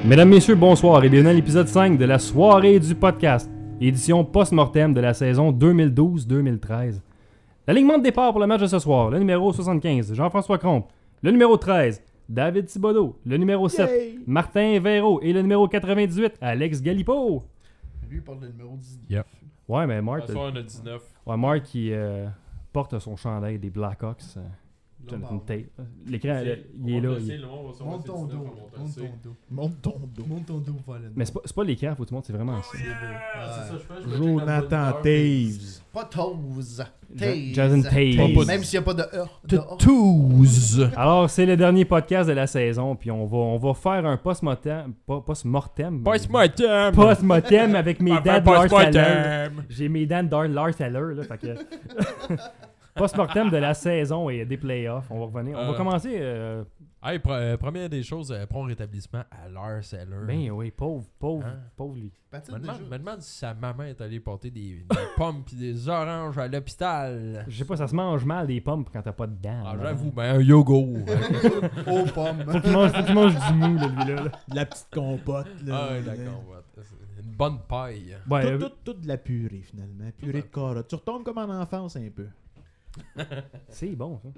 Mesdames, messieurs, bonsoir et bienvenue à l'épisode 5 de la soirée du podcast, édition post-mortem de la saison 2012-2013. L'alignement de départ pour le match de ce soir, le numéro 75, Jean-François Comte, le numéro 13, David Thibodeau, le numéro 7, Martin Véro et le numéro 98, Alex Galipo. Lui, il parle de numéro 19. Yep. Ouais, mais Mark... Ce soir, on a 19. Ouais, Mark qui porte son chandail des Blackhawks. Jonathan Tate. L'écran, il est là. Monte ton dos. Monte ton dos. Monte ton dos, voilà. Mais c'est pas l'écran, faut que tu montres, c'est vraiment ça. C'est ça, je fais. Jonathan Taves. Pas Toes. Jason Taves. Même s'il n'y a pas de E. Toose. Alors, c'est le dernier podcast de la saison, puis on va faire un post-mortem. Post-mortem avec mes dents de Lars Eller. J'ai mes dents de Lars Eller, là, fait que... Post-mortem de la saison et des playoffs. On va revenir. On va commencer... Hey, première des choses, prompt rétablissement à Lars Eller. Ben oui, pauvre lui. Me demande si sa maman est allée porter des pommes et des oranges à l'hôpital. Je sais pas, ça se mange mal des pommes quand t'as pas de dents. Ah, j'avoue, ben un yogourt. Aux pommes. Faut qu'il mange du mou, là, lui, là. De la petite compote. Là. Ah, d'accord. Une bonne paille. Ouais, Tout de la purée, finalement. Purée de carottes. Tu retombes comme en enfance, un peu. c'est bon, ça.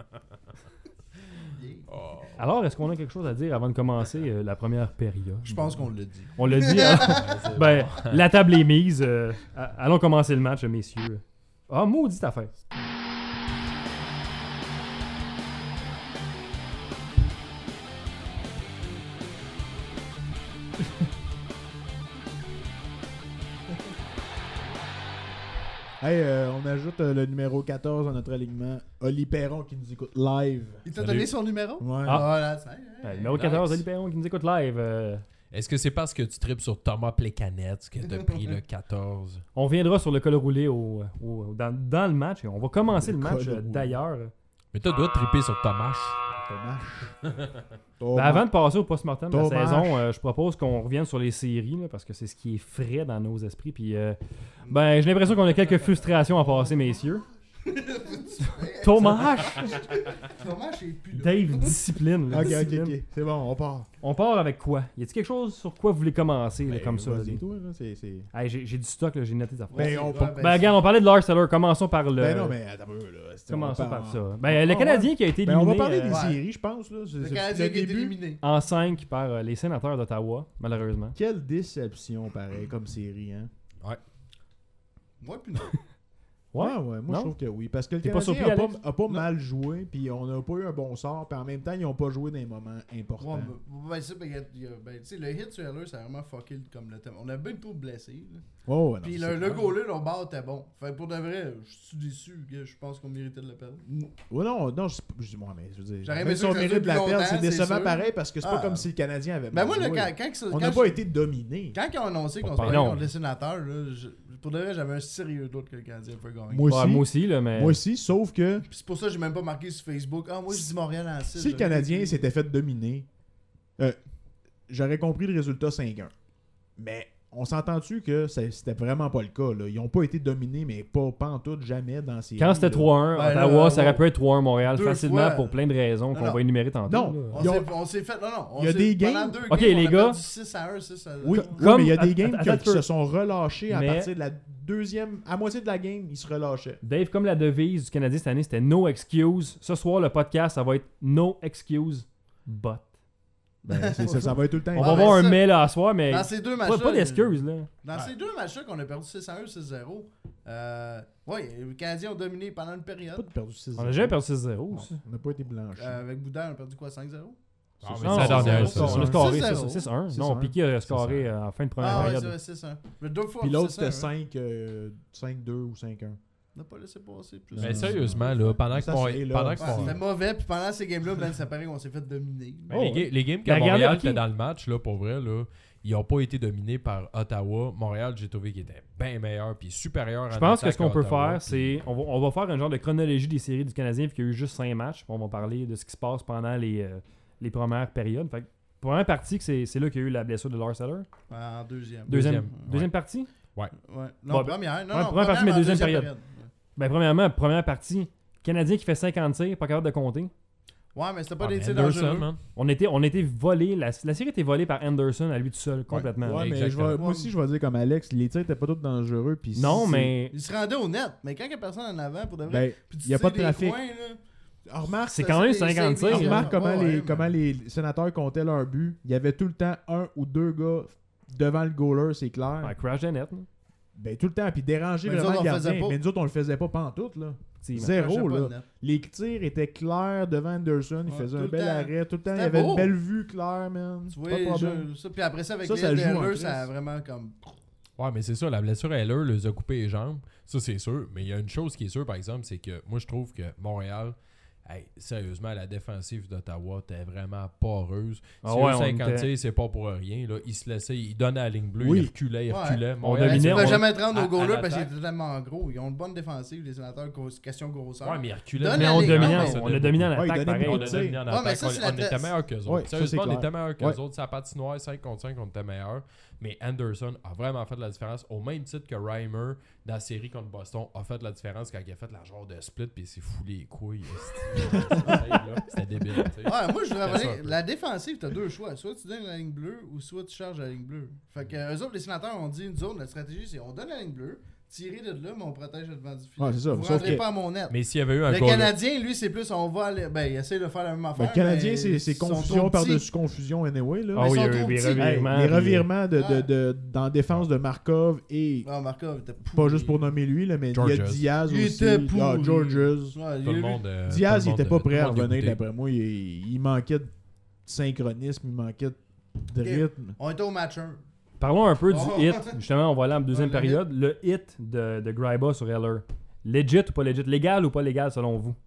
Oh. Alors, est-ce qu'on a quelque chose à dire avant de commencer la première période? Je pense qu'on l'a dit. On l'a dit. Ben, la table est mise. Allons commencer le match, messieurs. Ah, maudite affaire. Hey, on ajoute le numéro 14 à notre alignement. Oli Perron qui nous écoute live. Il t'a donné son numéro? Ouais. Voilà, Numéro 14, Ali Perron qui nous écoute live. Est-ce que c'est parce que tu tripes sur Thomas Plekanec que t'as pris le 14? On viendra sur le col roulé dans le match. Et on va commencer le match d'ailleurs. Mais t'as dois triper sur Thomas. Ben, avant de passer au post-mortem de la Dommage. saison, je propose qu'on revienne sur les séries là, parce que c'est ce qui est frais dans nos esprits. Puis, ben, j'ai l'impression qu'on a quelques frustrations à passer, messieurs. Thomas! Thomas, j'ai plus là. Dave, discipline. là, Ok, discipline. C'est bon, on part. On part avec quoi? Y a-t-il quelque chose sur quoi vous voulez commencer là, Ben, comme ça? vas-y, là? toi, là, c'est... Hey, j'ai du stock, là, j'ai noté des affaires. Ben, on part. Ben, regarde, on parlait de Lars Eller. Commençons par le. Ben non, mais attends un peu, là. Commençons par ça. Ben, le Canadien qui a été Ben, on éliminé va parler des ouais. séries, je pense, là. Le Canadien qui est éliminé. en 5 par les sénateurs d'Ottawa, malheureusement. Quelle déception, pareil, comme série, hein. Moi, puis non. Ouais, Moi non? je trouve que oui. Parce que le T'es pas Canadien surpris, a Alex? pas mal joué, puis on n'a pas eu un bon sort, puis en même temps, ils n'ont pas joué dans les moments importants. Ouais, ben, ça, ben, tu sais, le hit sur Heller, ça a vraiment fucké comme le thème. On a bien trop de blessés. Là. Oh, ouais, non, Puis c'est le clair. goaler, leur barre était bon. Fait que pour de vrai, je suis déçu. Je pense qu'on méritait de le perdre. Ouais, non, je dis moi, mais je veux dire. J'aurais Même aimé si ça on que ça mérite de dure la plus perdre, longtemps, c'est décevant c'est sûr. pareil parce que c'est pas Ah. comme si le Canadien avait. Ben moi, mal là, joué. quand On n'a pas été dominé. Quand ils ont annoncé qu'on se Ben faisait non. contre les sénateurs, là, pour de vrai, j'avais un sérieux doute que le Canadien peut gagner. Moi aussi. Ouais, moi aussi, là, mais. Moi aussi, sauf que Puis c'est pour ça que j'ai même pas marqué sur Facebook. Ah, moi, je dis Montréal en 6. si le Canadien s'était fait dominer, j'aurais compris le résultat 5-1. Mais on s'entend-tu que c'était vraiment pas le cas, là. Ils n'ont pas été dominés, mais pas en tout, jamais dans ces. Quand c'était 3-1, Ben, Ottawa, là, ça aurait pu être 3-1 Montréal deux facilement fois. pour plein de raisons qu'on Non. va énumérer tantôt. Non. là. On s'est fait. Non. Il y a des pendant games- 2 Ok, games, les on a gars. perdu 6-1, 6-1. Oui, Comme- mais il y a des games attends, qui se sont relâchés à Mais- partir de la deuxième. À moitié de la game, ils se relâchaient. Dave, comme la devise du Canadien cette année, c'était no excuse. Ce soir, le podcast, ça va être no excuse, but. Ben, c'est ça va être tout le temps. On Ah, va ben avoir un ça- mail à soir, mais Dans ces deux pas, matchs-là. pas d'excuses, là. Dans ces deux matchs-là qu'on a perdu 6-1, 6-0, les Canadiens ont dominé pendant une Pas période. de perdu 6 On a jamais perdu 6-0 aussi. On n'a pas été blanchis. Avec Boudin, on a perdu quoi, 5-0? Ah, mais Non, c'est la dernière, on ça. a scoré 6-0. 6-1. 6-1. Non, Piqué a scoré en fin de première Ah, ouais, période. c'est vrai, 6-1. Mais deux fois, Puis l'autre, 6-1, c'était hein. 5-2 ou 5-1. On n'a pas laissé passer plus. Mais sérieusement, là, pendant que Ça, mon- c'est là. pendant que Ouais, mon- c'était mauvais, puis pendant ces games-là, ben, ça paraît qu'on s'est fait dominer. Ben, les games que Mais regardez, Montréal ok. était dans le match, là, pour vrai, là, ils n'ont pas été dominés par Ottawa. Montréal, j'ai trouvé qu'il était bien meilleur puis supérieur. Je pense que ce qu'on peut faire, c'est. On va faire un genre de chronologie des séries du Canadien, vu qu'il y a eu juste 5 matchs. On va parler de ce qui se passe pendant les premières périodes. Fait que, première partie, c'est là qu'il y a eu la blessure de Lars Eller. En deuxième. Deuxième partie? Ouais. Non, Bon, première. Non, ouais, non, première partie, mais en deuxième période. Ben, premièrement, première partie, Canadien qui fait 50 tirs, pas capable de compter. Ouais, mais c'était pas Ah, des mais tirs Henderson, dangereux. man. On était volés. La série était volée par Anderson à lui tout seul, complètement. Ouais, mais Exactement. moi aussi, je vais dire comme Alex, les tirs étaient pas tous dangereux. Puis Non, c'est- mais Il se rendait au net, mais quand il y a personne en avant, pour de vrai. Ben, puis tu y a pas de tires des trafic. coins, là, Remarque, c'est quand même ça, c'est 55. des- remarque comment, Ouais, comment les sénateurs comptaient leur but. Il y avait tout le temps un ou deux gars devant le goaler, c'est clair. ouais, crash de net. Là. Ben, tout le temps. Puis déranger Mais nous vraiment autres, le on le faisait gardien. pas. Mais nous autres, on le faisait pas pantoute, là. Effectivement. Zéro, Je sais pas, là. le net. Les tirs étaient clairs devant Anderson. Il Ouais, faisait tout un le bel temps. arrêt. Tout le temps, il y C'était avait beau. une belle vue claire, man. Tu Pas vois, de problème. ça, puis après ça, avec Ça, les ça joue en Heller, Christ. ça a vraiment comme. Ouais, mais c'est ça, la blessure à Heller les a coupé les jambes. Ça, c'est sûr. Mais il y a une chose qui est sûre, par exemple, c'est que moi, je trouve que Montréal, hey, sérieusement, la défensive d'Ottawa était vraiment pas heureuse. Ah Si ouais, eux, on 50 était- tirs, c'est pas pour rien. Là. Ils se laissaient, ils donnaient à la ligne bleue, Oui. ils reculaient, ils Ouais. reculaient. On Montréal, dominait, Tu on- peux jamais te rendre à- au à goaler parce l'attaque. qu'il est tellement gros. Ils ont une bonne défensive, les sénateurs, question grosseur. Ouais, mais ils reculaient. Donne Mais la on ligne, dominait, ouais, on a dominé en Ouais, attaque il donnait pareil. On beaucoup a de dominé en Ouais, mais attaque. ça, c'est la On était tête. meilleurs qu'eux autres. Ouais, ça, c'est Sérieusement, on clair. était meilleurs qu'eux Ouais. autres. C'est la patinoire, 5 contre 5, on était meilleurs. Mais Anderson a vraiment fait la différence. Au même titre que Reimer, dans la série contre Boston, a fait la différence quand il a fait la genre de split puis il s'est foulé les couilles. C'était débile. tu sais. Ouais, moi, je voudrais C'était ça, revenir. un peu. La défensive, t'as deux choix. Soit tu donnes la ligne bleue ou soit tu charges la ligne bleue. Fait que eux autres, les sénateurs, ont dit, nous autres, notre stratégie, c'est on donne la ligne bleue, tirer de là, mais on protège le devant du filet. Ouais, c'est ça. Vous Sauf rentrez que- pas à mon net. Mais s'il y avait eu un Le goal. Canadien, lui, c'est plus on va aller. Ben, il essaie de faire la même Ben, affaire. le Canadien, mais c'est ils sont confusion trop petits. par-dessus confusion, anyway. Là. Ah Mais oui, il y ils a sont eu trop des petits. Hey, revirements. les puis- revirements dans la défense de Markov et Ah, Markov était pourri. pas juste pour nommer lui, là, mais il y a Georges. Diaz Il aussi. était pourri. Ah, Georges. Ouais, Tout le lui- monde. Diaz, tout il le était monde, pas prêt à tout le monde revenir, dégoûté. d'après moi. Il manquait de synchronisme, il manquait de rythme. On était au match 1. Parlons un peu du Oh. hit. Justement, on va aller en deuxième Ouais, le période. Le hit de Gryba sur Heller. Legit ou pas legit? Légal ou pas légal selon vous?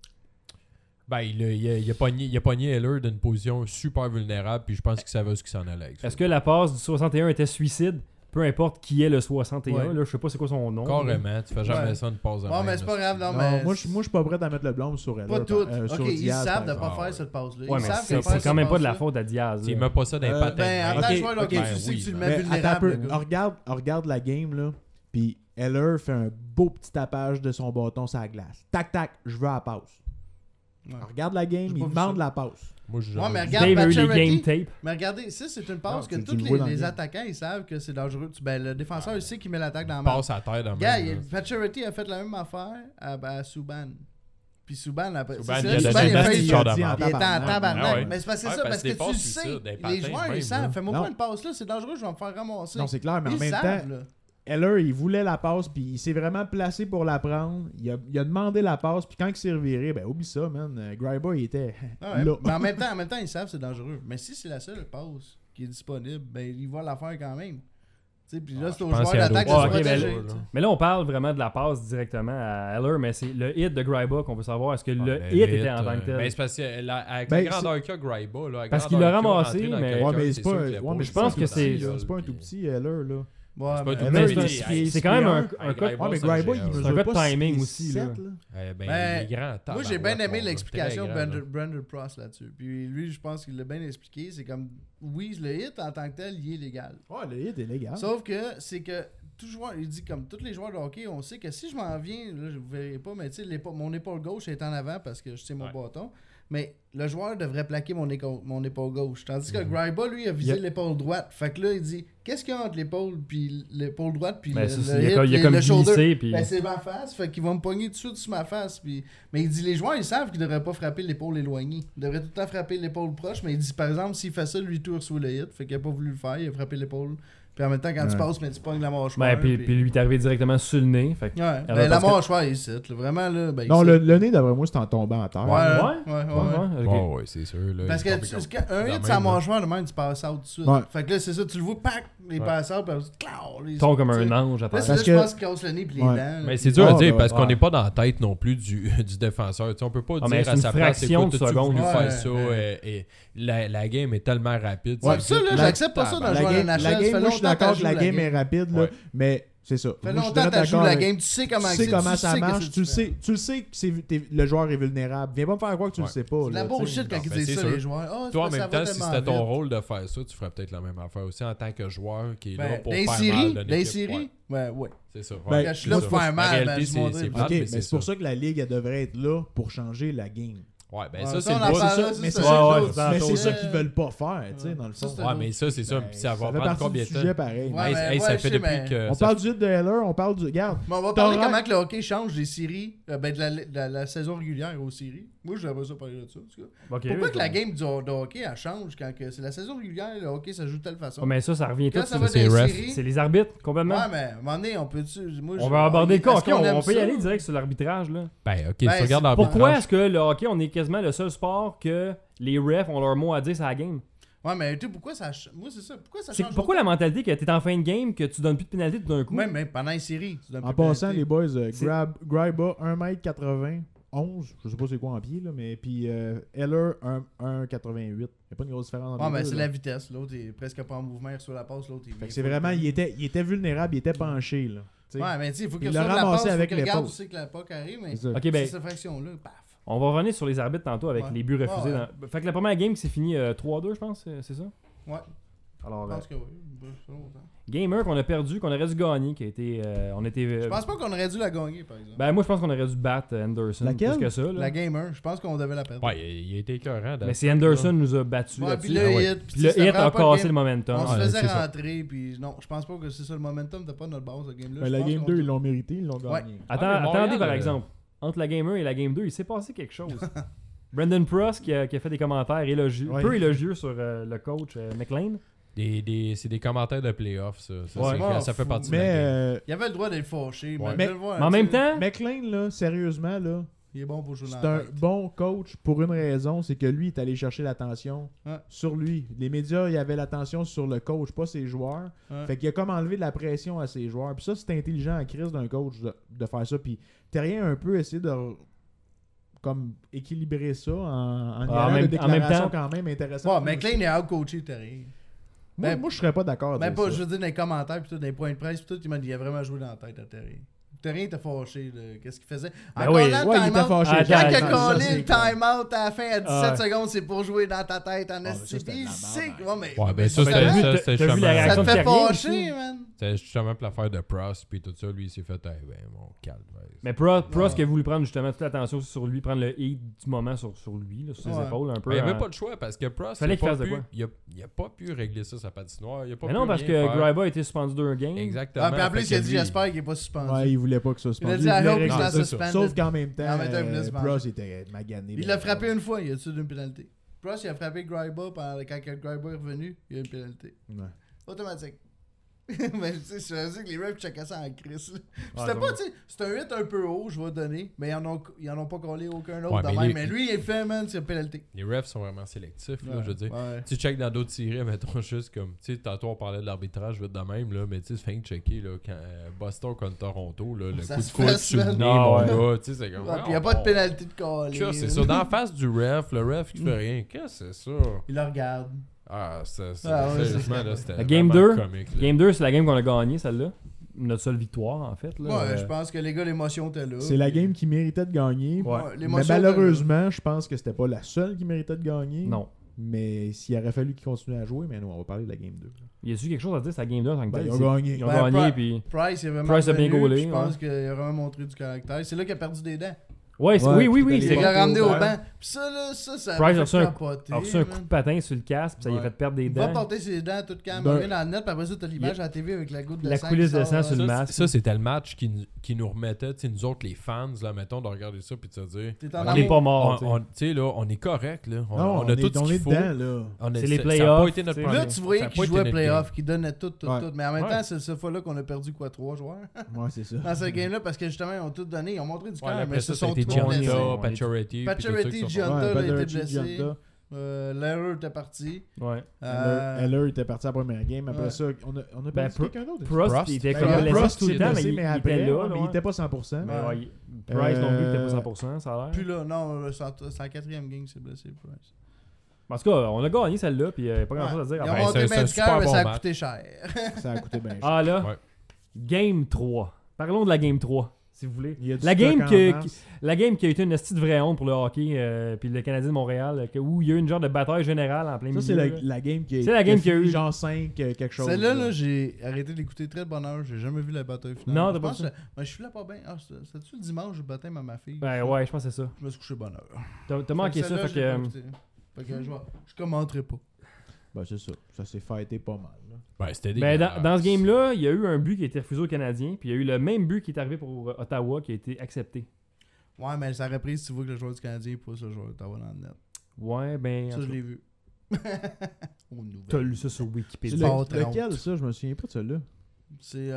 Ben, il a pogné Heller d'une position super vulnérable, puis je pense qu'il savait ce qu'il s'en allait avec ça. Est-ce que la passe du 61 était suicide? Peu importe qui est le 61. Ouais. Là, je sais pas c'est quoi son nom. Carrément, tu fais jamais Ouais. ça une pause de Ouais, même, mais c'est pas là, grave, non, Non, mais. moi, je suis pas prêt à mettre le blâme sur elle. Pas toutes. Sur Ok, ils Diaz, savent de par pas exemple. faire cette passe-là. Ouais, Ils mais savent c'est que faire quand même cette pas de la passe-là. faute à Diaz. Tu là. mets pas ça dans les patins. Ben, en mec. tant que ok, joueur de hockey, ok. tu sais que tu le Ben mets Mais attends un vulnérable. peu, le gars. regarde la game, là. Puis Heller fait un beau petit tapage de son bâton sur la glace. Tac, tac, je veux la passe. Ouais. Regarde la game, J'ai il pas vu demande ça. la passe. Moi, je Ouais, mais regarde Dave a eu les Pacioretty. game tape. Mais regardez, ça, c'est une passe Non, que tu tous le vois dans le les game. attaquants, ils savent que c'est dangereux. Ben, le défenseur, il sait qu'il met l'attaque dans la main. passe à terre dans le Gars, même, là. Pacioretty a fait la même affaire à Subban. Puis Subban, après, Subban, c'est il ça, a Subban, donné il a un fait petit il genre était de en marde. tabarnak. Ah ouais. Mais c'est parce que Ouais, c'est ça, parce parce que des que tu passes le suicides, sais. des Les patins joueurs, même, ils savent. là. Fais-moi Non. pas une passe là, c'est dangereux, je vais me faire ramasser. Non, c'est clair, mais en Ils même savent, temps, là. Heller, il voulait la passe, puis il s'est vraiment placé pour la prendre. Il a demandé la passe, puis quand il s'est reviré, ben oublie ça, man. Gryba, il était Ah ouais. là. Mais en même temps, ils savent que c'est dangereux. Mais si c'est la seule passe qui est disponible, ben ils vont la faire quand même. Tu sais, puis là, c'est je au pense joueur qu'il y a d'attaque de d'autres- se Ouais, ok, protéger. ben, tu sais. Mais là, on parle vraiment de la passe directement à Heller, mais c'est le hit de Gryba qu'on veut savoir. Est-ce que le Ah, hit était en tant que tel? Ben, c'est parce que avec Ben, la grandeur qu'il y a, Gryba, là, la Parce qu'il grandeur l'a qu'il a, ramassé, rentrer dans mais- quelqu'un, Ouais, mais c'est pas. sûr qu'il a Ouais, mais je pense que c'est- C'est pas un tout petit, Heller, là. Ouais, C'est pas mais- tout Heller, Mais petit, c'est un- mais- c'est quand même un Hey, cas. Gryba, Ouais, mais c'est un Gryba, géant, il ça. mesure un gars de pas timing 6 aussi, là. Eh ben, Ben, il est grand. Moi, j'ai bien aimé tabarouette, l'explication de très grand, là. Brandon Prost là-dessus. Puis lui, je pense qu'il l'a bien expliqué. C'est comme, oui, le hit en tant que tel, il est légal. Ouais, le hit est légal. Sauf que c'est que tout joueur, il dit comme tous les joueurs de hockey, on sait que si je m'en viens, là, je vous verrai pas, mais tu sais, mon épaule gauche est en avant parce que je sais mon Ouais. bâton. Mais le joueur devrait plaquer mon épaule gauche. Tandis que Mhm. Gryba, lui, a visé Yep. l'épaule droite. Fait que là, il dit, qu'est-ce qu'il y a entre l'épaule puis l'épaule droite puis Ben, le ça, c'est- hip, il a comme le shoulder? glissé, puis... Ben, c'est ma face, fait qu'ils vont me pogner tout de suite sur ma face. Puis... Mais il dit, les joueurs, ils savent qu'ils devraient pas frapper l'épaule éloignée. Ils devraient tout le temps frapper l'épaule proche. Mais il dit, par exemple, s'il fait ça, lui tour sur le hit, fait qu'il a pas voulu le faire, il a frappé l'épaule. Puis en même temps, quand tu Ouais. passes, mais tu pognes la mâchoire. Ben, puis lui, il est arrivé directement sur le nez. Fait que- Ouais, Alors, ben, la parce que- mâchoire, il cite. Là, vraiment, là, ben, il Non, cite. le nez, d'après moi, c'est en tombant à terre. Ouais, Ouais? ouais. ok. Ouais, ouais, c'est sûr. Là, Parce il est que tombé comme- un dans hit la sur la même, là. mâchoire, de même, tu passes out tout de suite. Ouais. Fait que là, c'est ça, tu le vois, pack, les Ouais. passes out, puis cloud, Il tombe comme un ange à Là, terre. c'est Parce là, je que- pense qu'il casse le nez puis les Ouais. dents. Mais c'est dur à Ah, dire ben, parce qu'on ouais. n'est pas dans la tête non plus du défenseur. Tu sais, on peut pas Ah, mais dire c'est à une sa place, fraction écoute, de as-tu voulu seconde. faire Ouais, ça ouais. et la game est tellement rapide. Ouais, tu ça, sais, là, la- j'accepte pas ça dans le tabarnak. joueur La de game, NHL. Ça fait moi, je suis longtemps d'accord que que tu la joues la game game. est rapide, là, Ouais. mais c'est ça. Ça fait Moi, je suis longtemps que tu d'accord joues la avec- game, tu sais comment Tu sais c'est, comment tu ça sais que marche, c'est tu le différent. sais que le joueur est vulnérable. Viens pas me faire croire que tu le Ouais. sais pas. C'est de la là, tu sais. bullshit quand Non, ils ben, disent c'est ça, sûr. les joueurs. Ah, Toi, en ça même va temps, si tellement c'était ton vite. rôle de faire ça, tu ferais peut-être la même affaire aussi en tant que joueur qui est là Ben, pour dans faire les mal séries, d'une dans les équipe. séries, Ouais, ouais. c'est ça. Ben, Quand je suis là moi, pour c'est faire En mal, réalité, ben, je c'est montrais. plate, Ok, mais mais c'est c'est pour ça. ça que la ligue, elle devrait être là pour changer la game. Ouais, ben Ouais, ça, ça, c'est on le en bout. parle. ça, ça, mais c'est c'est ça, ouais, l'autre. c'est Mais ça. c'est ça qu'ils veulent pas faire, tu sais, dans le Ça, fond. c'est Ouais, mais ça, c'est ça. Ben, Puis ça va Ça fait prendre partie combien du de temps? sujet pareil. Ouais, Hey, mais hey, ça ouais, fait je sais, depuis mais- que. On ça parle du hit de Heller, on parle du... Regarde, Mais on va parler T'aurais- comment que le hockey change des séries, de la saison régulière aux séries. Moi, j'aimerais ça parler de ça. En tout cas. Ok, Pourquoi oui, que la game de hockey, elle change quand que c'est la saison régulière, le hockey, ça joue de telle façon? Ouais, mais ça revient tout Quand ça sur... va c'est des ref. séries... C'est les arbitres, complètement. Ouais, mais à un moment donné, on peut-tu... Moi, On va aborder le cas. est-ce Ok, qu'on aime on peut y ça? aller direct sur l'arbitrage, là. Ben, ok, Ben, tu regardes c'est- l'arbitrage. Pourquoi est-ce que le hockey, on est quasiment le seul sport que les refs ont leur mot à dire sur la game? Ouais, mais tu sais, pourquoi ça... Moi, c'est ça. Pourquoi ça C'est change pourquoi la mentalité que t'es en fin de game, que tu donnes plus de pénalité tout d'un coup? Même pendant les séries. tu donnes en plus de passant, pénalité. les boys, C'est- Gryba, 1m80, 11, je sais pas c'est quoi en pied, là, mais puis Heller, 1m88. Il n'y a pas une grosse différence entre Ouais, les mais deux, c'est là. la vitesse. L'autre est presque pas en mouvement, il reçoit la passe, l'autre Fait que c'est vraiment, il était vulnérable, il était penché, là. T'sais. Ouais, mais tu sais, il faut qu'il Il l'a reçoive la ramassé passe, avec faut qu'il regarde l'épaule. où c'est que la POC arrive, mais C'est ça. Ok, c'est ben, cette fraction-là, paf. on va revenir sur les arbitres tantôt avec Ouais. les buts refusés. Ouais, ouais. Fait que la première game qui s'est finie 3-2, je pense, c'est ça? Ouais, Alors, je pense que oui. Ça fait longtemps. game 1 qu'on a perdu, qu'on aurait dû gagner, qui a été... on était... Je pense pas qu'on aurait dû la gagner, par exemple. Ben, moi, je pense qu'on aurait dû battre Anderson. Laquelle? Plus que ça, là. La game 1, je pense qu'on devait la perdre. Ouais, il a été écœurant. Mais c'est Anderson nous a battus Ouais, là-dessus. puis le Ah ouais. hit, Puis le c'était hit vraiment a pas le cassé game. le momentum. On se Ouais, faisait c'est ça. rentrer, puis non, je pense pas que c'est ça le momentum, t'as pas notre base, la game 2. Mais la game 2, ils l'ont mérité, ils l'ont Ouais. gagné. Attends, Ouais, mais attendez, Montréal, par exemple, entre la game 1 et la game 2, il s'est passé quelque chose. Brandon Pross qui a fait des commentaires élogieux, Ouais. peu élogieux sur le coach McLean. C'est des commentaires de playoff, ça. Ça, Ouais. ça fait partie de Mais la game. Il avait le droit d'être fâché, Ouais. mais, Mais en même temps, McLean, là, sérieusement, là, il est bon pour jouer c'est dans la un tête. bon coach pour une raison, c'est que lui, il est allé chercher l'attention Ouais. sur lui. Les médias, il y avait l'attention sur le coach, pas ses joueurs. Ouais. Fait qu'il a comme enlevé de la pression à ses joueurs. Puis ça, c'est intelligent à crise d'un coach de faire ça. Puis Terrien a un peu essayé de comme équilibrer ça en y En allant même- de en même déclarations temps- quand même intéressantes. Ouais, McLean est out-coaché, t'as rien. Moi, Ben, moi, je serais pas d'accord. à Même dire pas, ça. je veux dire, dans les commentaires, pis tout, dans les points de presse, pis tout, il m'a dit, il a vraiment joué dans la tête à Terry. Terry était fâché de qu'est-ce qu'il faisait. Ben En oui, callant ouais, le il était time-out, fâché. Attends, quand il a attends, ça, collé c'est le clair. time-out à la fin à 17 Ouais. secondes, c'est pour jouer dans ta tête en ça, esti. c'était Puis de il la sait merde, que... Ouais, mais... Ouais, ben mais ça, t'as c'était vu- ça, t'as c'était vu la justement- ça réaction te de fait Terrien fâcher, aussi. man. C'était justement pour l'affaire de Prost, puis tout ça, lui, il s'est fait, hey, ben, mon calme. mais Pross Ouais. qui a voulu prendre justement toute l'attention sur lui, prendre le hit du moment sur lui, là, sur ses Ouais. épaules un peu. Il n'y avait hein. pas le choix parce que Prost, Fallait il a qu'il pas fasse de pu- quoi. il a pas pu régler ça, sa patinoire. Il a pas Mais pu non, parce rien que faire. Gryba a été suspendu d'un game. Exactement. Ah, puis en Fait plus, que il a dit, lui, j'espère qu'il est pas suspendu. Ouais, il voulait pas que ça se Il a passe. dit, I hope Non, he's not c'est ça. suspended. Sauf qu'en même temps, En même temps, il voulait se venger. Prost était magané. Il l'a frappé une fois, il a tué d'une pénalité. Prost, il a frappé Gryba quand Gryba est revenu, il y a une pénalité. Ouais. Automatique. Mais tu sais, je sais que les refs checkaient ça en crise. Ouais, C'était ça pas, va. tu sais, c'est un hit un peu haut, je vais donner, mais ils en ont pas collé aucun autre Ouais, de mais même. les- Mais lui, il est fait, man, c'est une pénalité. Les refs sont vraiment sélectifs, là, Ouais, je veux dire. ouais. Tu checkes dans d'autres séries, mettons juste comme, tu sais, tantôt on parlait de l'arbitrage vite de même, là, mais tu sais, fin de checker, là, quand Boston contre Toronto, là, le Ça coup de se coude fait, sur le man. nez, Ah, mon ouais. gars, tu sais, c'est comme. Ouais, puis il n'y a pas de pénalité de collé. Qu'est-ce que c'est ça? Dans la face du ref, le ref qui fait rien. Qu'est-ce que c'est ça? Il le regarde. Ah, ouais, sérieusement, c'est- là, c'était. La game vraiment 2, comique, là. Game 2, c'est la game qu'on a gagnée, celle-là. Notre seule victoire, en fait. Là. Ouais, je pense que les gars, l'émotion était là. C'est la puis- game qui méritait de gagner. Ouais. Mais l'émotion était malheureusement, je pense que c'était pas la seule qui méritait de gagner. Non. Mais s'il aurait fallu qu'ils continuent à jouer, mais non, on va parler de la game 2. Y a-tu quelque chose à dire sur la game 2 en tant que Ben, tel? ils ont C'est- gagné. Ils ont Ben, gagné, Pri- puis... là. Price, il a vraiment Price a bien revenu, gaulé, puis je pense ouais. qu'il a vraiment montré du caractère. C'est là qu'il a perdu des dents. Ouais, c'est- Ouais, oui, puis oui, t'as c'est Il les l'a vrai. ramené au Ouais. banc. Puis ça, là, ça Price a a reçu fait un- capoter. a reçu un man. coup de patin sur le casque, puis ça lui a Ouais. fait perdre des Il va dents. porter ses dents tout calme, D'un- il revient dans le net, puis après ça, t'as l'image à la TV avec la goutte de La sang. coulisse qui de sort, sang sur le là. masque. Ça, c'était le match qui nous remettait, tu sais, nous autres, les fans, là, mettons, de regarder ça puis de se dire. T'es en On est pas amour. mort, tu sais. Tu sais, là, on est correct, là. On, Non, on a tout ce on qu'il est faut. dedans, là. On est- C'est les ça- Ça a playoffs, pas été notre tu sais. problème. Là, tu Ça voyais a qu'il pas été jouait notre playoff, qu'il donnait tout. Ouais. Mais en même Ouais. temps, c'est cette fois-là qu'on a perdu 3 joueurs Ouais, c'est ça. dans cette game-là parce que justement, ils ont tout donné. Ils ont montré du game. Ouais, cœur, après mais ça, se ça a sont été tous Gianna, blessés. Gianta, Ouais. Pacioretty. Pacioretty, puis Gianna, Ouais, là, était Pacioretty, blessé. Gianta. L'erreur était parti. Ouais. Heller était parti à la première game. Après Ouais. ça, on a Ben, perdu quelqu'un d'autre. Prost, Prost. il était Ben, comme ouais, blessé Prost, tout il le est temps, mais blessé, il mais était après, là. mais il était pas 100%. Mais Ouais. ouais, Price non plus, il était pas 100%, ça a l'air. Puis là, non, c'est la 4e game qu'il s'est blessé, Price. En tout cas, on a gagné celle-là, puis il n'y a pas Ouais. grand-chose à dire. Ils à ont part- c'est- montré c'est bien un du super cœur, mais bon ça a match. coûté cher. Ça a coûté bien cher. Ah là, Ouais. Game 3. Parlons de la Game 3. si vous voulez. Il y a du La game, stock en masse. la game qui a été une petite vraie honte pour le hockey puis le Canadien de Montréal, où il y a eu une genre de bataille générale en plein Ça, milieu. c'est là. la game qui a C'est la game qui a fini eu- genre 5 quelque chose. Celle-là, là, j'ai arrêté de l'écouter très de bonne heure. J'ai jamais vu la bataille finale. Non, je t'as pas pense ça? que je suis là pas bien. Ah, c'était-tu le dimanche, le baptême à ma fille? Ben ouais, je pense que c'est ça. Je me suis couché bonne heure. T'as manqué ça, Celle-là, fait je l'ai pas que... écouté. Fait que je commenterai pas. Ben, c'est ça. Ça s'est fighté pas mal. Là. Ben, c'était Ben, dégueulasse. dans ce game-là, il y a eu un but qui a été refusé aux Canadiens, puis il y a eu le même but qui est arrivé pour Ottawa qui a été accepté. Ouais, mais ça reprise, tu vois que le joueur du Canadien pousse le joueur d'Ottawa dans le net. Ouais, ben... en Ça, tout je cas, l'ai vu. Aux nouvelles. T'as lu ça sur C'est Wikipédia. Pas honte. lequel, ça? Je me souviens pas de celui-là. C'est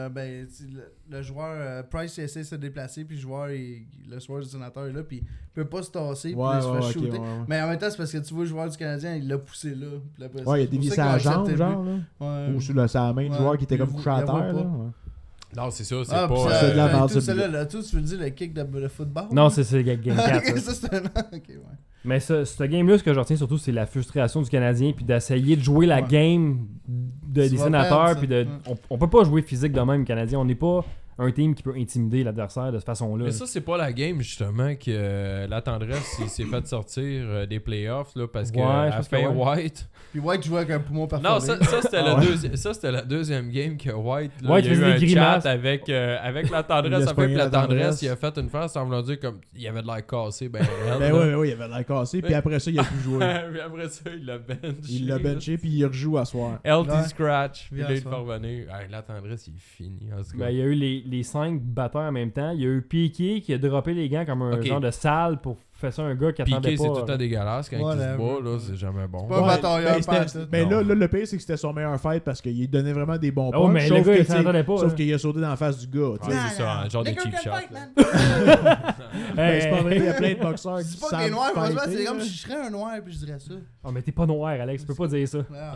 le joueur Price il essaie de se déplacer puis le joueur du sénateur est là puis il peut pas se tasser puis là, il se fait shooter. ouais. Mais en même temps c'est parce que tu vois le joueur du Canadien il l'a poussé là. Puis après ça, Ouais, il a c'est pour dévié ça sa qu'ils ont jambe, accepté le genre, là. but. Ouais. Ou sur sa main du Ouais, joueur qui était comme il couché à la voit terre, pas. là. Ouais. Non, c'est ça, c'est Ah, pas... puis c'est de la merde, tout ce celle-là, but. là, tout, tu veux dire le kick de football? Non, c'est Game 4. ça. ça c'est un... Ok, ouais. Mais ce game-là, ce que je retiens surtout, c'est la frustration du Canadien, puis d'essayer de jouer la Ouais. game des Tu vas sénateurs, perdre, puis ça. de... On peut pas jouer physique de même, Canadien. On n'est pas un team qui peut intimider l'adversaire de cette façon-là. Mais ça, c'est pas la game, justement, que la tendresse il s'est fait sortir des playoffs, là, parce que Ouais, je à pense que fin ouais. White... Puis White jouait avec un poumon parfumé. Non, ça c'était Ah ouais. ça, c'était la deuxième game que White, là, White il y a eu faisait un des grimaces. chat avec la Il tendresse. a Ça fait pogné que la la tendresse, tendresse. il a fait une face en voulant dire comme il avait de l'air cassé, ben Ben ouais, il avait l'air cassé, puis après ça, il a pu jouer. Puis après ça, il l'a benché. Il l'a benché, puis il rejoue à soir. LT Ouais. Scratch. Puis Bien là, il ça. fait revenir. Hey, la tendresse, il est fini. En tout cas. Ben, il y a eu les 5 batteurs en même temps. Il y a eu Piqué qui a droppé les gants comme un Ok. genre de salle pour faire ça à un gars qui attendait Piqué, pas. c'est tout le temps dégueulasse quand il se Whatever. bat, là, c'est jamais bon. C'est pas un batailleur, ben, pas c'était- tout. ben Non. là, le pire, c'est que c'était son meilleur fight parce qu'il donnait vraiment des bons Oh, punches. mais le sauf gars, que, il tu sais, s'entendait pas. Sauf là. qu'il a sauté dans la face du gars. tu sais. Ouais, c'est ça, un genre de Nigger cheap can shot. fight, là. man. Ben, c'est pas vrai, il y a plein de boxeurs qui C'est pas que savent les noirs, franchement, fighter, c'est comme là. si je serais un noir puis je dirais ça. Oh, mais t'es pas noir, Alex. Tu peux pas dire ça. Ah.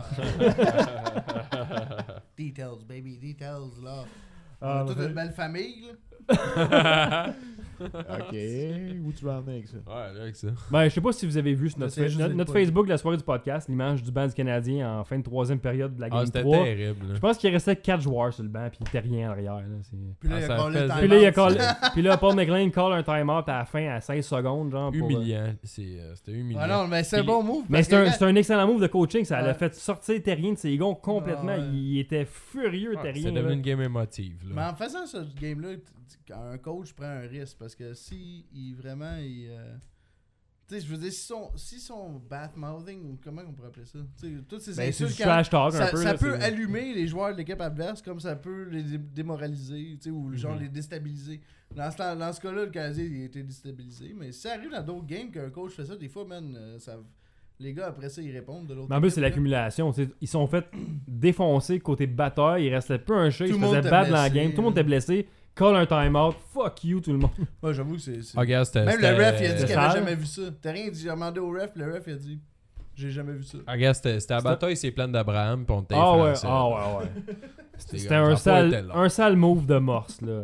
Details, baby, details, là. On Ah, a toute ben, une belle famille, là. Ok, où tu vas en avec ça? Ouais, là, avec ça. Ben, je sais pas si vous avez vu sur notre, J'essaie juste de notre pas- Facebook de la soirée du podcast, l'image du banc du Canadien en fin de troisième période de la Ah, game c'était 3. terrible. là. Je pense qu'il restait 4 joueurs sur le banc, puis il était rien en arrière. Là. Puis là, Ah, il a ça callé fait- le time Puis là, il a out. call... puis là, Paul McLean call un time-out à la fin à 16 secondes. Genre, pour, Humiliant. C'était humiliant. Ah non, mais c'est un Puis bon move. Mais parce que c'est un excellent move de coaching. Ça l'a Ouais. fait sortir Terrien de ses gonds complètement. Ah ouais. Il était furieux, Ouais, Terrien. c'est devenu là. une game émotive. Mais Là. en faisant ce game-là, quand un coach prend un risque, parce que si il vraiment tu sais, je veux dire, si son bad-mouthing, ou comment on pourrait appeler ça, tu sais, toutes ces Ben, c'est du insultes, trash talk un ça, peu. ça là, peut c'est- allumer les joueurs de l'équipe adverse comme ça peut les démoraliser, tu sais, ou genre Mhm. les déstabiliser. Dans ce cas-là, le Canadien il a été déstabilisé, mais si ça arrive dans d'autres games qu'un coach fait ça, des fois, man, les gars après ça ils répondent de l'autre Mais en plus, équipe, c'est là. l'accumulation. Tu sais, ils sont fait défoncer côté batteur. Il restait peu un chat. Ils Tout se le monde faisaient était battre dans la blessé, game. Tout le monde là. était blessé. Call un time-out. Fuck you, tout le monde. Ouais, j'avoue que c'est. Ah, gars, c'était- Même le c'était- ref, il a dit c'était qu'il avait sale. jamais vu ça. T'as rien dit, j'ai demandé au ref, le ref, il a dit j'ai jamais vu ça. Ah, gars, c'était la bataille, c'est plein d'Abraham, pis on était Ah ouais, français, ah là. ouais, ouais. C'était C'était comme, un ça a pas été sale, long. un sale move de morse, là.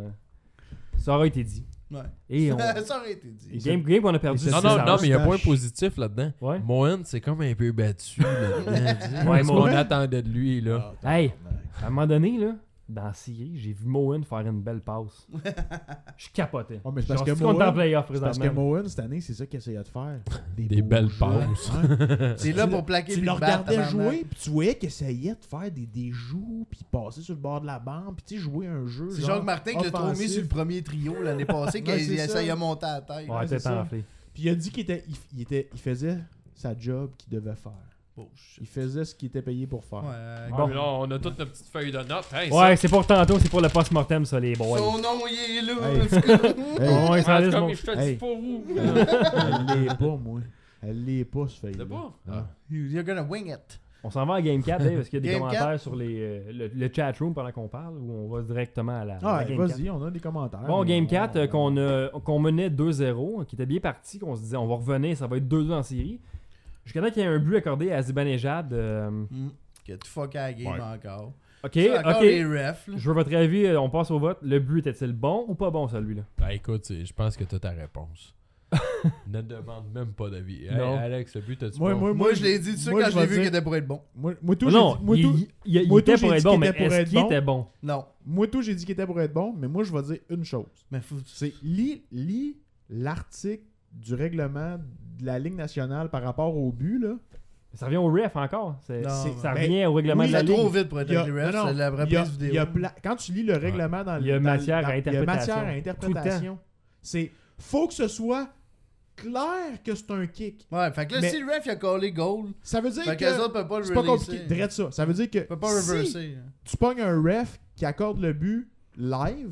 Ça aurait été dit. Ouais. Et on... Ça aurait été dit. game qu'on a perdu. Et Non, c'est non, ça, non, mais il y a un point smash. positif là-dedans. Ouais. Mohan, c'est comme un peu battu là-dedans. Ouais, Ce qu'on Mohan. attendait de lui, là. Hey, à un moment donné, là, dans la série, j'ai vu Mohan faire une belle passe. Je capotais. Ouais, mais c'est parce Genre, que c'est qu'on est en Mohan- playoff C'est parce que présentement. Mohan, cette année, c'est ça qu'il essayait de faire. Des beaux belles jeux. passes. Ouais. C'est là pour plaquer Tu puis le te battre, regardais tabarnak. jouer, puis tu voyais qu'il essayait de faire des joues, puis passer sur le bord de la bande, puis tu sais, jouer un jeu. C'est genre Jacques Martin qui l'a trop mis offensif. sur le premier trio l'année passée, Ouais, qu'il c'est ça. essayait de monter à la tête. Ouais, c'est t'es ça. enflé. Puis il a dit qu'il faisait sa job qu'il devait faire. Bullshit. Il faisait ce qu'il était payé pour faire. Ouais, Ah, Bon. mais là, on a toute notre petite feuille de notes. Hey, Ouais, c'est pour tantôt, c'est pour le post-mortem, ça, les boys. son nom, il est là. Hey. let's go. Hey, Ouais, ça ça, laisse comme mon- je te dis Hey. pas où. elle l'est pas, moi. Elle l'est pas, ce feuille. C'est pas? Ah. You're gonna wing it. On s'en va à Game 4, Dave, parce qu'il y a des Game commentaires 4. sur le chat room pendant qu'on parle, ou on va directement à la Ah, Game 4. vas-y, on a des commentaires. Bon, mais Game on- 4, qu'on menait 2-0, qui était bien parti, qu'on se disait on va revenir, ça va être 2-2 en série. Jusqu'à temps qu'il y ait un but accordé à Zibanejad. Qui a tout fucké à la game encore. Ok, Ça, encore ok. les refs. là. Je veux votre avis, on passe au vote. Le but était-il bon ou pas bon, celui-là? Ben écoute, je pense que t'as ta réponse. Ne demande même pas d'avis. Hey, Non. Alex, le but, t'as-tu Moi, bon? Moi, je l'ai dit tout de suite moi, quand je je l'ai vais vu dire- qu'il était pour être bon. Moi, tout, Non, moi, tout, il moi, était tout, pour j'ai être dit bon, qu'il mais était pour est-ce être qu'il bon. était bon? Non. moi, tout, j'ai dit qu'il était pour être bon, mais moi, je vais dire une chose. Mais faut... C'est lis l'article du règlement de la Ligue nationale par rapport au but, là. Ça revient au ref encore. Non, Ça mais- revient au règlement oui, de la C'est Ligue. trop vite pour être Il y a- avec les refs, non, non, c'est la il y a- reprise il y vidéo. a quand tu lis le règlement dans le Il y a dans matière le- à il y a matière à interprétation. interprétation. C'est faut que ce soit clair que c'est un kick. Ouais, fait que là, Mais- si le ref il a callé goal, Ça veut dire fait que que les autres peuvent pas le c'est pas releaser. compliqué. Drette ça. Ça veut dire que Ils peuvent pas si reverser. tu pognes un ref qui accorde le but live,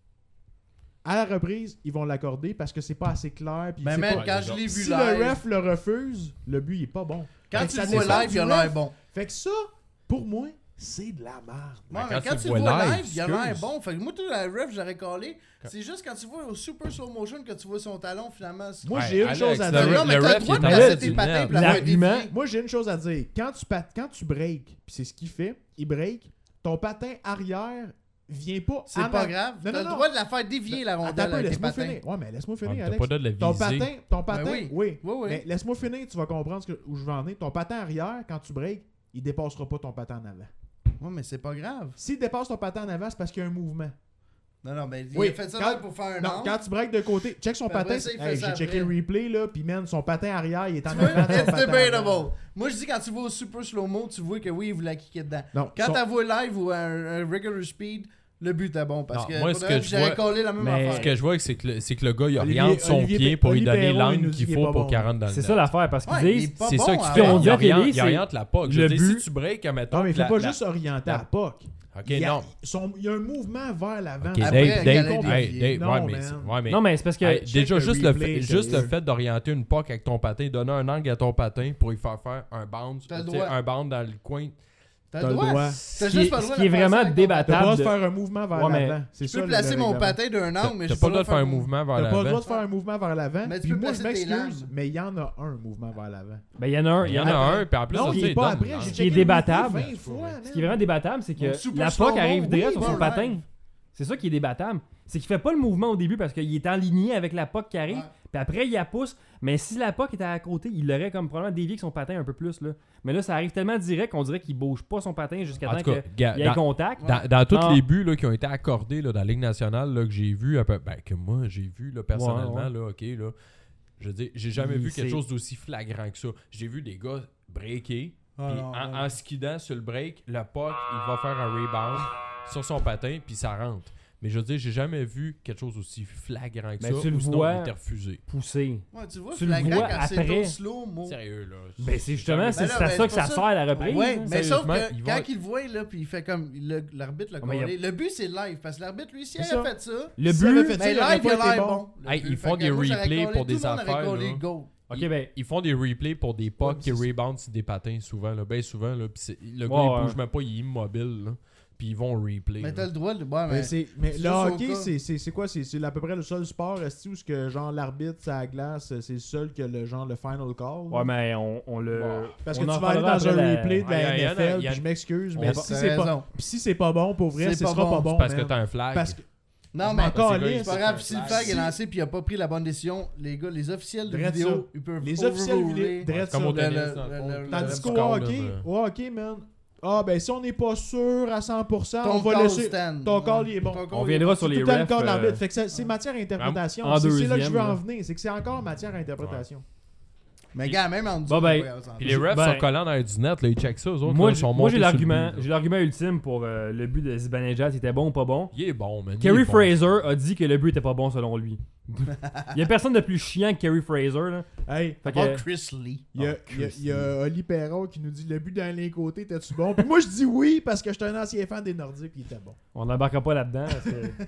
à la reprise, ils vont l'accorder parce que c'est pas assez clair. Puis Mais c'est même pas- quand je l'ai vu si live, le ref le refuse, le but il est pas bon. quand Fait tu que le ça vois dépend live, du il a ref. l'air bon. Fait que ça, pour moi, c'est de la merde. Ouais, Mais mais quand tu le vois vois live, live, il a l'air excuse. bon. Fait que moi, tout le ref, j'aurais collé. C'est juste quand tu vois au super slow motion que tu vois son talon, finalement. Moi, Ouais, j'ai une Alex, chose à le dire. ref- Non, mais le t'as ref, le droit de il est en placer bas tes du patins net. pour l'avoir L'argument- dévié. Moi, j'ai une chose à dire. Quand tu breaks, puis c'est ce qu'il fait, il break, ton patin arrière vient pas. C'est en pas av- grave. Non, T'as non, le droit de la faire dévier, la Attends un rondelle peu, avec tes laisse-moi patins. finir. Ouais, mais laisse-moi Ah, finir, mais t'as Alex. pas le droit de le Ton viser. patin, Ben oui. oui. Oui, oui. Mais laisse-moi finir, tu vas comprendre où je vais en venir. Ton patin arrière, quand tu breaks, il dépassera pas ton patin en avant. Ouais, mais c'est pas grave. S'il dépasse ton patin en avant, c'est parce qu'il y a un mouvement. Non, non, mais il Oui, a fait ça quand- même pour faire un Non, angle. quand tu breaks de côté, check son Puis après patin. ça, il fait Hey, ça j'ai checké après. le replay, là, puis man, son patin arrière, il est en Tu vois, avant de son it's patin arrière. debatable. Moi, je dis quand tu vois au super slow-mo, tu vois que oui, il voulait kicker dedans. Non, Quand son- t'as vu live ou un regular speed, le but est bon. Parce Non, que moi, pour ce de vrai, que je j'aurais vois- collé la même Mais- affaire. Ce que je vois, c'est que le gars, il Olivier- oriente son Olivier- pied pour lui Olivier donner Perron, il l'angle nous qu'il dit qu'il faut est pour pas qu'il bon. rentre dans le C'est net. ça l'affaire, parce qu'ils Ouais, il est disent. pas C'est bon ça qu'il à fait. qu'on voir. dit à Il oriente- télé, il c'est oriente la POC. Je le veux dire, but- si tu breaks, admettons. Non, mais il fait la- pas la- juste orienter à la- POC. Ok, Il y a- non. il y a un mouvement vers l'avant. Ok, Après, Dave, il Dave, allait hey, dévier. Dave, Non, ouais, man. mais Non, mais c'est parce que. hey, check déjà, le juste replay, juste le sérieux. fait d'orienter une POC avec ton patin, donner un angle à ton patin pour y faire un bounce, T'as le tu sais, droit. un bounce dans le coin. T'as le droit. T'as Ce qui juste est- pas le ce droit qui de est faire ça vraiment avec ton T'as débattable. pas le de- droit de faire un mouvement vers Ouais, mais- l'avant. C'est Je ça, peux le placer mon règlement. patin d'un angle, mais T'as je pas le droit de faire un mouvement vers T'as pas le droit l'avant. de faire un mouvement vers l'avant. Mais tu Puis peux moi, je placer tes m'excuse, lames. mais il y en a un mouvement vers l'avant. Ben, il y en a un. Il y en a un, puis en plus, Non, ça, il tu est sais, pas donne après. l'angle. J'ai Ce qui est checké débattable. le replay 20 fois, Ce qui est vraiment débattable, c'est que Donc, super la slow-mo, POC arrive oui, direct sur son bon patin. live. C'est ça qui est débattable. C'est qu'il fait pas le mouvement au début parce qu'il est en ligne avec la POC qui arrive. Ouais. Puis après, il la pousse. Mais si la POC était à côté, il l'aurait comme probablement dévié avec son patin un peu plus. Là. Mais là, ça arrive tellement direct qu'on dirait qu'il bouge pas son patin jusqu'à En temps tout cas, qu'il gars, y ait contact. dans tous Ah. les buts là, qui ont été accordés là, dans la Ligue nationale là, que j'ai vu, que moi j'ai vu là, personnellement, Ouais, ouais. là, ok, là, je veux dire, j'ai jamais Il- vu quelque c'est- chose d'aussi flagrant que ça. J'ai vu des gars breaker, Ah, puis non, non. en skidant sur le break, le puck, il va faire un rebound sur son patin, puis ça rentre. Mais je veux dire, j'ai jamais vu quelque chose aussi flagrant que Mais ça, tu le ou sinon vois- il était refusé. Poussé. Ouais, tu vois, Tu le flagrant vois quand c'est après. trop slow-mo. Sérieux, là. Ben, c'est justement, jamais- c'est Ben là, à ben, ça c'est que ça pour ça. sert la reprise. Ouais, hein. mais sauf Sérieusement, que il quand va- il le voit, là, puis il fait comme l'arbitre l'a Ah, mais collé. Le but, c'est live. Parce que l'arbitre, lui, s'il C'est avait ça. fait ça, Le S'il avait but. fait ça, mais il aurait live, il pas a été l'air bon. bon. Le Hey, but. ils Fait font que des moi, j'aurais replays collé, pour des tout le monde aurait affaires, collé là. goal. Ok, ben. Ils font des replays pour des pucks Ouais, qui c'est- reboundent sur des patins souvent, là, bien souvent. Là, pis le gars, Ouais, il bouge ouais. même pas, il est immobile. Là, puis ils vont replay. Mais là. t'as le droit de. Ouais, Mais, mais c'est le juste au hockey, cas. c'est quoi? C'est à peu près le seul sport est-ce où ce que genre l'arbitre sur la glace, c'est le seul que le genre le final call. là? Ouais, mais on le. Parce on que en tu vas aller parlera dans un après replay de Ouais, la y en a- NFL, y a- puis je m'excuse, on mais va- si t'as c'est pas, raison. puis si c'est pas bon, pour vrai, C'est ce pas sera bon. pas bon. Parce que man. t'as un flag. Parce que Non, Je mais m'en calisse. c'est pas grave. Si le flag est lancé puis il a pas pris la bonne décision, les gars, les officiels de Drette ça. vidéo, ils peuvent les officiels overruler. drette C'est comme ça. au le- tennis, le- dans le fond. le- Tandis Le qu'au score, hockey, là, au hockey, man, ben si on n'est pas sûr à 100%, Ton on va call laisser. stand. Ton call, il est bon. Ton call, On il est viendra bon. sur C'est les tout le temps le refs. cas de l'arbitre. Fait que c'est matière à interprétation. en C'est là que deuxième, je veux en là. venir. C'est que c'est encore matière à interprétation. Mais gars, même en Bon, ben, Puis les refs Ben, sont collants dans les du net, là, ils checkent ça, eux autres. Moi, là, ils sont moi j'ai montés sur le l'argument. but, là. J'ai l'argument ultime pour le but de Zibanejad, il était bon ou pas bon. Il est bon, man. il Kerry est bon. Fraser a dit que le but était pas bon selon lui. Il y a personne de plus chiant que Kerry Fraser. Là. Hey, Fait Pas que, Chris Lee. il y a, Oh, il y a- Chris il y a Oli Perron qui nous dit le but d'un l'un côté, était-tu bon? Puis moi je dis oui parce que j'étais un ancien fan des Nordiques, il était bon. on n'embarquera pas là-dedans. Parce que...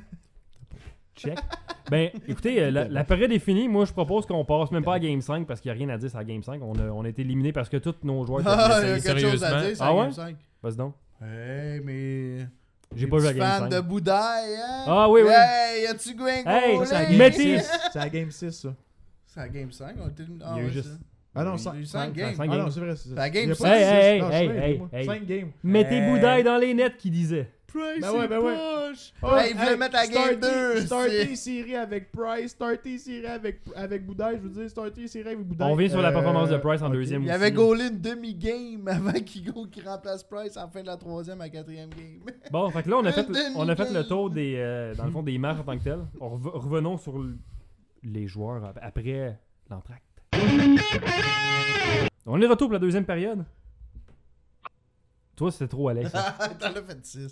Check. Ben, écoutez, la période est finie. Moi, je propose qu'on passe même pas à Game 5 parce qu'il n'y a rien à dire sur la Game 5. On a été éliminé parce que tous nos joueurs étaient Ah, il y a blessés. quelque chose à sérieusement. dire, c'est Ah la ouais? Game 5. Vas-y donc. Hey, mais. J'ai pas vu la Game fan 5. de Boudaille, hein? Ah oui, oui. Hey, as-tu gouin Hey, gaulé? Ça, c'est la Game Mettez- 6. C'est la Game 6, ça. C'est la Game 5, on était. Ah, Il y a eu ouais, juste- ça. Ah non, Il y a cinq- eu 5 cinq- games. cinq Ah games. non, c'est vrai. C'est La game il y a six. pas de Hey, six. hey, Non, hey, je sais, hey, excuse-moi. hey. 5 games. Mettez Hey. Boudaille dans les nets qui disait. Price, Ben ouais, ben ouais. poche. Ah, Hey, il voulait mettre la game 2. Starter série avec Price, starter série avec Boudaille, je veux dire, starter série avec Boudaille. On vient sur la performance de Price en ok. deuxième Il aussi. avait goalé une demi-game avant qu'il remplace Price en fin de la troisième à quatrième game. Bon, fait que là, on a fait le Demi-game. tour des, dans le fond, des matchs en tant que tel. Revenons sur les joueurs après l'entracte. On est de retour pour la deuxième période. Toi, c'était trop, Alex. T'en as fait 6.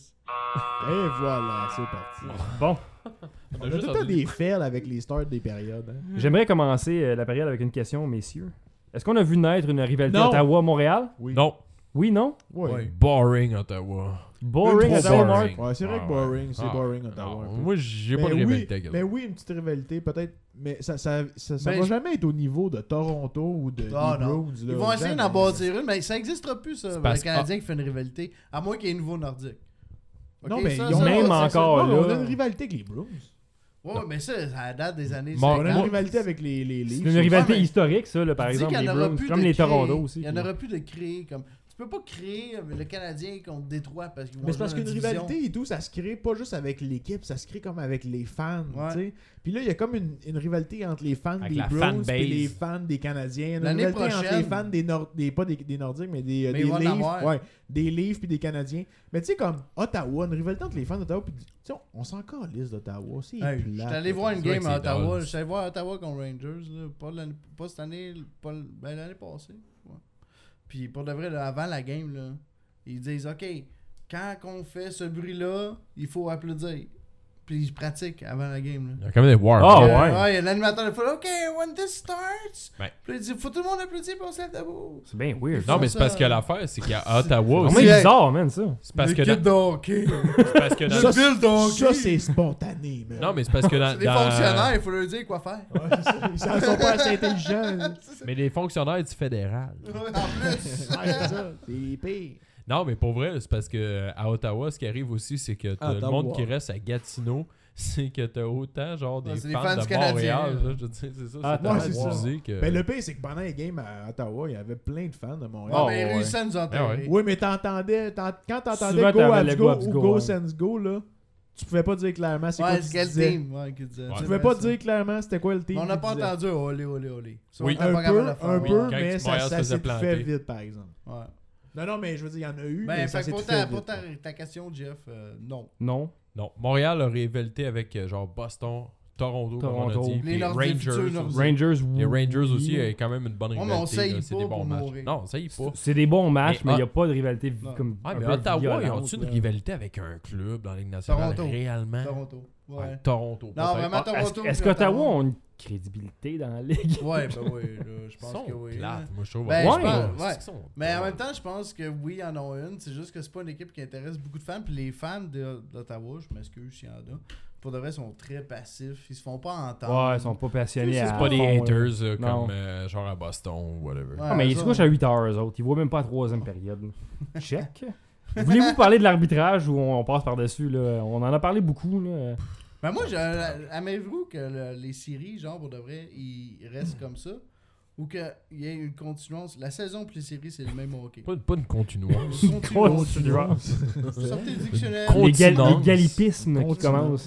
Et voilà, c'est parti. Bon, On a tout le temps des fails avec les starts des périodes. Hein. j'aimerais commencer la période avec une question, messieurs. Est-ce qu'on a vu naître une rivalité Non. Ottawa-Montréal? Oui. Non. Oui, non? Ouais. Boring, Ottawa. Boring Trop Ottawa, boring. Mark? Ouais, c'est vrai que boring, c'est boring Ottawa. Non, un peu. moi, j'ai pas de Mais rivalité oui, avec mais eux. oui, une petite rivalité, peut-être. Mais ça Ben, va jamais être au niveau de Toronto ou de des Ah, non. Bruins. Ils vont essayer d'en bâtir une, mais ça n'existera plus, ça. parce Le Canadien qui fait une rivalité. À moins qu'il y ait un nouveau nordique. Non, Ok, mais ça, ils ont ça, même ça, encore, ça, Non, mais on là. a une rivalité avec les Bruins. Ouais, mais ça date des années Bon, On a une 50. rivalité avec les Leafs. C'est une rivalité Ouais, mais- historique, ça, là, par Tu dis exemple, qu'il y les en aura Bruins. plus Comme de les créer- Toronto aussi. Il n'y en aura plus de créer comme. Tu peux pas créer le Canadien contre Détroit parce qu'ils vont Mais c'est jouer parce dans la qu'une division. rivalité et tout, ça se crée pas juste avec l'équipe, ça se crée comme avec les fans. Ouais. Tu sais. Puis là, il y a comme une rivalité entre les fans Avec des la Bruins fanbase. et les fans des Canadiens. Une L'année rivalité entre prochaine- les fans pas des Nordiques, mais des Mais ils vont en Leafs. avoir. Ouais, des Leafs puis des Canadiens. Mais tu sais, comme Ottawa, une rivalité entre les fans d'Ottawa. Puis tu sais, on s'en calisse d'Ottawa. C'est Hey, plate. j'étais allé voir une C'est vrai game que à c'est Ottawa. drôle. J'étais allé voir Ottawa contre Rangers. Là. Pas cette année, l'année passée. Ouais. Puis pour de vrai, là, avant la game, là, ils disent OK, quand on fait ce bruit-là, il faut applaudir. Puis ils pratiquent avant la game. Là. Il y a quand même des warm. Ah, Il ouais. y a l'animateur qui fait OK, when this starts. Ouais. Puis il dit faut tout le monde applaudir pour on se lève debout. C'est bien weird. Non, mais c'est ça- parce que l'affaire, c'est qu'à Ottawa C'est aussi. vraiment bizarre, man, ça. C'est parce que Le kid de dans- hockey. c'est parce que dans- Ça, Bill de hockey. Ça, c'est spontané, man. Non, mais c'est parce que dans. C'est des dans- fonctionnaires, il faut leur dire quoi faire. Ouais, c'est ça. Ils sont pas assez intelligents. Mais les fonctionnaires du fédéral. En plus. Ouais, c'est ça. C'est les pires. Non, mais pour vrai, c'est parce que à Ottawa, ce qui arrive aussi, c'est que t'as le Ottawa. monde qui reste à Gatineau, c'est que t'as autant genre des c'est les fans, fans de du Canadien, Montréal. là. Là, je veux dire, c'est ça. Ah, c'est tellement ouais, c'est ça. diffusé que. Ben, le pire, c'est que pendant les games à Ottawa, il y avait plein de fans de Montréal. Non, Oh, mais ils ouais. réussissent à nous enterrer. Oui, mais quand t'entendais Souvent, Go t'avais Habs le Go Go Habs ou Go, Go ouais. Sense Go, là, tu pouvais pas dire clairement c'est quoi Ouais, tu c'est quel disais. team ouais, qui disait. Ouais. Tu C'est pouvais vrai, pas ça. dire clairement c'était quoi le team. Mais on n'a qui pas disait. entendu olé, olé, olé. Ça, Oui. on était pas Un capable peu, de le faire. un Oui, peu, quand mais Montréal ça se faisait s'est planter. fait vite, par exemple. Ouais. Non, mais je veux dire, il y en a eu, Ben, mais ça fait s'est que tout pour fait pour vite. ta question, Jeff, non. Non. Non, Montréal a rivalité avec genre Boston, Toronto, comme on a Toronto. dit. Les puis Nordiques, Rangers. futurs aussi. Nordiques. Rangers, Les oui. Rangers aussi, il y a quand même une bonne Ouais, mais rivalité. on saye là, c'est pas des bons pour matchs. mourir. Non, ça y est pas. C'est des bons matchs, Mais mais il n'y a pas de rivalité Non. comme. Ouais, un mais peu Ottawa, ils violente, ont-tu une là. rivalité avec un club dans la Ligue nationale Toronto. réellement? Toronto. Ouais. Ouais, Toronto. Non, peut-être. vraiment, Ah, Toronto. Est-ce qu'Ottawa ont une crédibilité dans la ligue? Ouais, ben oui, là, je ils pense sont que oui. plates, là. moi je trouve. Ben, je Ouais, pense- ouais. c'est qu'ils sont Mais en plates. même temps, je pense que oui, ils en ont une. C'est juste que c'est pas une équipe qui intéresse beaucoup de fans. Puis les fans d'Ottawa, je m'excuse s'il y en a, pour de vrai, sont très passifs. Ils se font pas entendre. Ouais, ils sont pas passionnés C'est à. C'est pas des fond, là. haters Non. comme genre à Boston ou whatever. Ouais. Ah, mais ils se ça, couchent à 8 heures, eux autres. Ils voient même pas la troisième période. Check. Voulez-vous parler de l'arbitrage ou on passe par-dessus, là? On en a parlé beaucoup, là. Ben moi, aimez-vous que les séries, genre, pour de vrai, ils restent comme ça? Ou qu'il y ait une continuance? La saison puis les séries, c'est le même hockey. Pas une continuance. Continuance. Sortez le dictionnaire. Continuance. L'égalipisme qui Continuance. commence.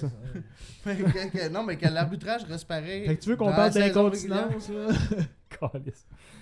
Non, mais que l'arbitrage reste pareil. Fait que tu veux qu'on dans parle la saison régulière. d'incontinence, là? Calice.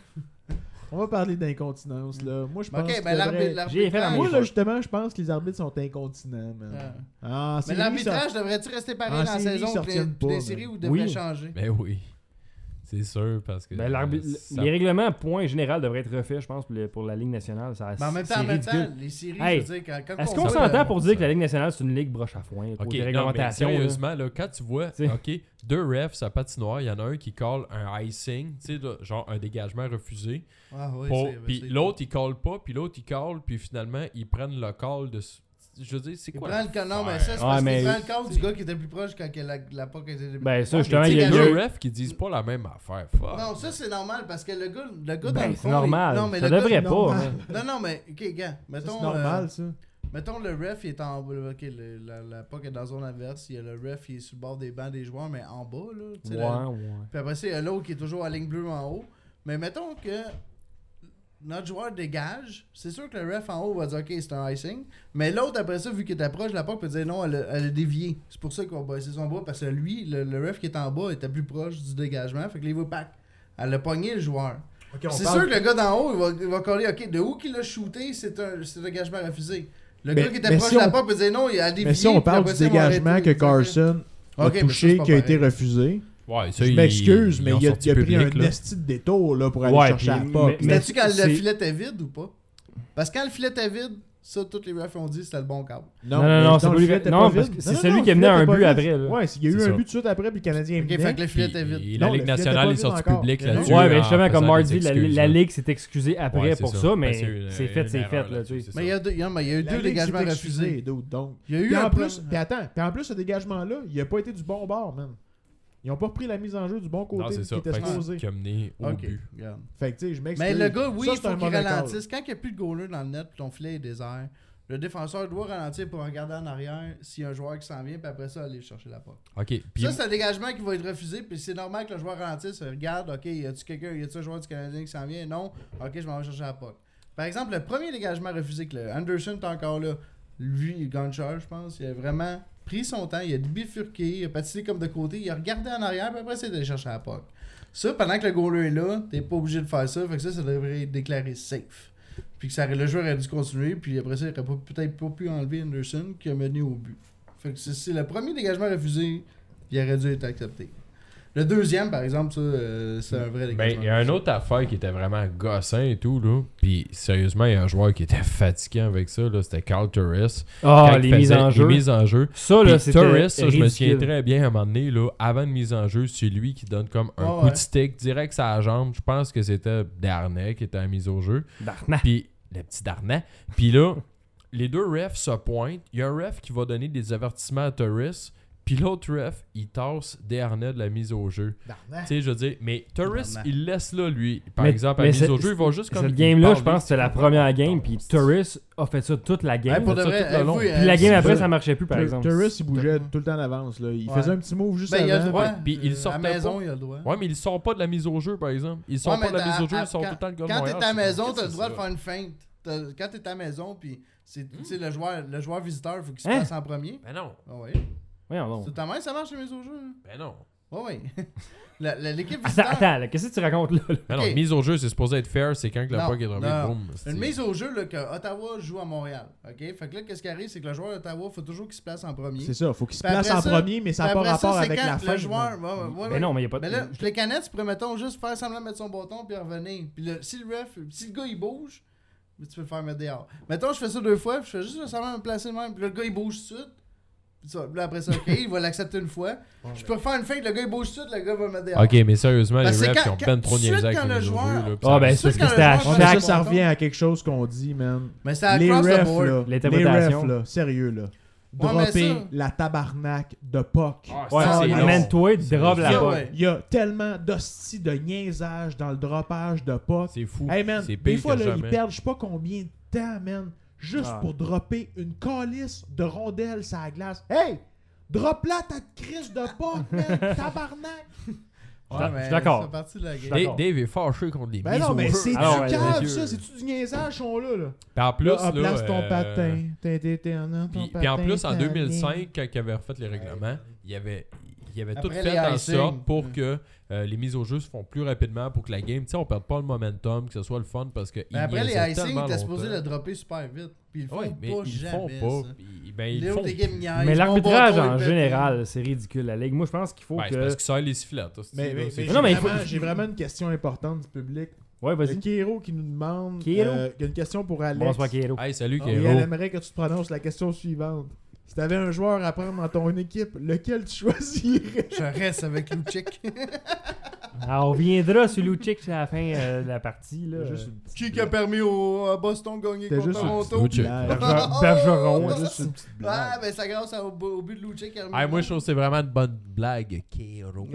On va parler d'incontinence, là. Moi, je pense Ok, que ben devrait- J'ai fait la Moi, même là, chose. justement, je pense que les arbitres sont incontinents, man. Ouais. Ah, Mais série, l'arbitrage devrait-tu rester pareil en dans la série, saison ils puis retiennent puis les pas, séries mais- ou devrait Oui. changer? Ben oui. C'est sûr, parce que. Ben, ça- les règlements, point général, devraient être refaits, je pense, pour la Ligue nationale. Ça, Mais en même c'est temps, ridicule. les séries, Hey, je veux dire, quand Est-ce on qu'on voit s'entend le- pour dire que la Ligue nationale, c'est une ligue broche à foin? Ok, Pour des non, mais réglementations, là? sérieusement, là, quand tu vois, T'sais. ok, deux refs à patinoire, il y en a un qui call un icing, tu sais, là, genre un dégagement refusé. Ah oui, Puis l'autre, il call pas, puis l'autre, il call, puis finalement, ils prennent le call de. Je veux dire, c'est Il quoi? prend le cas, non, mais l'affaire? ça, c'est parce Ouais, mais- qu'il prend le cas du gars qui était plus proche quand la puck était. Ben, ça, Ouais, justement, mais il y a tu sais, eu. deux refs qui disent pas la même affaire. Fuck. Non, ça c'est normal parce que le gars dans Ben, le c'est fond, normal. Non, mais Ça le gars- devrait pas. normal. hein. Non, non, mais ok, gars, Ça, mettons. c'est normal, ça. Mettons le ref il est en ok, la puck est dans la zone adverse, il y a le ref il est sur le bord des bancs des joueurs mais en bas là, tu sais, Ouais, ouais. Puis après ça il y a l'autre qui est toujours à ligne bleue en haut. Mais mettons que notre joueur dégage, c'est sûr que le ref en haut va dire ok, c'est un icing. Mais l'autre, après ça, vu qu'il est proche, la POC peut dire non, elle a dévié. C'est pour ça qu'on va baisser son bras parce que lui, le ref qui est en bas était plus proche du dégagement. Fait que là, il va pack. Elle a pogné le joueur. Ok, C'est sûr que le gars d'en haut, il va coller ok, de où qu'il l'a shooté, c'est un dégagement refusé. Le gars qui était proche de la POC peut dire non, il a dévié. Mais si on parle du dégagement que Carson a touché, qui a été refusé. Ouais, ça, Je m'excuse, mais il a sorti pris public, un là. esti de détour là, pour aller Ouais, chercher puis- la POC. mais- C'était-tu quand c'est- le filet était vide ou pas? Parce que quand le filet était vide, ça, tous les refs ont dit que c'était le bon câble. Non, mais c'est le pas lui- filet était non, pas parce vide. que c'est Non, celui non, qui a le mené filet un était but pas après, vide. là. Ouais, il y a eu C'est un ça. but tout de suite après, puis le Canadien Ok, est fait que le filet était vide. Et Non, la Ligue le filet nationale était est pas sortie vide encore. public Non, non. là-dessus. Ouais, mais en justement, comme faisant Marty, des la excuses, là. Ligue s'est excusée après Ouais, pour c'est ça, mais Parce qu'il y a c'est eu fait, une c'est erreur fait, là, là-dessus, tu sais. c'est Mais il y ça. a eu La deux Ligue dégagements s'est refusés. excusée, dude, donc. Il y a eu Puis un en plus, plan- puis attends, puis en plus, ce dégagement-là, il a pas été du bon bord, man. Ils ont pas repris la mise en jeu du bon Non, côté c'est qui ça. était Fait que supposé. c'est qui a mené au Ok, but. regarde. Fait que tu sais, je m'excuse. Mais le gars, oui, Ça, il c'est faut un qu'il mauvais call. ralentisse. Quand il n'y a plus de goaler dans le net, puis ton filet est désert, le défenseur doit ralentir pour regarder en arrière s'il y a un joueur qui s'en vient, puis après ça, aller chercher la POC. OK. Puis Ça, c'est un dégagement qui va être refusé, puis c'est normal que le joueur ralentisse, regarde, ok, y a-tu un joueur du Canadien qui s'en vient? Non, ok, je m'en vais chercher la POC. Par exemple, le premier dégagement refusé, que le Anderson est encore là, lui, Gunchar, je pense, il a vraiment pris son temps, il a bifurqué, il a patiné comme de côté, il a regardé en arrière, puis après, c'est d'aller chercher la POC. Ça, pendant que le goaler est là, t'es pas obligé de faire ça, fait que ça devrait être déclaré safe. Puis que le joueur aurait dû continuer, puis après ça, il aurait peut-être pas pu enlever Anderson qui a mené au but. Fait que c'est le premier dégagement refusé, il aurait dû être accepté. Le deuxième, par exemple, ça, c'est un vrai ben, dégagement. il y a une autre affaire qui était vraiment gossant et tout, là. Puis, sérieusement, il y a un joueur qui était fatiguant avec ça, là. C'était Carl Torres. Ah, Quand les il mises faisait en jeu. Les mises en jeu. Ça, là, Puis c'était Torres, ça, je me souviens ridicule. très bien à un moment donné, là, avant une mise en jeu, c'est lui qui donne comme un Ah coup ouais. de stick direct sur la jambe. Je pense que c'était Darnay qui était à la mise au jeu. Darnat. Puis, le petit Darnay. Puis là, les deux refs se pointent. Il y a un ref qui va donner des avertissements à Torres. Puis l'autre ref, il tasse Darnay de la mise au jeu. Darnay. Tu sais, je veux dire, mais Torres, Darnay. il laisse là, lui. Par Mais- exemple, à la mais mise au jeu, il va juste comme. Cette il game-là, parle, je pense que c'était la première game, puis Torres a fait ça toute la Ouais, game. pour de ça vrai, tout le long. vous, Puis la game après, ça- ça marchait plus, par exemple. Torres, il bougeait tout le temps d'avance. Là. Il Ouais. faisait un petit move juste ben, il a le avant. droit. Ouais, puis il à sortait la maison, pas. il a le droit. Ouais, mais il sort pas de la mise au jeu, par exemple. Il sort Ouais, pas de mais la mise au jeu, à- il sort quand- tout le temps le gars de Quand Montréal. t'es à la maison, Qu'est-ce t'as que le droit c'est de ça? faire une feinte. Quand t'es à la maison, puis c'est tu sais, le joueur visiteur, faut qu'il se Hein? passe en premier. Ben non. Ah ouais. Voyons donc. C'est ta main, ça marche les mises au jeu. hein? Ben non. Ouais, ouais. L'équipe Attends, visiteur. attends, là, qu'est-ce que tu racontes là? Ben Ok. non, mise au jeu, c'est supposé être fair, c'est quand que le Non, puck est droppé, non. boum. Une mise au jeu, là, que Ottawa joue à Montréal. OK? Fait que là, qu'est-ce qui arrive, c'est que le joueur d'Ottawa, faut toujours qu'il se place en premier. C'est ça, faut qu'il se Puis place après en ça- premier, mais ça n'a Puis pas après ça, rapport c'est avec quand la fin. le joueur. Ouais, Mais non, mais il n'y a pas Mais de. là, les canettes, tu pourrais, mettons, juste faire semblant de mettre son bâton puis revenir. Puis si le gars il bouge, tu peux le faire mettre dehors. Mettons, je fais ça 2 fois, puis je fais juste semblant de me placer de même. Puis là, le gars il bouge tout de suite. Puis là, après ça, ok, il va l'accepter une fois. Je peux refaire une feinte, le gars il bouge tout de suite, le gars va me mettre dehors. Ok, mais sérieusement, les Parce que refs, ils quand- ont ben trop tout de suite, niaisé avec quand les le mises au jeu. joueur- là, puis Ah, ça- ben, Tout de c'est parce suite, que quand c'était le à joueur Ouais, mais chaque. ça revient à quelque chose qu'on dit, man. Mais c'est à Les across the refs, board. là, L'interprétation. les refs, là, sérieux, là. Ouais, mais Dropper ça- la tabarnak de POC. Ah, Ouais, ça, c'est long. amène-toi, drop la Yeah, POC. ouais. Il y a tellement d'hosties de niaisage dans le droppage de POC. C'est fou. Hey man, C'est des pire fois que là, ils jamais. perdent je sais pas combien de temps, man, juste Ah. pour dropper une calice de rondelles sur la glace. Hey! Drop-la ta crise de POC, man! Tabarnak! Ouais, Je mais suis d'accord. C'est partie de la game. D'accord. Dave est fâché contre les Ben mises non, au mais jeu. c'est Alors, du ouais, cave, messieurs. ça! C'est-tu du niaisage, sont là? Puis en plus, Là, là, place ton patin. Puis en plus, en 2005, quand ils avaient refait les règlements, il y avait tout Après fait les en icing. sorte pour que les mises au jeu se font plus rapidement pour que la game, tu sais, on perde pas le momentum, que ce soit le fun parce que Mais après, les niaisaient icing, tellement t'es supposé longtemps. le dropper super vite. Puis ils le font Ouais, mais pas ils le jamais. font pas. ça. Puis, ben, ils Les le font. autres équipes niaisent, Mais ils l'arbitrage vont pas en trop général, c'est ridicule. La Ligue, moi, je pense qu'il faut Ben, c'est que. parce qu'ils serrent les sifflets. Mais Non, mais il faut- j'ai vraiment une question importante du public. Ouais, Il y a vas-y. Kiro qui nous demande. Kiro? Il y a une question pour Alex. Bonsoir, Kero. Hey, salut, Ah, Et Kéro. elle aimerait que tu te prononces la question suivante. Si tu avais un joueur à prendre dans ton équipe, lequel tu choisirais? Je reste avec Lucic. Alors, on reviendra sur Lucic à la fin de la partie. Là. Juste une petite Qui a permis à Boston de gagner C'était contre juste une Toronto? Lucic. blague. Bergeron. Oh, Juste une petite Ah, blague. ben c'est grâce au but de Lucic qui a remis Hey, le moi, ball. je trouve que c'est vraiment une bonne blague, Kéro.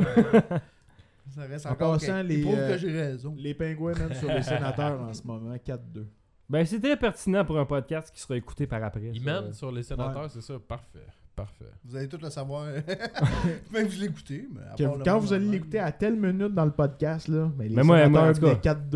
Ça reste En encore passant, ok. les, Il prouve euh, que j'ai raison. Les Pingouins mènent sur les Sénateurs en ce moment, 4-2. Ben, c'est très pertinent pour un podcast qui sera écouté par après. Ils ça. mènent sur les sénateurs, c'est ça? Parfait. Parfait. Vous allez tout le savoir. Même vous l'écoutez. Mais à Que- part le quand monde vous allez normal. l'écouter à telle minute dans le podcast, là, mais les Mais moi, en Sénateurs tout cas, venaient 4-2.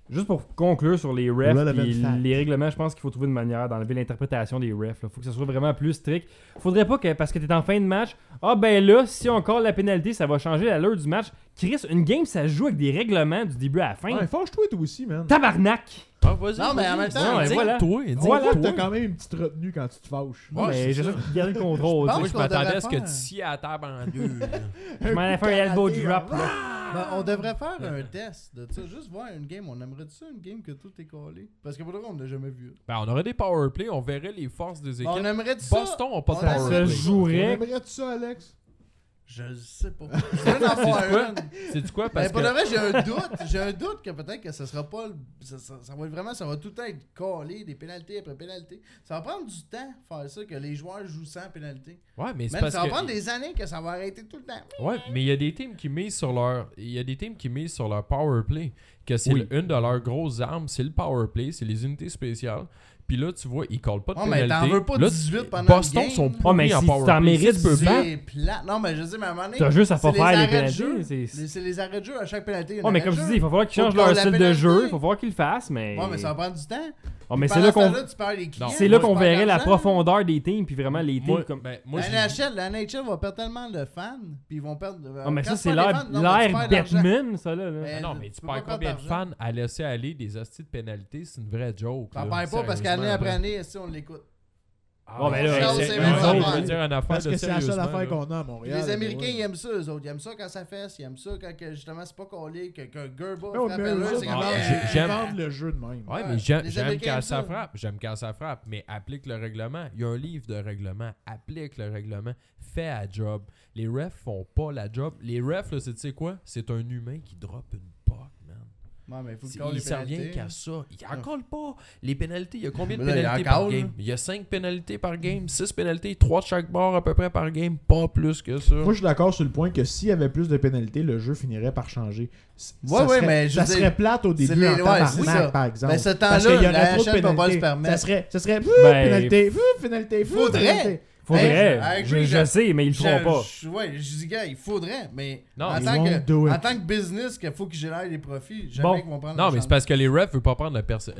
Juste pour conclure sur les refs Relevant et fact. les règlements, je pense qu'il faut trouver une manière d'enlever l'interprétation des refs. Il faut que ça soit vraiment plus strict. Faudrait pas que, parce que t'es en fin de match, ben là, si on colle la pénalité, ça va changer l'allure du match. Chris, une game, ça se joue avec des règlements du début à la fin. Ouais, fâche-toi toi aussi, man. Tabarnak! Ah, vas-y. Non, mais en même temps, Ouais, voilà. Toi, Voilà, t'as quand même une petite retenue quand tu te fâches. Ouais, mais c'est j'essaie ça. de garder le contrôle. Je tu Moi, sais. je qu'on m'attendais devrait à ce que faire. tu scies à la table en deux. Je m'en ai fait un elbow drop. Là. Ben, on devrait faire un test de ça. Juste voir une game. On aimerait ça, une game que tout est collé? Parce que pour le moment, on l'a jamais vu. Ben, on aurait des powerplay, on verrait les forces des équipes. On aimerait ça. Boston n'a pas de On Ça powerplay. se jouerait. Aimerais-tu ça, Alex? Je sais pas. Je veux en avoir quoi? une. C'est quoi? Ben, Parce pour que... le vrai, j'ai un doute. J'ai un doute que peut-être que ça sera pas. Ça va être vraiment, ça va tout le temps être collé, des pénalités après pénalités. Ça va prendre du temps faire ça, que les joueurs jouent sans pénalité. Ouais, mais c'est Man, parce ça va que... prendre des années que ça va arrêter tout le temps. Ouais, mais il y a des teams qui misent sur leur... Il y a des teams qui misent sur leur powerplay. Que c'est Oui. une de leurs grosses armes, c'est le powerplay, c'est les unités spéciales. Puis là, tu vois, ils collent pas de Oh, mais pénalité. t'en veux pas Là, 18 pendant Boston une game. sont Oh, pourris mais en si powerplay. t'en mérites, Si tu peux c'est battre... C'est plat. Non, mais je dis, mais à un moment donné. T'as juste à pas c'est faire les arrêts de pénalités. jeu. C'est les arrêts de jeu à chaque pénalité. il y a Oh, un mais arrêt comme de je jeu. dis, il va falloir qu'ils Faut changent qu'on leur la style de pénalité. jeu. Il va falloir qu'ils le fassent, mais. Ouais, mais ça va prendre du temps. Oh, mais Puis c'est là pendant qu'on. ce temps-là, tu perds les clients. C'est là qu'on tu perds verrait la l'argent. profondeur des teams, puis vraiment les teams Moi, comme. ben, moi, La je- NHL va perdre tellement de fans, puis ils vont perdre. Oh, mais quand ça, tu c'est perds des l'air fans, non, mais tu perds de l'argent. Batman, ça, là. Mais- Ah non, mais tu peux perds pas combien de perdre d'argent. fans à laisser aller des hosties de pénalités? C'est une vraie joke. T'en là, perds pas parce qu'année sérieusement, après là. année, si on l'écoute. Ah, Bon, ben là, c'est- c'est eux même autres, affaire. je veux dire une affaire Parce de que c'est la seule sérieusement, affaire là. qu'on a à Puis Montréal. les Américains, ouais. ils aiment ça, eux autres. Ils aiment ça quand ça fesse. Ils aiment ça quand que, justement c'est pas collé, que Gerba Ouais, frappe mais eux là. autres, C'est Ah, comme. j'aime- vendent le jeu de même. Ouais, Ouais, mais j'aime les j'aime Américains quand aiment ça ça. frappe. J'aime quand ça frappe, mais applique le règlement. Il y a un livre de règlement. Applique le règlement. Fais la job. Les refs font pas la job. Les refs, là, c'est tu sais quoi? C'est un humain qui drop une puck, man. Ouais, mais il faut Il que tu les s'en revient pénalités. qu'à ça. Il en colle pas. Les pénalités, il y a combien de Mais là, il en pénalités par colle, game? là. Il y a 5 pénalités par game, 6 pénalités, 3 de chaque bord à peu près par game. Pas plus que ça. Moi, je suis d'accord sur le point que s'il y avait plus de pénalités, le jeu finirait par changer. Ouais, ouais, mais je ça veux serait dire, plate au c'est début les- en ouais, tabarnak, c'est ça. par exemple. Ben, ce Parce temps-là, qu'il y aurait la trop de NHL peut pas pénalités. se permettre. Ça serait Ben, pénalité, pénalité, Faudrait. pénalité. Faudrait. Hey, je, agree, je sais, mais ils le feront pas. Ouais, je dis, gars, il faudrait, mais Non, en, ils tant won't do que, it. en tant que business, qu'il faut qu'ils génèrent des profits, jamais Bon. qu'ils vont prendre Non, la mais chance. c'est parce que les refs veulent pas prendre la Les refs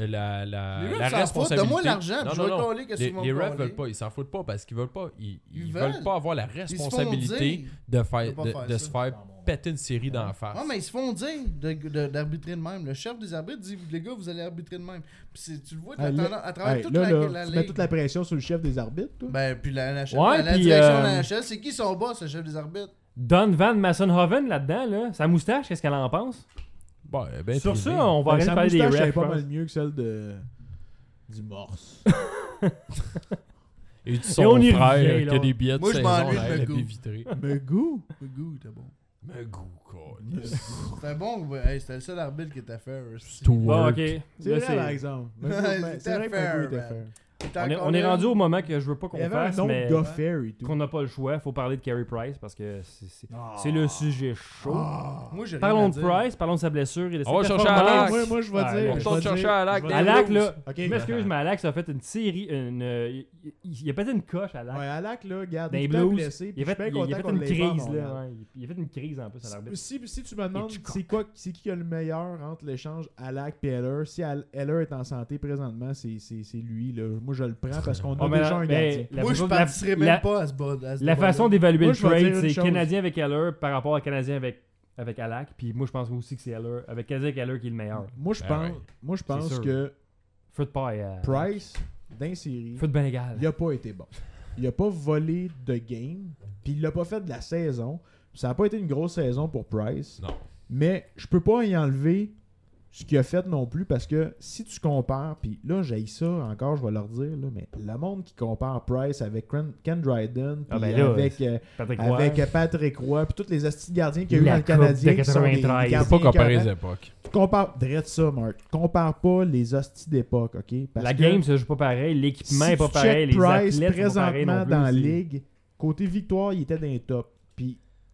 la s'en foutent. responsabilité. Donne-moi l'argent, Non, puis je non, vais non. coller qu'est-ce Les, qu'ils vont les refs coller. veulent pas, ils s'en foutent pas parce qu'ils veulent pas. Ils Ils veulent veulent. pas avoir la Ils se font responsabilité dire. de, De faire, pas de, faire de ça. se faire péter une série d'en face. Ouais, mais ils se font dire d'arbitrer de même. Le chef des arbitres dit, les gars, vous allez arbitrer de même. Puis tu le vois Ah, là, à travers hey, toute là, la tu mets ligue. toute la pression sur le chef des arbitres, toi. Ben, puis la NHL, Ouais, la puis, direction de la NHL, c'est qui son boss, le chef des arbitres? Don Van Massenhoven là-dedans, là, sa moustache, qu'est-ce qu'elle en pense? Bon, ben, Sur filmé. ça, on va Ben, arrêter sa de parler des moustache, elle est refs. pas je mal pense. mieux que celle du morse. Et de Et son on y frère revient, qui a là. des billets de Moi, je saison m'ennuie de à la Magoo. baie vitrée. Mais goût. Le goût, c'était bon. Mais goût, quoi. C'était bon, hey, c'était le seul arbitre qui était fair. Bon, ok. C'est Là, vrai, c'est- par exemple. Ouais, C'est vrai que c'était Magoo était fair, fair. On est rendu au moment que je veux pas qu'on Il y avait fasse, un autre mais gars fair et tout. qu'on n'a pas le choix. Faut parler de Carey Price parce que Ah. c'est le sujet chaud. Moi, j'ai rien Parlons à de dire. Price, parlons de sa blessure et de ses On va chercher performances. Alak. Moi, je vais Ah, dire. on je tourne vais chercher dire- Alak je vais des dire- Alak, là, Ok. je m'excuse, mais Alex a fait une série. Il a pété une coche, Alak. Ouais, Alak, là, regarde, Dans il les est tout le temps Blues, blessé. il puis a je suis fait, bien il a content fait qu'on une l'ait pas à crise, Montréal. là. Ouais. Il a fait une crise en plus à l'arbitre. Si tu me demandes Hitchcock. c'est qui a le meilleur entre l'échange Alak et Heller, si Heller est en santé présentement, c'est lui. Là. Moi, je le prends parce qu'on a Oh, mais déjà la- un mais gardien. la Moi, je façon- participerais la- même pas à ce bas. La façon d'évaluer Moi, le je vais trade, dire une c'est chose. Canadien avec Heller par rapport à Canadien avec Alak. Puis moi, je pense aussi que c'est Heller, avec Canadien avec Heller qui est le meilleur. Moi, je Ben pense, ouais. moi, je pense sûr. que Feu de paille. Price, dans série, Feu de Bengale. il a pas été bon. Il a pas volé de game, puis il l'a pas fait de la saison. Ça a pas été une grosse saison pour Price. Non. Mais je peux pas y enlever ce qu'il a fait non plus parce que si tu compares, puis là j'ai ça encore, je vais leur dire, là, mais le monde qui compare Price avec Ken Dryden, puis Ah ben là, avec, Patrick Roy. avec Patrick Roy, puis tous les astis de gardiens qu'il y a eu La dans le Coupe Canadien. de qui sont des 93. gardiens Faut pas comparer écœurants. les époques. Tu compares, drette ça, Mark. Compare pas les hosties d'époque, ok? Parce La que game se joue pas pareil, l'équipement si est pas tu pareil, check les Price athlètes sont pas pareils présentement non plus. dans la c'est- ligue, côté victoire, il était dans les top. Puis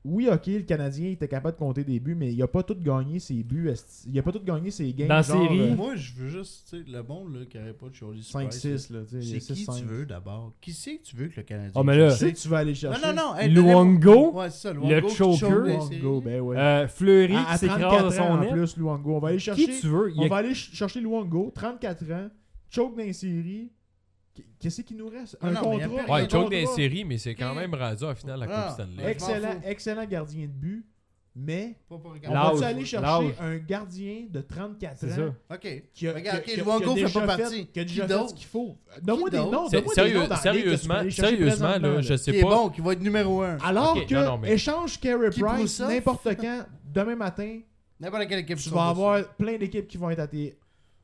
oui, ok, le Canadien était capable de compter des buts, mais il a pas tout gagné ses buts. Il a pas tout gagné ses games. Dans la genre, série, Moi, je veux juste, tu sais, le bon, là, qui n'aurait pas de Charlie 5-6, là. tu sais, C'est qui 6-5. tu veux d'abord? Qui c'est que tu veux que le Canadien Ah, mais là- Qui c'est cherche? que tu vas aller chercher? Non. Luongo, Ouais, c'est ça, le Luongo qui choker. choke les séries. Luongo, ben ouais. Fleury À qui s'écrase 34 de son ans en net. plus, Luongo. On va aller Qui chercher. tu veux? Il y On a- va aller chercher Luongo, 34 ans, choke dans les séries. Qu'est-ce qui nous reste? Un Non, mais y a contrat. plus Ouais, un il choke dans contrat. les séries, mais c'est quand même rendu en finale la Ah. Coupe Stanley. Ouais. je m'en fous. Excellent gardien de but, mais Pas pour on regarder. L'âge, va aller chercher l'âge. un gardien de 34 C'est ans ça. Ok. qui a, Regarde, qui a- ok, qui a Luongo déjà fait pas fait- partie. qui a Qui déjà fait d'autre? ce qu'il faut. Donne-moi des d'autre? noms. C'est- Donne-moi des noms dans la ligue que tu peux aller chercher Sérieusement, présentement, là, là. je sais Qui est pas. bon, qui va être numéro 1. Alors Ok, que non, mais- échange Carey Qui Price Broussard? n'importe quand, demain matin, N'importe quelle équipe. tu qui vas sont avoir plein d'équipes qui vont être à tes...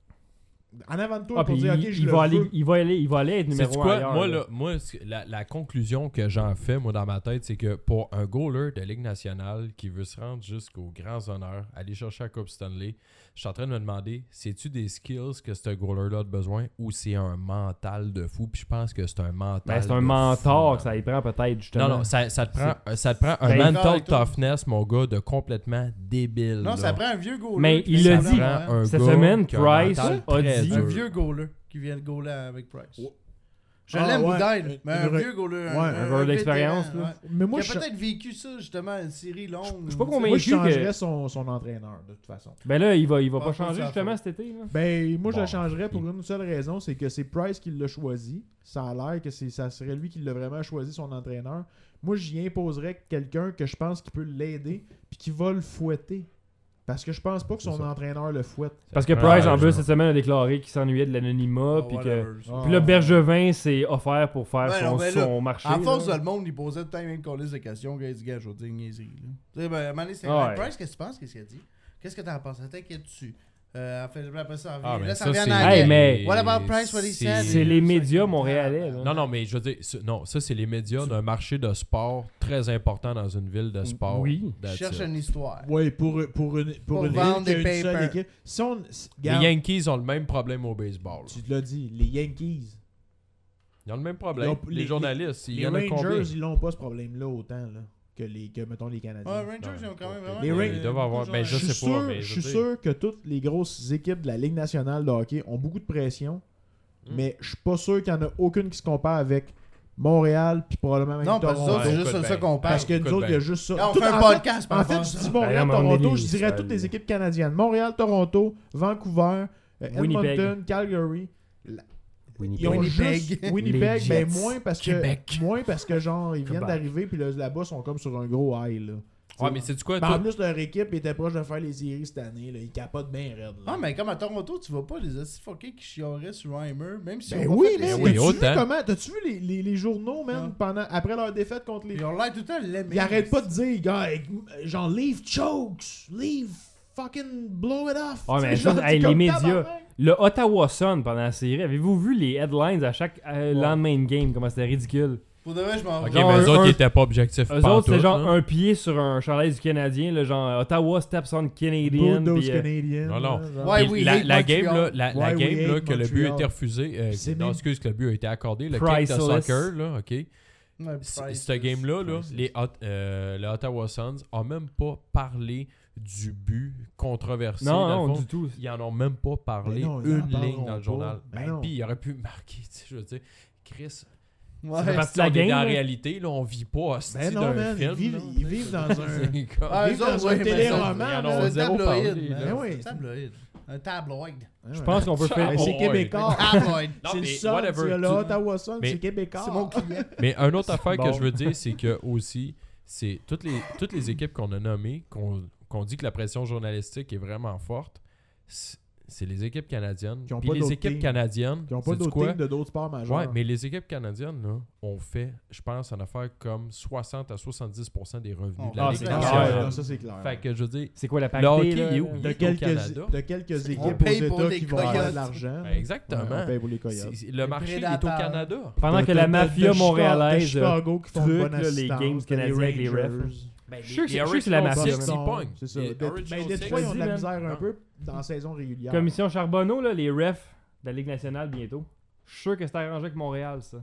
En avant de toi Ah, pour puis dire, ok, je il le va veux. aller être numéro C'est 1 quoi? ailleurs. Moi, là. là, moi la conclusion que j'en fais, moi, dans ma tête, c'est que pour un goaler de Ligue nationale qui veut se rendre jusqu'aux grands honneurs, aller chercher la Coupe Stanley, je suis en train de me demander, c'est-tu des skills que ce goaler-là a besoin ou c'est un mental de fou? Puis je pense que c'est un mental Ben, c'est un de mentor fou, que ça y prend peut-être, justement. Non, ça te prend un Ben, mental avec toi. toughness, mon gars, de complètement débile. Non, là. ça prend un vieux goaler. Mais qui il vient l'a de dit. là, hein. Un Cette gars semaine, qui a un Price mental a très dit- dur. Un vieux goaler qui vient de goaler avec Price. Ouais. Je Ah, l'aime, ouais. Boudaille, mais un Une- vieux goaler. ouais, un joueur d'expérience, vétéran, là. ouais. Mais moi, Qui je a peut-être vécu ça, justement, une série longue. suis pas moi, je convaincu changerais que- son entraîneur, de toute façon. Ben là, il va Pas pas faux, changer ça justement fait. cet été. Là. Ben, moi, je Bon. le changerais pour une seule raison, c'est que c'est Price qui l'a choisi. Ça a l'air que ça serait lui qui l'a vraiment choisi, son entraîneur. Moi, j'y imposerais quelqu'un que je pense qui peut l'aider, puis qui va le fouetter. Parce que je pense pas que son C'est ça. entraîneur le fouette. Parce que Ah, Price, en ouais, plus, je- cette semaine, a déclaré qu'il s'ennuyait de l'anonymat. Oh, Puis whatever. Ah. Puis là, Bergevin s'est offert pour faire Ouais, son, non, mais là, son marché. En force, là. le monde, il posait tout le temps une colisse de questions. Gars, il dit, gars, je vais te dire une niaiserie. là. Tu sais, ben, à un moment donné, c'était Ouais. Price, qu'est-ce que tu penses? Qu'est-ce qu'il a dit? Qu'est-ce que t'en penses? T'inquiète-tu? Après ça, Ah, mais là, ça ça, revient en c'est- anglais. Hey, mais- What about Price, what he said? C'est les médias montréalais. là. Non, mais je veux dire, non, ça, c'est les médias d'un marché de sport très important dans une ville de sport. Oui. That's Cherche it. une histoire. Oui, pour une Pour ville vendre qui a des une seule papers. équipe. Si on, Les regarde, Yankees ont le même problème au baseball. tu l'as dit, les Yankees. Ils ont le même problème. Ils ont- Les journalistes, il Les y en a combien? Rangers, ils n'ont pas ce problème-là autant là, que mettons, les Canadiens. Ouais, Rangers, ils ont quand même vraiment. Les Rangers, ils doivent avoir- ben, je sais pas, mais je je suis veux dire- sûr que toutes les grosses équipes de la Ligue nationale de hockey ont beaucoup de pression, mais je suis pas sûr qu'il y en a aucune qui se compare avec Montréal puis probablement même Non, parce que nous Toronto. autres, c'est juste écoute ça bien. qu'on parle. Parce que nous écoute autres, il y a bien. juste ça. Là, on Tout- fait un en fait- podcast par En fait, rapport à je ça. dis Ben, Montréal, là, on est Toronto, des- je dirais toutes les équipes canadiennes. Montréal, Toronto, Vancouver, Winnipeg. Edmonton, Calgary. Ils ont Winnipeg. juste Winnipeg, Les ben Jets. moins parce que genre ils viennent Québec. d'arriver puis là-bas sont comme sur un gros high là. Ouais, mais c'est quoi, Ben, en toi? plus leur équipe était proche de faire les séries cette année là, ils capotent bien raide. là. Ah, mais comme à Toronto, tu vois pas les assis fuckés qui chiauraient sur Reimer, même si Ben on oui, fait les mais oui, séries. t'as-tu vu autant. comment t'as-tu vu les journaux man Non. pendant après leur défaite contre les Ils ont l'air tout le temps l'aimer. ils arrêtent pas de dire gars genre leave chokes, leave fucking blow it off. Ouais, mais Tu sais, genre, ça, t'es hey, les comme médias. tabarnak. Le Ottawa Sun pendant la série, avez-vous vu les headlines à chaque lendemain de game? Comment c'était ridicule? Pour de vrai, je m'en Ok, Genre, mais eux autres, un- ils étaient pas objectifs. Eux pantoute, autres, c'est genre là. un pied sur un chandail du Canadien, là, genre Ottawa steps on Canadian. Boo those puis, Canadiens. Non, non. là, genre. Ouais, Puis oui, la, hate la game, Montreal. là, la Ouais, game oui, là, hate que le but a Montreal. été refusé, C'est non, même- excuse, que le but a été accordé, le kick de Priceless. soccer, là, ok. Ouais, Price, Ce game-là, là, Priceless. le Ottawa Suns ont même pas parlé du but controversé. Non, dans le non, fond. du tout. Ils en ont même pas parlé Mais non, ils en une parleront ligne dans le pas. journal. Mais Ben, non. puis il aurait pu marquer, tu sais, je veux dire, Chris. Ouais. Ça fait partie Si de la on est game, dans la là. réalité, là, on vit pas hostie Ben non, d'un man, film. ils vivent dans un. C'est comme- Ah, Ils vivent eux autres, dans un ouais, mais téléroman, ça- Ils en man. ont C'est un zéro parlé, tabloïd, là. man. Ben oui. C'est un tabloïd. Un tabloïd. Je pense qu'on peut faire. Ben, c'est Oh, québécois. Tabloïd. Non, C'est le mais Sun, whatever, c'est le tu- Ottawa Sun, mais- c'est québécois. C'est mon client. Mais une autre affaire Bon. que je veux dire, c'est que aussi, c'est toutes les équipes qu'on a nommées, qu'on dit que la pression journalistique est vraiment forte, c'est les équipes canadiennes. Qui ont Puis pas les d'autres équipes teams. canadiennes, Qui n'ont pas sais-tu d'autres quoi? teams de d'autres sports majeurs. Ouais, mais les équipes canadiennes, là, ont fait, je pense, en affaire comme 60 à 70% des revenus de la Ah, Ligue c'est Ah, clair. nationale. ouais, ça c'est clair. Fait que je veux dire, C'est quoi la le parité? hockey, là? il est où? Il de est au quelques, Canada. de quelques équipes On aux paye pour États les qui vont avoir de Coyotes. l'argent. Ben, exactement. Ouais, on paye pour les Coyotes. Le marché est au prédateurs. Canada. Pendant que T'as- la t'as- mafia t'as montréalaise. Chicago qui font truc, une bonne là, les assistance, games t'as canadiens avec les refs. Rangers. Ben, Je suis sûr que c'est la Original mafia, Six, man. ils pognent. C'est ça. Les Ben, Original Détroit, ils ont de la Six, misère un man. peu dans la saison régulière. Commission Charbonneau, là, les refs de la Ligue nationale bientôt. Je suis sûr que c'est arrangé avec Montréal, ça.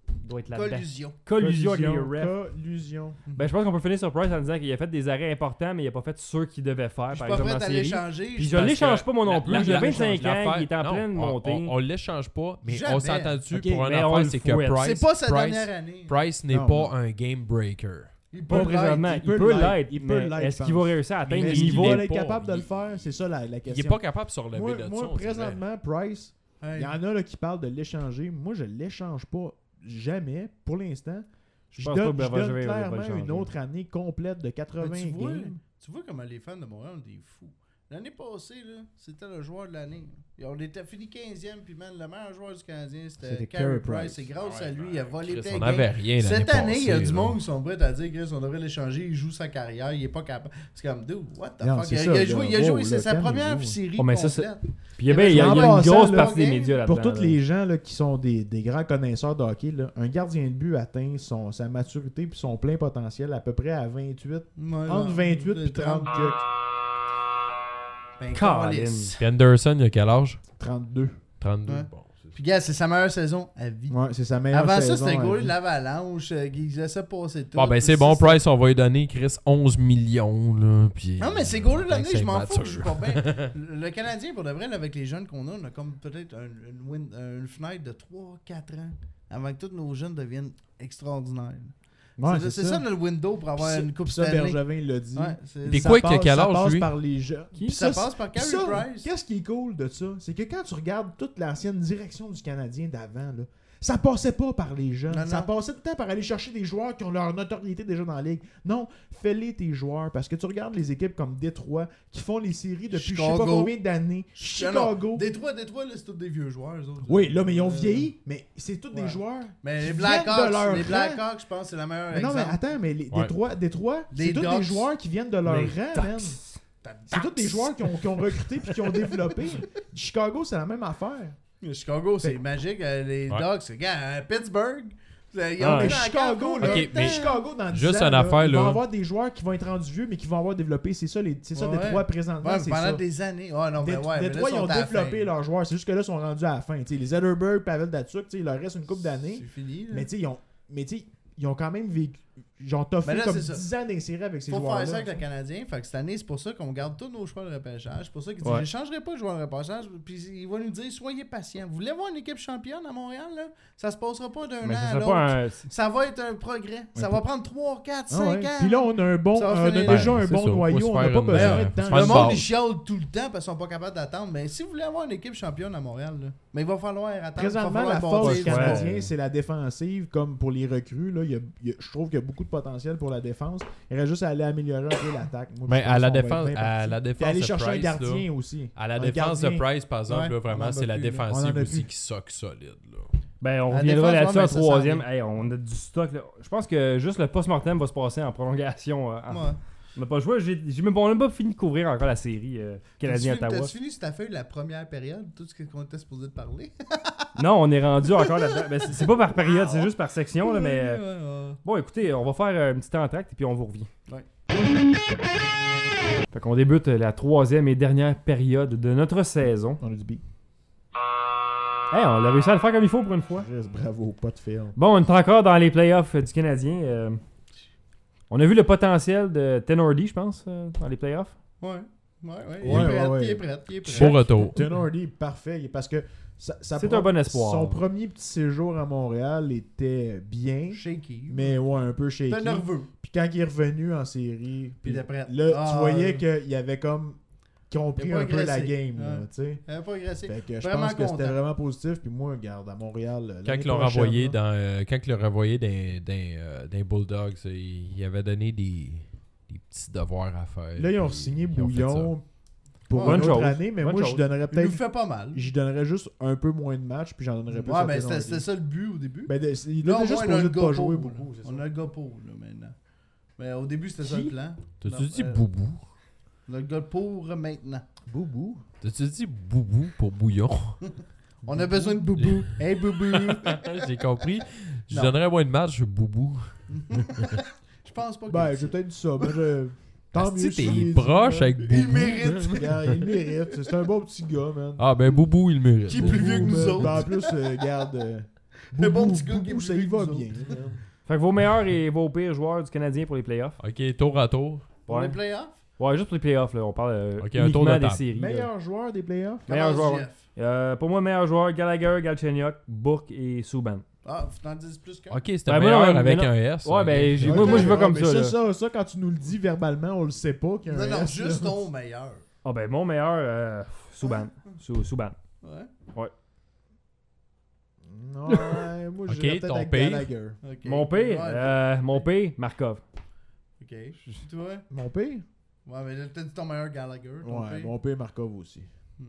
doit être là-dedans. Collusion. Avec les refs. Collusion. Ben, je pense qu'on peut finir sur Price en disant qu'il a fait des arrêts importants, mais il a pas fait ceux qu'il devait faire, Je suis par pas exemple, prêt en à série. l'échanger. Puis je Parce l'échange que pas moi non plus. J'ai 25 ans, il est en non, pleine montée. On l'échange pas, mais Jamais. on s'entend-tu Ok, pour un mais on affaire, le c'est que fouette. C'est pas sa Price dernière année. Price n'est Non, pas non. un game breaker. Il Pas peut présentement. l'être, Il peut l'être. il peut Mais l'être, est-ce je qu'il va pense. réussir à atteindre Mais le Est-ce qu'il niveau? va est être pas- capable de le il- faire? C'est ça la Il question. est pas capable de se relever Moi, de ça. moi, on dirait. présentement, Price, il y en a là, qui parlent de l'échanger. Moi, je l'échange pas jamais pour l'instant. Je Je pense pas donne, que je Bergevin donne va clairement l'échanger. une autre année complète de 80 Mais games. tu vois comment les fans de Montréal ont des fous. L'année passée, là, c'était le joueur de l'année. Et on était fini 15e, puis man, le meilleur joueur du Canadien, c'était C'était Carey Carey Price. Price. C'est grâce Ouais, à lui, il a volé Chris, plein on de n'avait games. rien l'année Cette année, il y a passée, du là. monde qui sont prêts à dire qu'on devrait l'échanger, il joue sa carrière, il est pas capable. C'est comme, dude, what the Non, fuck? c'est Il ça, a là. joué, Wow, c'est là, sa première calmez-vous. série Oh, mais ça, complète. Puis il y a En une passant, grosse là, partie des game, médias là-dedans. Pour tous là. les gens là, qui sont des grands connaisseurs de hockey, là, un gardien de but atteint sa maturité et son plein potentiel à peu près à 28, entre 28 et 30 que Ben, Colin. câlisse. Puis Anderson, il a quel âge 32. 32. Ouais. Bon, c'est Puis gars, c'est sa meilleure saison à vie. Ouais, c'est sa meilleure Avant ça, saison. c'était le à goal vie. de l'Avalanche, il laissait passer tout. Bon, ben c'est bon, Price, on va lui donner, Chris, 11 millions. Là, puis, Non, mais c'est goal de l'année, je m'en fous, mature. je suis pas bien. Le Canadien, pour de vrai, là, avec les jeunes qu'on a, on a comme peut-être une fenêtre de 3-4 ans avant que tous nos jeunes deviennent extraordinaires. Ouais, c'est ça notre window pour avoir une coupe ça, Stanley. Bergevin l'a dit. Ouais, c'est- Puis ça quoi, passe- qu'il a quel ça âge, passe lui? par les jeunes. Qui? Puis ça passe par puis Carey ça, Price. Qu'est-ce qui est cool de ça? C'est que quand tu regardes toute l'ancienne direction du Canadien d'avant, là, ça passait pas par les jeunes. Non, Ça non. passait tout le temps par aller chercher des joueurs qui ont leur notoriété déjà dans la ligue. Non, fais-les tes joueurs. Parce que tu regardes les équipes comme Détroit qui font les séries depuis je sais pas Chicago. combien d'années. Chicago. Détroit, là, c'est tous des vieux joueurs, eux autres. Oui, là, mais ils ont vieilli. Mais c'est tous ouais. des joueurs. Mais qui les viennent de Blackhawks, leur les rang. Blackhawks, je pense, c'est la meilleure Mais non, exemple. mais attends, mais les Ouais. Détroit, Les c'est tous des Ducks. joueurs qui viennent de leur Les rang, man. Ducks. C'est tous des joueurs qui ont recruté puis qui ont développé. Chicago, c'est la même affaire. Chicago, c'est magique. Les Ouais. Ducks, regarde, Pittsburgh. Ils ont Ah, été ouais. dans la Chicago, cave, là, Ok, mais Chicago, dans 10 juste ans, une là, affaire, ils vont là. avoir des joueurs qui vont être rendus vieux, mais qui vont avoir développé. C'est ça, Ouais. Détroit présentement, Ouais, mais c'est pendant ça. des années. Ouais, non, mais ouais, mais là, Détroit, ils ont sont à la développé fin. leurs joueurs. C'est juste que là, ils sont rendus à la fin. T'sais, les Zetterberg, Pavel Datsyuk, il leur reste une couple d'années. C'est fini. là. Mais ils ont quand même vécu. Ils ont toffé Mais là, comme c'est ça. 10 ans d'insérer avec ces Faut joueurs-là. faire ça avec le Canadien. Fait que cette année, c'est pour ça qu'on garde tous nos choix de repêchage. C'est pour ça qu'il dit Ouais. je ne changerai pas de joueur de repêchage. Puis il va nous dire soyez patient. Vous voulez voir une équipe championne à Montréal là? Ça se passera pas d'un Mais an ça à serait l'autre. pas un. Ça va être un progrès. Ça va prendre 3, 4, 5 Ah ouais. ans. Puis là, on a un bon, Ça va on a finir. déjà Ben, un c'est bon ça, faut noyau. se On n'a faire pas une- besoin faut de se temps. faire Le une monde, base. ils chialent tout le temps parce qu'ils sont pas capables d'attendre. Mais si vous voulez avoir une équipe championne à Montréal, là, mais il va falloir attendre. Présentement, il va la falloir force bâtir du Ouais. Canadien, c'est la défensive, comme pour les recrues. Là, je trouve qu'il y a beaucoup de potentiel pour la défense. Il reste juste à aller améliorer un peu l'attaque. Moi, Mais je à pense la qu'on va être défense, bien à parti. la Puis défense aller de chercher Price, un gardien là, aussi. à la Un défense de gardien. Price, par exemple, Ouais, là, on vraiment, en c'est a la plus, là. On en défensive a aussi plus. qui soque solide. Là. Ben, on La reviendra défense, là-dessus ouais, en mais ça s'en troisième. vient. Hey, on a du stock. Là. Je pense que juste le post-mortem va se passer en prolongation. Ouais. On n'a pas joué. On n'a même pas fini de couvrir encore la série Canadien-Ottawa. T'as-tu fini sur ta feuille la première période? Tout ce qu'on était supposé de parler? Non, on est rendu encore là-dedans. Ben, c'est pas par période, c'est juste par section. Là, mais bon, écoutez, on va faire un petit entracte et puis on vous revient. Ouais. Fait qu'on débute la troisième et dernière période de notre saison. On a du beat. Hey, on a réussi à le faire comme il faut pour une fois. Bravo, pas de film. Bon, on est encore dans les playoffs du Canadien. On a vu le potentiel de Tenordi, je pense, dans les playoffs. Ouais. Il Ouais, est prêt. Beau retour. Tenordi, parfait. Parce que C'est un bon espoir. Son premier petit séjour à Montréal était bien, Shaky. mais ouais, un peu shaky. T'es nerveux. Puis quand il est revenu en série, Puis il est prêt. là, Ah, tu voyais qu'il avait comme compris il a un peu la progressé. game. Là, Ouais. tu sais. Il n'a pas agressé. Fait que je Vraiment pense que c'était content. vraiment positif. Puis moi, regarde, à Montréal. Quand l'année ils l'ont prochaine, renvoyé là, quand ils l'ont renvoyé dans Bulldogs, il avait donné des petits devoirs à faire. Là, ils ont puis signé ils ont fait ça. Bouillon pour Ouais, une bonne autre chose. année, mais Bonne moi, chose. je donnerais Il nous peut-être. fait pas mal. J'y donnerais juste un peu moins de matchs, puis j'en donnerais plus Ouais, à mais Tenordi. c'était ça le but au début. Ben, il Là, était juste au moins, on a supposé le de gars pas jouer pour, beaucoup. là. c'est On ça. a le gars pour, là, maintenant. Mais au début, c'était ça le plan. T'as-tu Non, dit Boubou? On a le gars pour maintenant. Boubou. T'as-tu dit Boubou pour Bouillon? On a besoin de Boubou. Hey, Boubou. J'ai compris. Je Non. donnerais moins de match Boubou. Je pense pas que. Ben, j'ai peut-être dit ça, mais tant mieux. Si si je l'ai t'es dit, proche là. avec Boubou. Il mérite. Regarde, il mérite. C'est un bon petit gars, man. Ah ben Boubou, il le mérite. Qui est plus vieux que nous man. autres. Ben, en plus, regarde, Le bon petit gars qui est Boubou, ça plus y va que nous bien. autres. Fait que vos meilleurs et vos pires joueurs du Canadien pour les playoffs. Ok, tour à tour. Pour Ouais. les playoffs? Ouais, juste pour les playoffs, là. On parle Ok, un tour uniquement de des table. séries. là. Meilleur joueur des playoffs? Meilleur Commence, joueur, Jeff. Pour moi, meilleur joueur, Gallagher, Galchenyuk, Bourque et Subban. Ah, faut t'en dire plus qu'un? Ok, c'était Ben, meilleur moi, non, avec mais non. un S. Ouais, ok. ben, j'ai- Ok. moi, je vais comme mais ça. là. Ça, quand tu nous le dis verbalement, on le sait pas qu'il y a un Non, non, S, juste là. ton meilleur. Ah, ben, mon meilleur, Subban. Subban. Ouais. Non, ouais, moi, je Ok, dirais peut-être ton avec pire. Gallagher. Ok. Mon pire, Ouais, mon pire, Markov. Ok. Toi? Mon pire? Ouais, mais t'as dit ton meilleur Gallagher. Ton Ouais, pire. mon pire Markov aussi.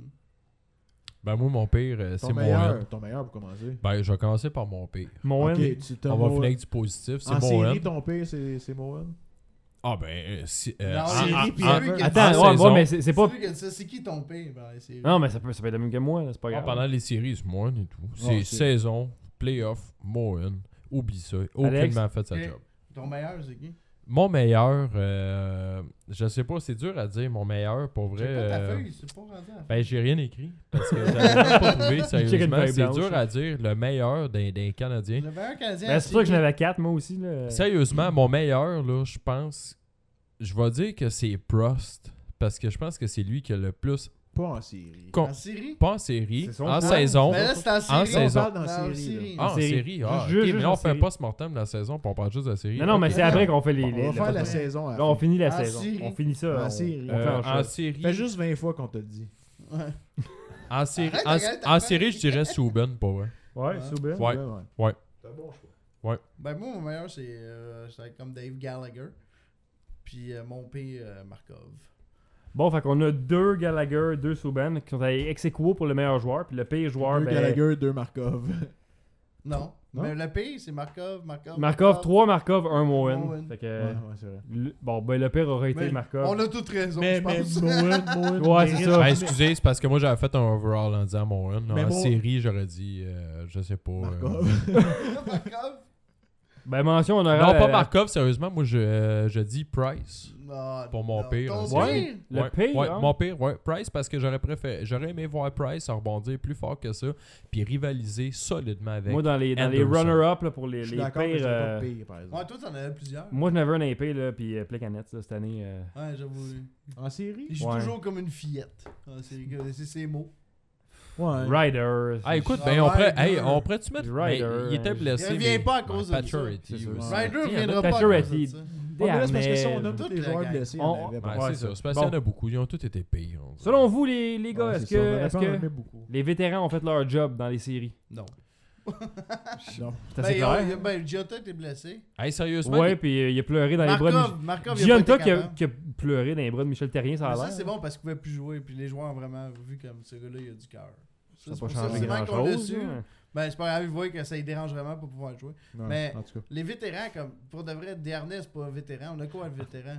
Ben, moi, mon pire, c'est Ton mon meilleur, ton meilleur pour commencer. Ben, je vais commencer par mon pire. Moen. Ok, tu t'as On va Moen. finir avec du positif. C'est En mon série, ton pire, c'est Moen. Ah, ben, si. Non, série, puis c'est en- lui qui a dit Attends, ça. ouais, saison. ouais, mais c'est pas. C'est lui qui a dit ça. C'est qui ton pire? Ben, c'est Non, mais ça peut être le même que moi, là, c'est pas Ah, grave. pendant les séries, c'est Moen et tout. C'est c'est- saison, playoff, Moen. Oublie ça. Alex? Aucunement fait sa Ok. job. Ton meilleur, c'est qui? Mon meilleur, je sais pas, c'est dur à dire mon meilleur pour vrai. J'ai pas ta feuille, c'est pas rendu à la Ben, j'ai rien écrit parce que j'avais même pas trouvé Check une sérieusement. feuille C'est blanche. dur à dire le meilleur des Canadiens. Le meilleur Canadien. Ben, c'est pour ça que j'en avais 4, moi aussi. Là. Sérieusement, mon meilleur, là, je pense. Je vais dire que c'est Prost. Parce que je pense que c'est lui qui a le plus. Pas en série. En série? Pas en série, C'est son en choix. saison. Mais là, c'est en En série. saison. On parle dans la série, Ah, en série. série. Ah, Juste- ok, juste mais là, en on fait série. pas ce mortem de la saison, puis on parle juste de la série. Non, non, mais Ok. c'est après qu'on fait les. On va faire la Ouais. saison à la Là, on fin. finit la En saison. série. On finit ça. En on- série. on fait un En choix. série. Fait juste 20 fois qu'on te le dit. Ouais. En série, Arrête, en, arrête, en arrête. série, je dirais Subban, pour vrai. Ouais, Ouais. Subban. Ouais. Ouais. C'est un bon choix. Ben, moi, mon meilleur, c'est comme Dave Gallagher. Puis mon pire, Markov. Bon, fait qu'on a 2 Gallagher, 2 Subban qui sont à ex aequo pour le meilleur joueur. Puis le pire joueur, 2 ben. Gallagher, 2 Markov. Non. Non? Mais le pire, c'est Markov. Markov 3, Markov 1, Moen. Moen. Fait que. Ouais, c'est vrai. Bon, ben le pire aurait été Mais Markov. On a toutes raison, Mais je pense. Moen, Ouais, c'est ça. Ben, excusez, c'est parce que moi, j'avais fait un overall en disant Moen. Mais En moi- série, j'aurais dit, je sais pas. Markov. Markov? Ben, mention honorable. Non, pas Markov, sérieusement. Moi, je dis Price. Non, Pour mon non. pire, Ton aussi. Ouais. Le Ouais, pire, ouais, hein? mon pire, ouais. Price, parce que j'aurais aimé voir Price rebondir plus fort que ça, puis rivaliser solidement avec. Moi, dans les Anderson. runner-up là, pour les Je suis les d'accord, mais pires. c'est pas pire, par exemple. Ouais, toi, t'en avais plusieurs. Moi, j'en avais un épée, là, puis Plekanec, cette année. Ouais, j'avoue. En série? Il joue Ouais. toujours comme une fillette. Ah, c'est ses mots. Ouais. Riders. Ah, écoute, Ah, ben, Ryder. on pourrait-tu mettre. Ryder, Ben, il était hein. blessé. Il revient mais- pas à cause de ça. Pacioretty C'est ça. aussi. Ryder Tu sais, il y en a- viendra pas à Pacioretty. cause de ça. Ouais, mais là, c'est parce que si on Damn, nomme toute tous les la joueurs gang. blessés, il y On- en avait Ouais, pas. Ouais, c'est c'est ça. ça. C'est parce qu'il y en Bon. a beaucoup. Ils ont tous été pires. on dirait. Selon vous, les gars, Ouais, est-ce c'est ça, on que, aurait est-ce pas en que aimé beaucoup. les vétérans ont fait leur job dans les séries? Non. Non. C'est assez clair. Ben, Giota était blessé. Hey, sérieusement. Ouais, puis il a pleuré dans les bras de Markov, Gianta il a pas été qui a capable. pleuré dans les bras de Michel Terrien, ça a Mais l'air. ça, c'est bon parce qu'il pouvait plus jouer. Puis les joueurs ont vraiment vu comme ce gars-là, il a du cœur. Ça n'a c'est pas pour ça, changé c'est même qu'on l'a grand-chose. su. là. Ben, c'est pas grave, il voit que ça lui dérange vraiment pour pouvoir jouer. Non, Mais- en tout cas. Les vétérans, comme pour de vrai, Dernay, c'est pas un vétéran. On a quoi, un vétéran?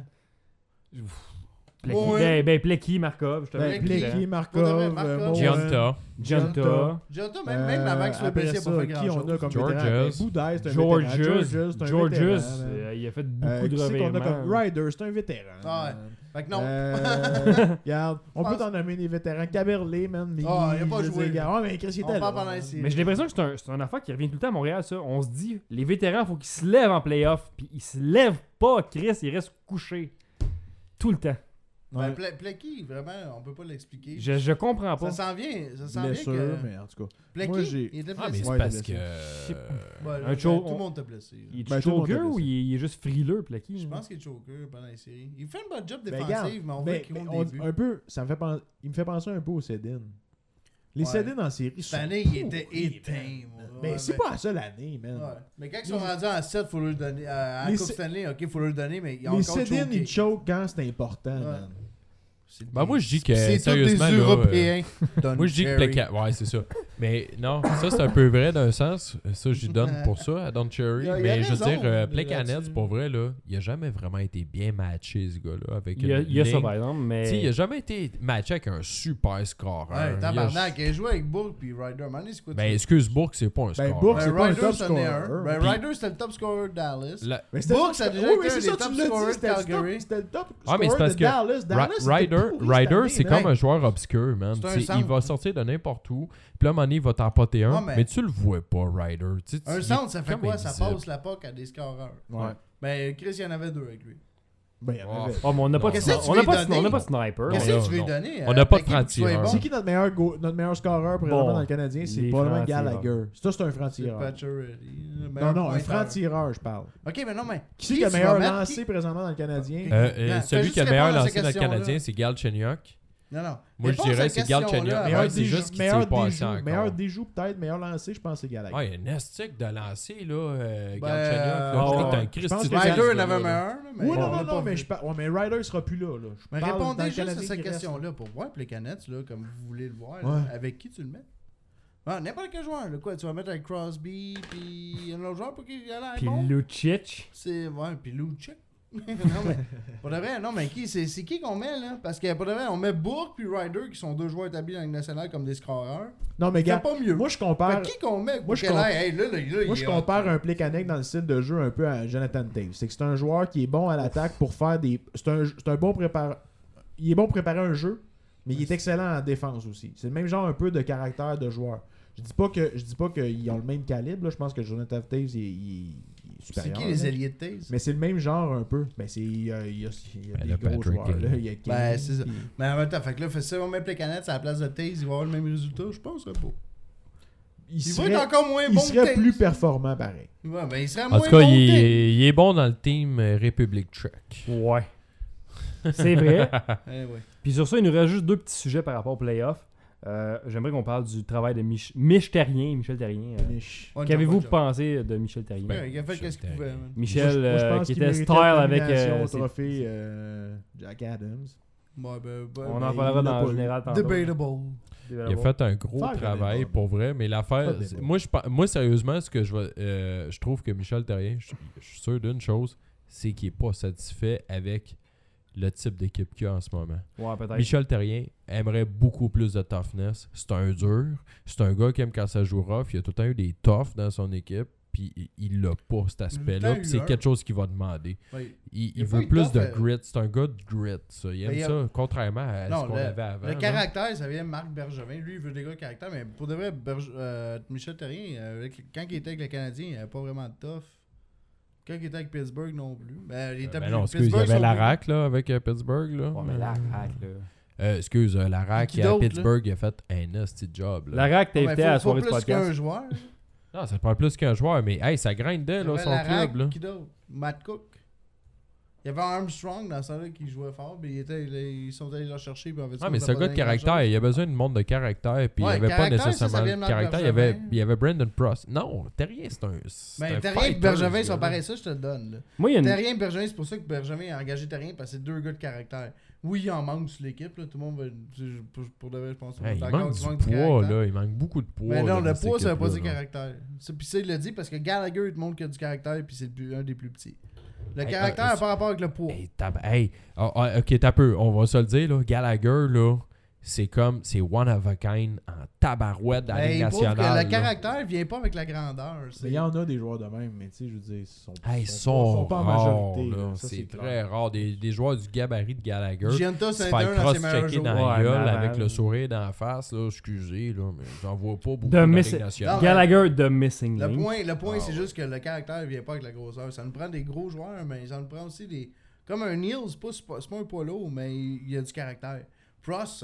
Plecky, Ouais. ben Plecky, Markov, je te Ben, Plecky. Plecky, Pour de vrai, Markov, Markov. Moen. Gianta. Gianta, Giota, même avant qu'il soit après blessé, il a pas ça, fait qui grand-chose. on a comme Georges. vétéran? Ben, Boudaille, c'est un Georges, vétéran. c'est un Georges, vétéran, man. il a fait beaucoup de Qui c'est qu'on a revirements. comme Ryder, c'est un vétéran. Ah ouais. man. Fait que non. Regarde, on Je peut pense- t'en nommer des vétérans. Caberlet, man. Mais Ah, il a pas je veux joué. dire, ouais, mais Chris, il On était parle là. pendant les man. séries. Mais j'ai l'impression que c'est un affaire qui revient tout le temps à Montréal, ça. On se dit, les vétérans, faut qu'ils se lèvent en playoff, puis ils se lèvent pas, Chris, ils restent couchés. Tout le temps. Ben, Ouais. Plecky, vraiment, on peut pas l'expliquer. Je comprends pas. Ça s'en vient. Ça s'en vient Blessure, que. mais en tout cas. Plecky, moi, j'ai- il était Ah, mais blessé. c'est Ouais, parce il que. est Ouais, Un ben, show- tout le monde était blessé. là. Il est Ben, tout le monde choker a ou blessé. il est juste frileux, Plecky? Je pense qu'il est choker pendant les séries. Il fait une bonne job Ben, défensive, regarde, mais on ben, veut qu'il mais compte des buts. un peu, ça me fait penser, il me fait penser un peu au Sedin. Les Ouais. Sedin en série Cette sont année, il était pourris, éteint. man. moi. Mais Ouais, c'est pas la seule année, man. Ouais. Mais quand ils sont rendus en 7, faut leur donner. À Les Coupe Sé- Stanley, ok, faut leur donner, mais ils ont Les encore Sedin, choqué. ils choke quand c'est important, Ouais. man. Ben, moi, je dis que. C'est tous Sérieusement, des là, Européens. moi, je dis que Plekanec. Ouais, c'est ça. Mais non, ça, c'est un peu vrai d'un sens. Ça, j'y donne pour ça à Don Cherry. Il a Mais je veux raison, dire, Plekanec, là-dessus. pour vrai, là, il a jamais vraiment été bien matché, ce gars-là. Avec Il y a une ça, ligne. par exemple, mais... Tu sais, il a jamais été matché avec un super scoreur. Ouais, Il tabarnak, a- il joue avec Bourg puis Ryder. Mané, c'est quoi Ben, excuse Bourque, c'est pas un Ben, scoreur. Bourque, c'est pas un Ryder, top c'en est un. scorer. Ben, Puis- Ryder, c'était le top scorer de Dallas. La- Mais c'était- Bourque, ça a déjà oui, été mais un c'est des ça, top tu l'as dit, scorers c'était de le top- Calgary. c'était le top Ah, mais c'est scorer parce de que Dallas. Dallas, c'était Ryder, pourri cette Ryder, année, c'est man. comme un joueur obscur, man. C'est un Tu sais, il centre. va sortir de n'importe où. Puis là, à un moment donné, il va t'en poter un, Ouais, mais- mais tu le vois pas, Ryder. Tu sais, Un il est centre, ça fait comme quoi? Ça invisible. passe la POC à des scoreurs. Ouais. Ben, Chris, il y en avait 2 avec lui. Ben, il y en Oh. avait. Oh, mais on n'a pas, Non. de Qu'est-ce que tu on veux n'a pas, lui donner? on n'a pas de sniper. Qu'est-ce là, que tu veux lui non. donner? On n'a pas de Avec qui tu sois franc-tireur. bon? C'est qui notre meilleur scoreur présentement Bon, dans le Canadien? C'est les probablement francs-tireurs. Gallagher. Ça, c'est un C'est franc-tireur. Pacioretty. Non, un franc-tireur, je parle. Ok, mais non, mais. Qui c'est qui a le tu meilleur vas mettre? lancé présentement dans le Canadien? Fais Celui juste qui a le meilleur répondre à lancé cette dans le question-là. Canadien, c'est Galchenyuk. Non, non. Moi, je Réponds à dirais cette c'est Gal question-là. Chenyok. Meilleur Ouais, c'est déjou, juste qu'il meilleur tire pas assez déjou, encore. meilleur déjou peut-être, meilleur lancé, je pense que c'est Gallagher. Ah, il y a un estique de lancer, là, Ben, Galchenyuk. ah, Je crois que t'as un ouais. Christy Je pense de que chance, Ryder ce en avait un gars-là. meilleur. là, mais Oui, on non, l'a pas mais vu. mais Ryder sera plus là. Je Mais parle dans répondez le juste à Canadien cette qui reste. question-là pour voir pour les canettes, là, comme vous voulez le voir. Ouais. Là, avec qui tu le mets? Ah, n'importe quel joueur. Là, quoi, tu vas mettre avec Crosby, puis un autre joueur pour qu'il ait l'air Puis bon? Lucic. C'est, ouais, puis Lucic. non, mais, pour de vrai, non, mais c'est qui qu'on met, là? Parce que, pour de vrai, on met Bourque puis Ryder, qui sont 2 joueurs établis dans la Ligue nationale comme des scoreurs. Non, mais C'est gars, pas mieux. moi je Fait compare. que qui qu'on met? moi, je Pour comp- qu'elle ait- hey, là, Moi, il je est compare hot. un Plekanec dans le style de jeu un peu à Jonathan Toews. C'est que c'est un joueur qui est bon à l'attaque pour faire des. C'est un bon préparateur. Il est bon pour préparer un jeu, mais il est excellent en défense aussi. C'est le même genre un peu de caractère de joueur. Je dis pas qu'ils ont le même calibre. Là. Je pense que Jonathan Toews il est C'est supérieur. qui les là. alliés de Taze? Mais c'est le même genre un peu. Ben, il y a Ben, des le gros Patrick joueurs. Kane. Là. Il y a Kane, Ben, c'est ça. puis- Mais en même temps, fait que là, si on met les canettes à la place de Taze, il va avoir le même résultat? Je pense pas. Il Il serait, va être encore moins il bon que serait Taze. plus performant pareil. Ouais, ben, il serait En moins tout cas, bon il que Taze. il est bon dans le team République Tchèque. Ouais. C'est vrai. Eh ouais. Puis sur ça, il nous reste juste 2 petits sujets par rapport aux playoffs. J'aimerais qu'on parle du travail de Michel Terrien. Ouais, Qu'avez-vous job, job. pensé de Michel Terrien? Ben, Ouais, il a fait qu'est-ce qu'il Michel pouvait. man. Michel, Moi, je pense qui qu'il était méritait style la avec. nomination au ses- trophée Jack Adams. Ouais, ben, On ben, en il parlera l'a dans pas le eu. général tantôt. Debatable. Il a fait un gros Faire travail des débats. pour vrai, mais l'affaire. Faire des débats. Moi, sérieusement, ce que je trouve que Michel Terrien, je suis sûr d'une chose, c'est qu'il n'est pas satisfait avec le type d'équipe qu'il y a en ce moment. Ouais, peut-être. Michel Terrien aimerait beaucoup plus de toughness. C'est un dur. C'est un gars qui aime quand ça joue rough. Il a tout le temps eu des toughs dans son équipe. Puis il l'a pas, cet aspect-là. temps Puis eu c'est un. quelque chose qu'il va demander. Ouais. Il a pas veut eu plus tough, de grit. C'est un gars de grit, ça. Il aime Mais il a- ça, contrairement à Non, ce qu'on avait avant. le là. caractère, ça vient de Marc Bergevin. Lui, il veut des gars de caractère, mais pour de vrai, Michel Terrien, quand il était avec le Canadien, il n'avait pas vraiment de tough. Quand il était avec Pittsburgh non plus. Ben, il était Ben plus- non, excuse, il y Pittsburgh avait sont la plus- RAC là, avec Pittsburgh. Là. Ouais, mais la RAC, là. Excuse, la RAC Qui à d'autre, Pittsburgh, il a fait un nasty job. Là. La RAC t'a Ouais, mais invité à la faut soirée du plus podcast. qu'un joueur. Non, ça prend plus qu'un joueur, mais hey, ça grindait Il y là, avait son la RAC, club. Là. Qui d'autre? Matt Cook. Il y avait Armstrong dans ça là qui jouait fort, mais ils sont allés le chercher. Puis en fait, Ah, mais c'est un gars de caractère. Il a besoin de monde de caractère. Puis Ouais, il n'y avait pas caractère, ça nécessairement vient de de Marc caractère. Bergevin. Il y avait Brandon Prost. Non, Terrien, c'est un. Mais Terrien et Bergevin sont pareils, ça je te le donne. Là. Moi, il y a une. Terrien et Bergevin, c'est pour ça que Bergevin a engagé Terrien parce que c'est 2 gars de caractère. Oui, il en manque sur l'équipe, là. Tout le monde va. Pour de vrai, je pense. Hey, il d'accord manque qu'il du manque du poids, caractère. là. Il manque beaucoup de poids. Mais non, là, le dans cette poids, ça veut pas dire équipe-là, là. caractère. Puis ça, il l'a dit parce que Gallagher, il te montre qu'il a du caractère, puis c'est un des plus petits. Le Hey, caractère a pas rapport avec le poids. Hey, ok, t'as peu. On va se le dire, là. Gallagher, là, c'est one of a kind en tabarouette dans la Ligue Il prouve que nationale. le là. caractère vient pas avec la grandeur. c'est- Mais il y en a des joueurs de même, mais tu sais, je veux dire, ils sont, Hey, sont pas en rares, majorité. là. là. Ça, C'est clair. très rare. Des joueurs du gabarit de Gallagher. Giannis, Se c'est faire un dans ses meilleurs cross-checker jours. dans la Ouais, gueule mais avec avant- le sourire dans la face, là, excusez, là, mais j'en vois pas beaucoup The dans la miss- Ligue nationale. Non, Gallagher de Missing Le Link. point Ah, c'est ouais. juste que le caractère vient pas avec la grosseur. Ça nous prend des gros joueurs, mais ça nous prend aussi des. Comme un Neil, c'est pas un poids lourd, mais il a du caractère. Frost,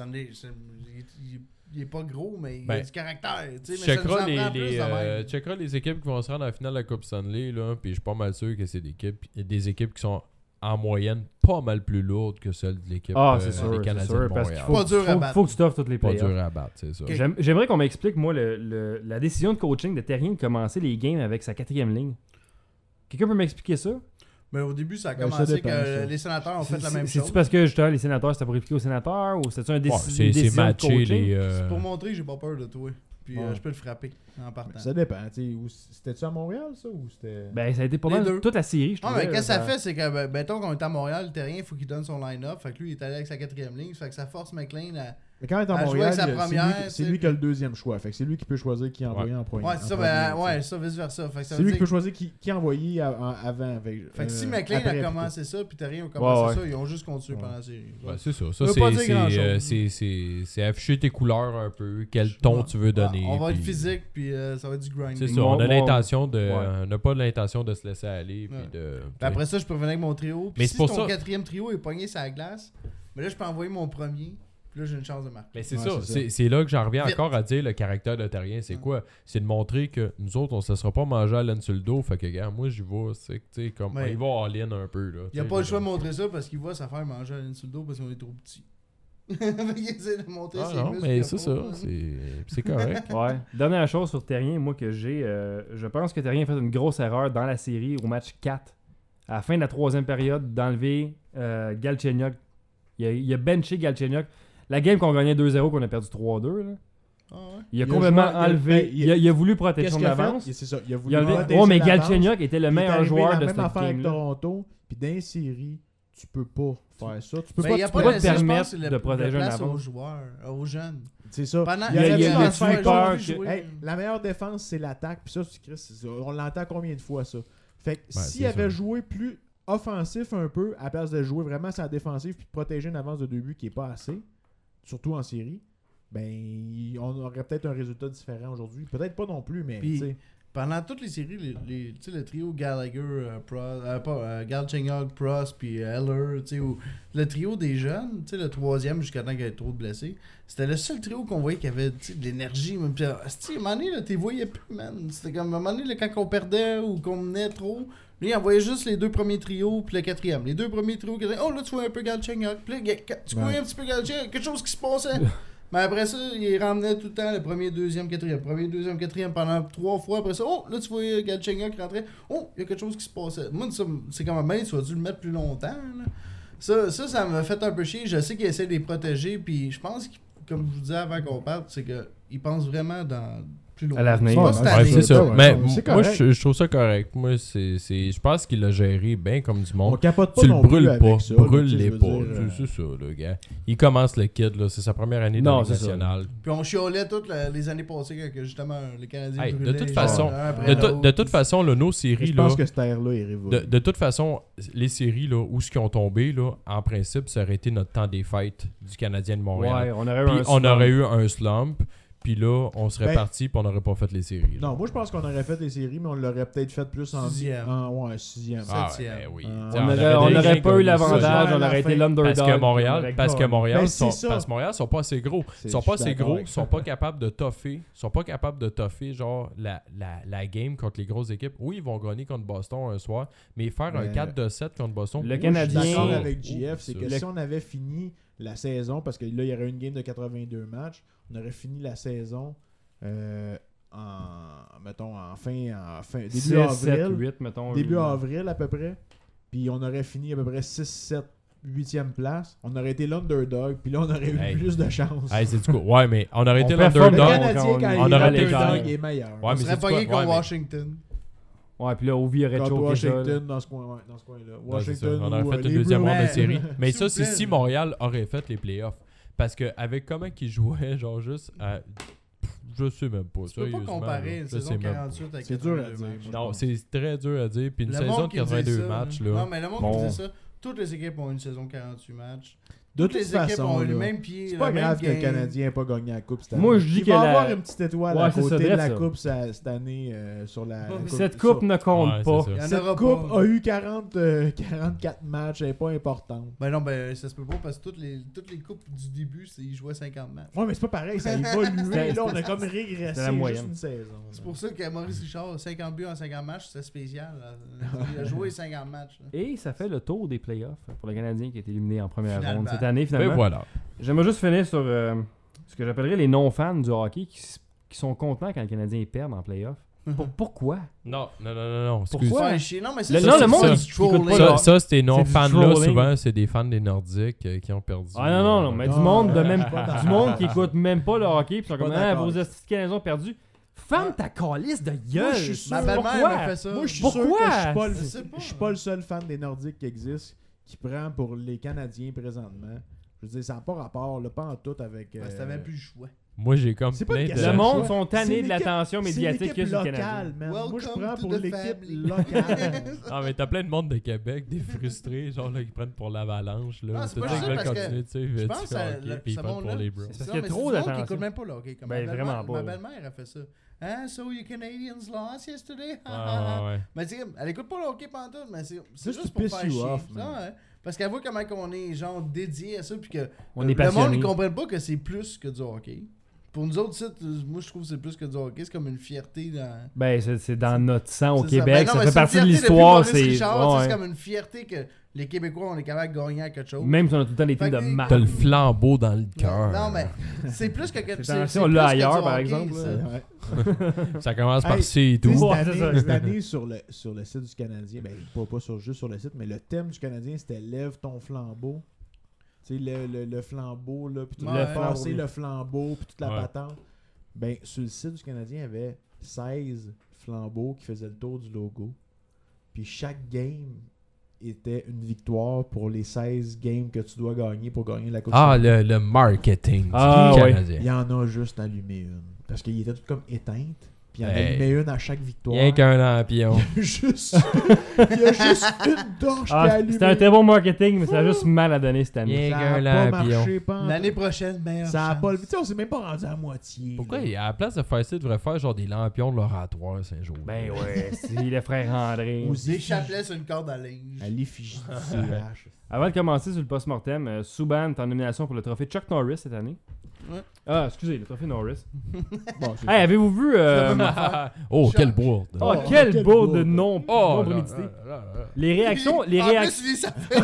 il est pas gros, mais il a Ben, du caractère. Tu Tu sais, mais ça nous en checkeras prend plus de même. checkeras les équipes qui vont se rendre à la finale de la Coupe Stanley, là, puis je suis pas mal sûr que c'est des équipes qui sont en moyenne pas mal plus lourdes que celles de l'équipe Ah, c'est des sûr, c'est Canadiens sûr. de Parce qu'il Montréal. faut, Pas dur à faut, battre. faut que tu t'offres toutes les Pas playoffs. dur à battre, c'est ça. Ok. J'aimerais qu'on m'explique, moi, la décision de coaching de Terrien de commencer les games avec sa 4e ligne. Quelqu'un peut m'expliquer ça? Mais au début, ça a Ben, ça commencé dépend, que ça. les sénateurs ont fait la même C'est-tu chose. parce que justement les sénateurs c'était pour expliquer aux sénateurs ou c'était un Ouais, décision c'est de matché coaching? les. C'est pour montrer que j'ai pas peur de toi. Puis Ouais. je peux le frapper en partant. Ça dépend. tu sais, C'était-tu à Montréal, ça, ou c'était... Ben ça a été pas Les mal deux. toute la série, je Non, trouvais. mais qu'est-ce que là, ça fait, c'est que, mettons qu'on est à Montréal, le Terrien, il faut qu'il donne son line-up. Fait que lui, il est allé avec sa 4e ligne. Fait que ça force McLean Mais quand il est à Elle Montréal, jouait sa c'est première, lui, tu c'est sais, lui qui a le deuxième choix. Fait que c'est lui qui peut choisir qui envoyer en premier. Ouais, c'est ça, en ben, premier, ouais, tu sais. ça, vice-versa. Fait que ça C'est veut lui qui dire peut choisir qui envoyer avant. Fait que si McLean après, a plutôt. commencé ça, puis Terrien a commencé Ouais. ça, ils ont juste continué pendant la série. Ouais, c'est ça. Ça Ça, veut pas dire grand-chose. c'est afficher tes couleurs un peu, quel ton tu veux donner. On va être puis- physique, puis ça va être du grinding. C'est ça, on a Moi- l'intention de. Ouais. On n'a pas l'intention de se laisser aller. Puis Ouais. de, Puis après ça, je peux revenir avec mon trio. Mais Puis c'est si pour ton ça- quatrième trio est pogné sur la glace, mais là, je peux envoyer mon premier. Puis là, j'ai une chance de marquer. Mais c'est Ouais, ça, c'est ça. c'est là que j'en reviens Vite. encore à dire le caractère de Terrien, c'est Ouais. quoi? C'est de montrer que nous autres, on se sera pas mangé à laine sur le dos, fait que gars, moi j'y vais, c'est tu sais, comme Ouais. il va all-in un peu là. Il n'y a pas le choix de montrer ça parce qu'il voit sa faire manger à sur le dos parce qu'on est trop petit. Il essaie de montrer Ah ses non, muscles, mais il a c'est pas. ça, c'est correct. Ouais. Dernière chose sur Terrien, moi que j'ai, je pense que Terrien a fait une grosse erreur dans la série au match 4. À la fin de la 3e période, d'enlever Galchenyuk. Il a benché Galchenyuk. La game qu'on gagnait 2-0, qu'on a perdu 3-2, là, Ah ouais. il a Il a complètement joué- enlevé. Il a voulu Qu'est-ce protection qu'il a fait? d'avance. C'est ça. Il a Il voulu a enlevé... protéger Ouais, mais l'avance. Galchenyuk était le Il est meilleur arrivé joueur la de même cette affaire avec game-là. Toronto. Puis dans les séries, tu peux pas faire ça. Tu peux Mais pas, il y a tu pas peux pas pas te laissé, je permettre pense, de protéger la un place aux avance. joueurs, aux jeunes. C'est ça. Pendant, Il a aurait eu faire peur jouer, que- jouer. Hey, la meilleure défense, c'est l'attaque. Puis ça, on l'entend combien de fois, ça? Fait que s'il c'est avait ça. joué plus offensif un peu, à la place de jouer vraiment sa défensive puis de protéger une avance de 2 buts qui est pas assez, surtout en série, ben on aurait peut-être un résultat différent aujourd'hui. Peut-être pas non plus, mais Puis- tu sais. Pendant toutes les séries, tu sais, le trio Gallagher, Galchenyuk, Prost, puis Heller, tu sais, ou le trio des jeunes, tu sais, le troisième jusqu'à temps qu'il y ait trop de blessés, c'était le seul trio qu'on voyait qui avait tu sais, de l'énergie. Même. Puis, à un moment donné, là, t'es voyais plus, man. C'était comme à un moment donné, là, quand on perdait ou qu'on menait trop, lui, il envoyait juste les deux premiers trios puis le quatrième. Les deux premiers trios, oh là, tu vois un peu Galchenyuk, puis là, tu vois un petit peu Galchenyuk, quelque chose qui se passait. Mais après ça, il ramenait tout le temps le premier, deuxième, quatrième. Premier, deuxième, quatrième pendant 3 fois. Après ça, oh, là, tu vois Galchenyuk qui rentrait. Oh, il y a quelque chose qui se passait. Moi, ça, c'est comme un tu as dû le mettre plus longtemps. Là. Ça m'a fait un peu chier. Je sais qu'il essaie de les protéger. Puis je pense, comme je vous disais avant qu'on parte, c'est qu'il pense vraiment dans plus longtemps. À l'avenir. C'est pas Ouais, cette Ouais, année. c'est ça. Ouais, Mais ouais, c'est moi, correct. je trouve ça correct. Moi, je pense qu'il l'a géré bien comme du On monde. capote pas Tu le non plus brûles avec pas. ça, là, tu sais, Brûle-les je veux pas. dire, C'est ça, le gars. Il commence le kid, là. C'est sa première année Non, dans la c'est ça. nationale. Puis on chiolait toutes les années passées quand justement les Canadiens Hey, de brûlaient, toute genre, façon, un après De l'autre. toute façon, là, nos séries, Je là. pense que cette ère-là est révolue. De toute façon, les séries là, où ce qui ont tombé, là, en principe, ça aurait été notre temps des fêtes du Canadien de Montréal. Ouais, on aurait eu Puis un on slump. aurait eu un slump, puis là, on serait Ben- parti, puis on n'aurait pas fait les séries. là. Non, moi je pense qu'on aurait fait des séries, mais on l'aurait peut-être fait plus en Sixième. Ouais, sixième. Ah, septième. ben oui. On T'sais, On aurait n'aurait déjà pas eu gagné l'avantage, ça. à on la aurait été fin. l'underdog. Parce que Montréal, On aurait parce que gagné. Montréal, Ben, c'est ça. parce que Montréal sont pas assez gros. Ils sont Je pas suis assez d'accord gros, avec ils sont ça. pas capables de toffer. Ils sont pas capables de toffer genre la game contre les grosses équipes. Oui, ils vont gagner contre Boston un soir, mais faire un Mais- 4-7 contre Boston. Le moi, Canadien- Je suis d'accord Canadien- avec JF, c'est que Le- si on avait fini la saison, parce que là il y aurait une game de 82 matchs, on aurait fini la saison en fin début 6, 7, avril, 8, mettons. début oui. avril à peu près, puis on aurait fini à peu près 6, 7, 8e place, on aurait été l'underdog, puis là on aurait eu Hey. plus de chance. Hey, c'est du coup. Ouais, mais on aurait On été performe Le donc, l'underdog. Canadien, on- quand on il est aurait été l'underdog, fiers. il est meilleur. Ouais, On mais serait c'est pogné quoi? contre Ouais, mais- Washington. Ouais, puis là, Ovi aurait Contre choqué ça. là. Washington, dans ce coin-là. Ouais, c'est ça. Washington, On aurait ou, fait les le deuxième Bruins. round de Ouais. série. Mais S'il ça, vous c'est plaît. si Montréal aurait fait les playoffs. Parce que avec comment qu'ils jouaient, genre juste à... Je sais même pas. Tu peux pas sérieusement, comparer là. une Je saison sais même pas. 48 avec C'est dur à 82 dire, matchs. moi. Non, c'est très dur à dire. Puis une Le saison monde de qui disait 82 ça, matchs, Non, là. mais le monde Bon. qui disait ça, toutes les équipes ont une saison de 48 matchs. De Toutes toute les équipes façon, ont eu le là, même pied. c'est pas le même grave que le game. Canadien n'ait pas gagné la Coupe cette année. Moi, je dis Il que va la- avoir une petite étoile Ouais, à c'est côté ça, de drette, la ça. Coupe cette année sur la coupe. Cette coupe ne compte Ouais, pas. c'est ça. Il y en Cette aura coupe pas. a eu 44 matchs, elle n'est pas importante. Ben non, ben ça se peut pas parce que toutes les coupes du début, ils jouaient 50 matchs. Ouais, mais c'est pas pareil, ça a évolué. C'était- Là, on a comme régressé c'était la juste moyenne. une saison. C'est pour ça que Maurice Richard, 50 buts en 50 matchs, c'est spécial. Là. Il a joué 50 matchs. là. Et ça fait le tour des playoffs pour le Canadien qui a été éliminé en première Finalement. ronde cette année, Et finalement. voilà. J'aimerais juste finir sur ce que j'appellerais les non-fans du hockey qui sont contents quand le Canadien perd en playoff. Pourquoi? Non, excuse. Pourquoi? Ouais, chier. Non, mais Le- c'est non, ça, le monde, c'est il- du il écoute trolling. pas Ça, ces C'est du non-fans-là, trolling. souvent, c'est des fans des Nordiques qui ont perdu. Ah non, mais du monde de même pas dans- du monde qui écoute même pas le hockey puis sont Pas comme d'accord. vos estis de Canadiens ont perdu. Ferme ta calice de gueule. Moi, je suis Ma sûr- belle-mère Pourquoi? me fait ça. Moi, je suis Pourquoi? sûr que je suis pas Je sais pas. je suis pas le seul fan des Nordiques qui existe qui prend pour les Canadiens présentement Je veux dire, ça n'a pas rapport, là, pas en tout avec... Parce que t'avais plus le choix. Moi, j'ai comme C'est pas plein une de... question Le monde Ouais. sont tannés C'est de l'attention médiatique que c'est sur le l'équipe Canadien. locale, man. Moi, je Welcome prends to pour the l'équipe family. locale. Non, mais t'as plein de monde de Québec, des frustrés, genre, là, qui prennent pour l'Avalanche, là. Ah, c'est Tous pas ceux qui ça, veulent parce que continuer, tu sais, je tu pense fais que hockey, puis ils ce votent pour monde-là, les Browns. C'est parce Non, qu'il y a mais trop c'est du monde qui d'attention. écoute même pas le hockey. Comme Ben, ma vraiment belle-mère- pas, Ma là. belle-mère a fait ça. Hein, so you Canadians lost yesterday? Ouais. Mais tu sais, elle écoute pas le hockey pantoute, mais c'est Juste juste to pour piss faire you chier. off, Ça, man. ouais. Parce qu'elle voit comment on est genre dédié à ça, puis que On est le monde passionné. ne comprenne pas que c'est plus que du hockey. Pour nous autres, moi je trouve que c'est plus que du hockey, c'est comme une fierté dans... Ben, c'est dans notre sang au C'est ça. Québec, Ben non, ça mais fait c'est une partie de fierté depuis l'histoire. Maurice C'est Richard, ouais. c'est comme une fierté que les Québécois, on est capable de gagner à quelque chose. Même si on a tout le temps des teams Fait de que- marque. T'as le flambeau dans le cœur. Non, mais c'est plus que... C'est c'est si on l'a plus que ailleurs, du par hockey, exemple, ça. Ouais. Ça commence par Hey, C et Tu sais, tout. Ouais, c'est ça. cette année sur le site du Canadien, ben pas juste sur le site, mais le thème du Canadien, c'était Lève ton flambeau. Tu sais, le flambeau, là, puis tout Ouais, le passer ouais. le flambeau, puis toute la Ouais. patente. Ben, sur le site du Canadien, il y avait 16 flambeaux qui faisaient le tour du logo. Puis chaque game était une victoire pour les 16 games que tu dois gagner pour gagner la Coupe Ah, Stanley. le marketing Ah, du ouais. Canadien. Il y en a juste allumé une. Parce qu'il était tout comme éteinte. Puis il y en Hey. allumait une à chaque victoire. Rien qu'un lampion. juste, il y a juste une torche qui a Ah, allumé. c'était un très bon marketing, mais ça a juste mal à donner cette année. Rien Ça qu'un a pas lampion. marché, pas en L'année tout. prochaine, meilleure Ça a chance. pas... Tu sais, on s'est même pas rendu à moitié. Pourquoi, là. à la place de faire ça, il devrait faire genre des lampions de l'oratoire Saint-Jean? Ben ouais, c'est le frère André. Aux Des effigies- chapelets sur une corde à linge. À l'effigie du CH. Avant de commencer sur le post-mortem, Subban est en nomination pour le trophée Chuck Norris cette année. Ouais. Ah, excusez, le trophée Norris. Bon, c'est Hey, avez-vous vu... Oh, Choc. quelle bourde. Oh, Oh, quelle quelle bourde bourde. de non Oh, prémédité. là. Les réactions... En plus, lui, ça fait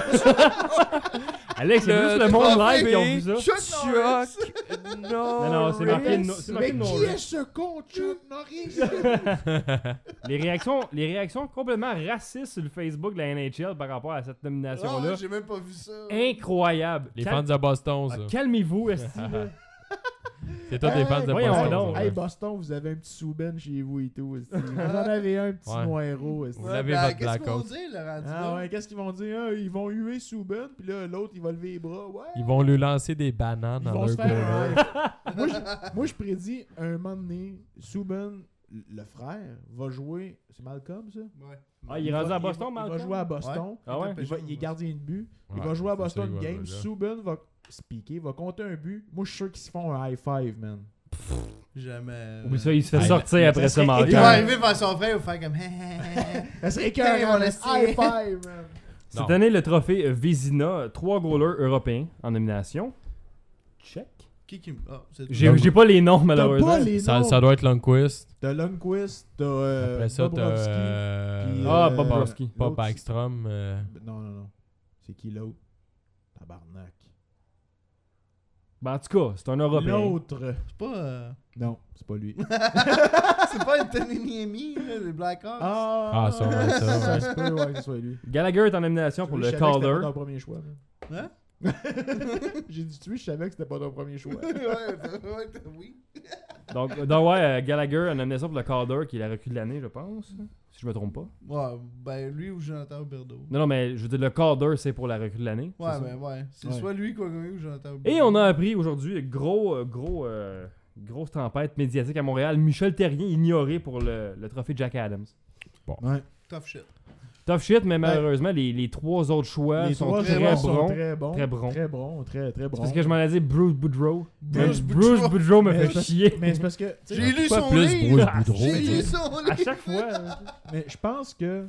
Alex, c'est Le juste le monde trophée, live qui ont vu ça. Chuck Norris. Chuck Non, non, c'est marqué, c'est marqué Mais qui Norris. est ce con, Chuck Norris? Les réactions complètement racistes sur le Facebook de la NHL par rapport à cette Ah, nomination-là. j'ai même pas vu ça. Incroyable. Les fans de Boston, Ah, ça. calmez-vous, esti, là. C'est toi des fans de voyons Boston. donc. ça. Hey Boston, vous avez un petit Souben chez vous et tout. esti. Vous en avez un petit Ouais. noiro. esti. Vous l'avez, ben, votre qu'est-ce qu'ils vont blackout. dire, Laurent Ah Dubon? ouais, qu'est-ce qu'ils vont dire? Ah, ils vont huer Souben, puis là, l'autre, il va lever les bras. Ouais. Ils vont lui lancer des bananes Ils dans vont se leur faire goaler. moi, je prédis un moment donné, Subban, le frère, va jouer. C'est Malcolm, ça? Ouais. Ah, il est rendu à Boston, Il va Malcolm? jouer à Boston. Ah ouais? Il est gardien de but. Il Ouais, va jouer à c'est Boston ça, il une va game. jouer là. Subban va speaker, va compter un but. Moi, je suis sûr qu'ils se font un high five, man. Jamais. Oublie ça, il se fait Hey, sortir après ça, Il va Malcolm. arriver vers son frère et faire comme. Ça serait Hey, écœurant, mon man. esti. High five, man. Cette Non. année, le trophée Vézina, 3 goalers européens en nomination. Check. Qui Ah, c'est J'ai pas les noms, T'as malheureusement. pas les noms. Ça doit être Lundqvist. T'as Lundqvist, t'as Après ça, Bobrovski. t'as... puis, Ah, Bobrovski. Pas l'autre, Backstrom. Non, non, non. C'est qui l'autre? Tabarnak. Ben, en tout cas, c'est un européen. L'autre. C'est pas. Non, c'est pas lui. C'est pas Anthony Niemi, là, les Blackhawks. Ah, sûrement ça. Ça se peut, ouais, que ce soit lui. Gallagher est en nomination pour Je le savais que c'était pas Calder. ton premier choix, man. Hein? J'ai dit tu, je savais que c'était pas ton premier choix. Oui. Donc ouais, Gallagher en nomination pour le Calder, qui est la recrue de l'année, je pense. Si je me trompe pas. Ouais, ben lui ou Jonathan Huberdeau. Non, mais je veux dire, le Calder, c'est pour la recrue de l'année. Ouais, c'est ça? ben ouais. C'est Ouais. soit lui quoi ou Jonathan Huberdeau. Et on a appris aujourd'hui, grosse tempête médiatique à Montréal. Michel Terrien ignoré pour le trophée Jack Adams. Ouais. Tough shit. Tough shit, mais malheureusement, les 3 autres choix Les sont trois très joueurs bons. sont très bons. Très bons. Très bons, très C'est bons. parce que je m'en ai dit Bruce Boudreau. Bruce Bruce Boudreau. Boudreau me Mais fait c'est parce- chier. Mais c'est parce que. tu sais, J'ai lu Pas son plus livre. Bruce Boudreau. J'ai lu son À livre. chaque fois. Mais je pense que.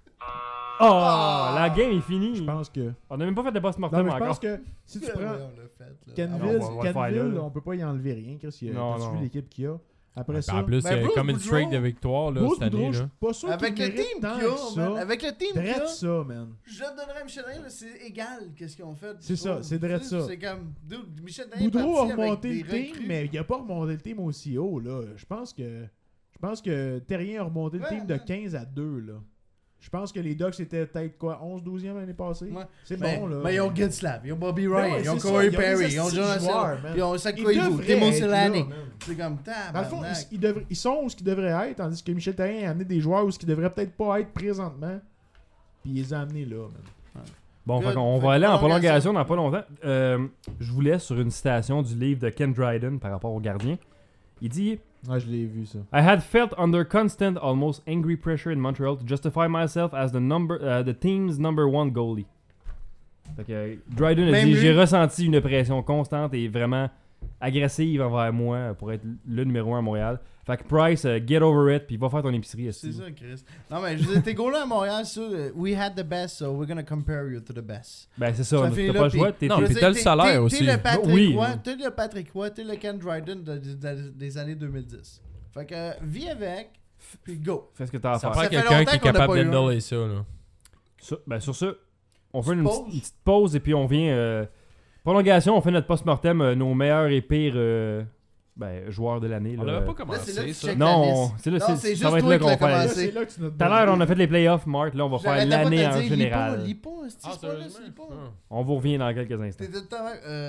Oh, la game est finie. Je pense que. On n'a même pas fait de Non, post-mortem mais je encore. pense que si tu Ouais, prends. on l'a fait, là. Kenville, on va le faire Kenville, là. on peut pas y enlever rien. Chris, Non, t'as-tu non. vu l'équipe qu'il y a? Après En ça. plus, Ben, il y a Bruce comme une streak Boudreau. de victoire là, Bruce cette Boudreau, année. je Là. suis pas sûr Avec qu'il le mérite team tant qu'il y que a, man. ça. Avec le team qu'il y Drette a. ça, man. Je le donnerais à Michel Terrien, c'est égal qu'est-ce qu'ils ont fait. C'est je ça, trouve. c'est drette Tu sais, ça. C'est comme. Dude, Michel Terrien est Boudreau a parti avec remonté des le team, recrues. mais il a pas remonté le team aussi haut, là. Je pense que Terrien a remonté le Ouais, team de ouais. 15 à 2, là. Je pense que les Ducks étaient peut-être quoi, 11-12e l'année passée. Ouais. C'est Mais, bon, là. mais ils ont Getzlav, ils ont Bobby Ben Ryan, ouais, ils ont c'est Corey ça, ils ont Perry, des ils ont estis Jonas joueurs, man. ils ont Ils Sakoivu, devraient Timo être Solani. là, man. C'est comme Dans le fond, tabarnak. ils sont où ce qu'ils devraient être, tandis que Michel Terrien a amené des joueurs où ce qu'ils devraient peut-être pas être présentement. Puis il les a amenés là, man. Bon, Good. fait qu'on Fait va aller en prolongation. prolongation dans pas longtemps. Je vous laisse sur une citation du livre de Ken Dryden par rapport au gardien. Il dit Ah, je l'ai vu, ça. I had felt under constant, almost angry pressure in Montreal to justify myself as the team's number one goalie. Fait que Dryden a Même dit lui. j'ai ressenti une pression constante et vraiment agressive envers moi pour être le numéro 1 à Montréal. Fait que Price, get over it, puis va faire ton épicerie. C'est esti. ça, Chris. Non, mais je disais, t'es goaler à Montréal, ça. We had the best, so we're gonna compare you to the best. Ben c'est ça, Ça t'as finit pas là, le choix. puis- Non, Je veux puis dire, t'as le salaire t'es aussi. le Patrick Oui. Roy, t'es le Patrick Roy, t'es le Ken Dryden des années 2010. Fait que vis avec, puis go. Fais ce que t'as à Ça faire. prend fait quelqu'un longtemps qui est qu'on a capable pas eu d'handler ça, là. Sur ce, on fait une Pause. petite pause et puis on vient. Prolongation, on fait notre post-mortem, nos meilleurs et pires joueurs de l'année. On là. n'avait pas Là, c'est là commencé, que tu ça. checkes Non, la liste. c'est là, Non, c'est- c'est ça va juste être toi là qui qu'on l'as va faire. commencé. C'est là que tu nous Tout à l'heure, on a fait les playoffs, Marc. Là, on va faire J'arrêtais pas de l'année te en dire, général. Lis pas, lis Ah, pas, sérieusement? lis pas. Ah. On vous revient dans quelques instants. T'es tout le temps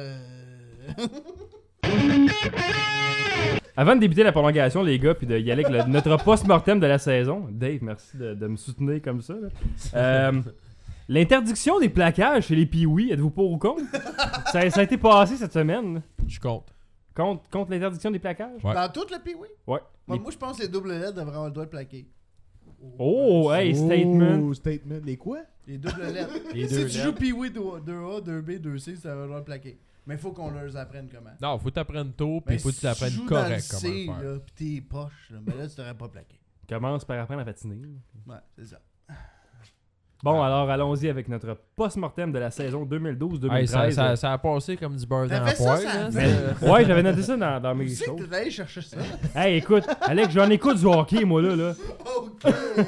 Avant de débuter la prolongation, les gars, puis d'y aller avec notre post-mortem de la saison, Dave, merci de me soutenir comme ça. Là. L'interdiction des plaquages chez les Pee-Wee, êtes-vous pour ou contre? ça a été passé cette semaine. Là. Je compte. Contre l'interdiction des plaquages? Ouais. Dans tout le pays, oui. Ouais. Moi, je pense que les doubles lettres devraient avoir le droit de plaquer. Oh, hey, statement. Oh, statement. Les quoi? Les doubles lettres. Les Si deux tu lettres. joues Pee-Wee 2A, 2B, 2C, ça va le droit de plaquer. Mais il faut qu'on leur apprenne comment. Non, faut t'apprendre tôt, puis Mais faut que tu si l'apprennes joues dans le correct comment C, le faire. là, pis t'es poche, là, mais là, tu t'aurais pas plaqué. Commence par apprendre à patiner. Ouais, c'est ça. Bon, alors allons-y avec notre post-mortem de la saison 2012-2013. Hey, ça a passé comme du beurre T'as dans fait la ça, poêle. ça hein, a c'est- fait. Ouais, j'avais noté ça dans mes Tu sais choses. que t'es allé chercher ça. Hey, écoute, Alex, j'en écoute du hockey, moi, là. Ok.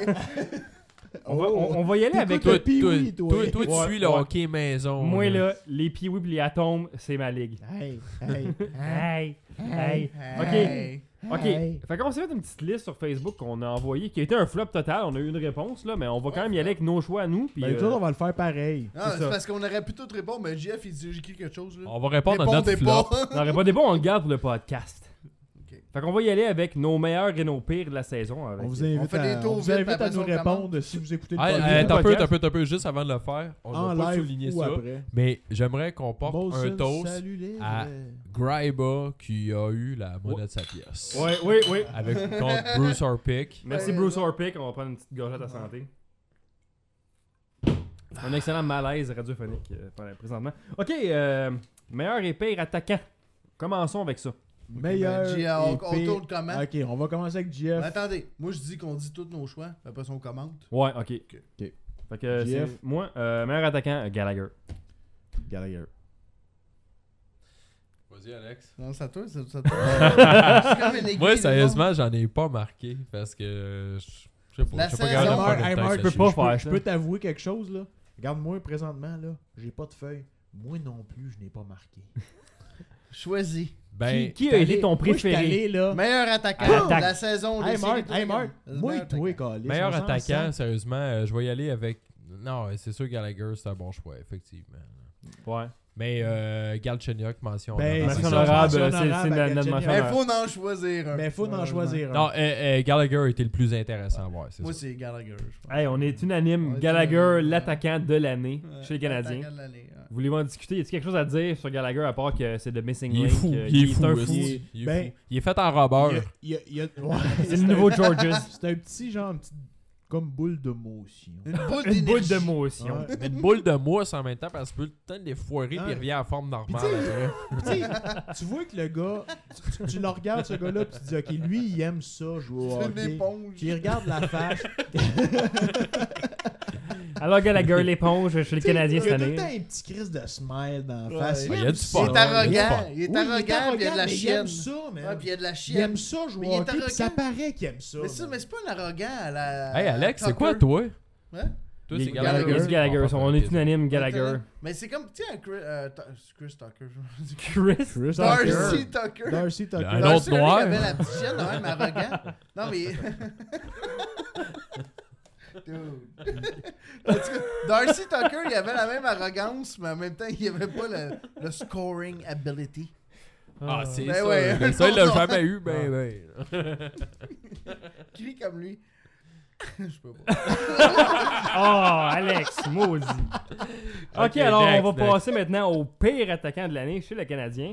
On va y aller avec... Toi, Pee-wee, toi. tu Ouais, suis le ouais. hockey maison. Moi, là, les Pee-Wee pis les Atomes, c'est ma ligue. Hey, Hey, hey. Hey. Ok, fait qu'on s'est fait une petite liste sur Facebook qu'on a envoyée, qui a été un flop total. On a eu une réponse, là, mais on va quand même y aller avec nos choix à nous. Puis, Ben, toi, on va le faire pareil. Non, C'est c'est ça. parce qu'on aurait pu tout répondre, mais Jeff, il dit j'écris quelque chose. Là. On va répondre à notre Répondez flop. pas. on n'aurait pas débat, on le garde pour le podcast. Ok. Fait qu'on va y aller avec nos meilleurs et nos pires de la saison. Avec... On vous invite, fait des tours on vous vite, invite puis à après nous ça, on répondre si vous écoutez le Hey, podcast. podcast. t'as peu, juste avant de le faire. On En va pas live souligner ou ça. après. Mais j'aimerais qu'on porte Molson, un toast salut les à- vrais. Gryba qui a eu la monnaie de sa pièce. Ouais, oui, oui. Avec contre Bruce Orpik. Merci Ouais, Bruce ouais. Orpik, on va prendre une petite gorgette à santé. Un excellent malaise radiophonique présentement. Ok, meilleur et pire attaquant. Commençons avec ça. Meilleur. J- et on pire- tourne comment? Ok, on va commencer avec Jeff. Mais attendez, moi je dis qu'on dit tous nos choix, puis après ça on commente. Ouais, ok. Ok. Fait que JF. c'est moi, meilleur attaquant, Gallagher. Gallagher. Vas-y, Alex. Non, c'est à toi, c'est à toi. C'est comme une aiguille, Moi, le sérieusement, j'en ai pas marqué parce que je sais pas. La Je suis pas saison- capable de Marc, faire hey, une Marc, tête peux là-dessus. pas je peux- faire je ça. peux t'avouer quelque chose là. Regarde-moi présentement là, j'ai pas de feuille. Moi non plus, je n'ai pas marqué. Choisis. Ben, Qui a été ton préféré? Allé, là. Meilleur attaquant Attaque. de la saison. Hey des Marc, séries hey Marc, télé- moi meilleur et toi, attaquant. Calis, meilleur on s'en attaquant, sort. sérieusement, je vais y aller avec. Non, c'est sûr Gallagher, c'est un bon choix, effectivement. Ouais. Mais Galchenyuk, mention. Ben, honorable. Mention c'est ça, honorable, mention c'est honorable à notre Galchenyuk. mention Mais honorable. faut en choisir un. Mais faut en choisir un. Non, Gallagher a été le plus intéressant à voir, c'est Moi ça. c'est Gallagher, je pense. Hey, on est unanime. Ouais, Gallagher, unanime. l'attaquant de l'année Ouais, chez les Canadiens. attaquant de l'année, ouais. Voulez-vous en discuter? Y a-t-il quelque chose à dire sur Gallagher à part que c'est de missing Il est link? fou, il est fou. un esti. fou. Il est Ben, fou. Il est fait en robeur. ouais, C'est le nouveau Georges. C'est un petit genre, une petite comme boule de motion. Une boule Une boule d'énergie. d'émotion. Ouais. Mais une boule de mousse en même temps parce que tu peux le temps de les foirer puis Ouais. il revient à forme normale. Puis tu sais, après. Tu sais, tu vois que le gars, tu le regardes ce gars-là, puis tu te dis, ok, lui, il aime ça, jouer au C'est une hockey. éponge. Puis il regarde la face. Alors Gallagher, l'éponge chez les Tu sais, Canadiens cette il a tout le année. temps un petit crise de smile dans la Ouais. face. Ouais, il y a du Il fun. est arrogant. Ouais. Il est Oui, arrogant, puis il y a de la mais il chienne. aime ça, man. Ouais, puis il y a de la Il chienne. aime ça jouer Mais au il est hockey, puis ça arrogant. paraît qu'il aime ça. Mais ça, man. mais c'est pas un arrogant à la. Hey Alex, c'est Tucker. quoi toi? Ouais. Toi, Il- c'est Gallagher. Gallagher. C'est Gallagher. On est unanime, Gallagher. Mais c'est comme, tu sais, un Chris Tucker. Chris. Chris Darcy Tucker. Darcy Tucker. Un Darcy, autre lui, noir. Il avait la petite chienne, quand même arrogant. Non, mais. Dude. En tout cas, Darcy Tucker, il avait la même arrogance, mais en même temps, il avait pas le scoring ability. Ah, c'est Ben ça. ouais, Ça, il l'a non, jamais eu, ben. Crie comme lui. Je peux pas. Oh, Alex, maudit. Ok, alors on va passer maintenant au pire attaquant de l'année chez le Canadien.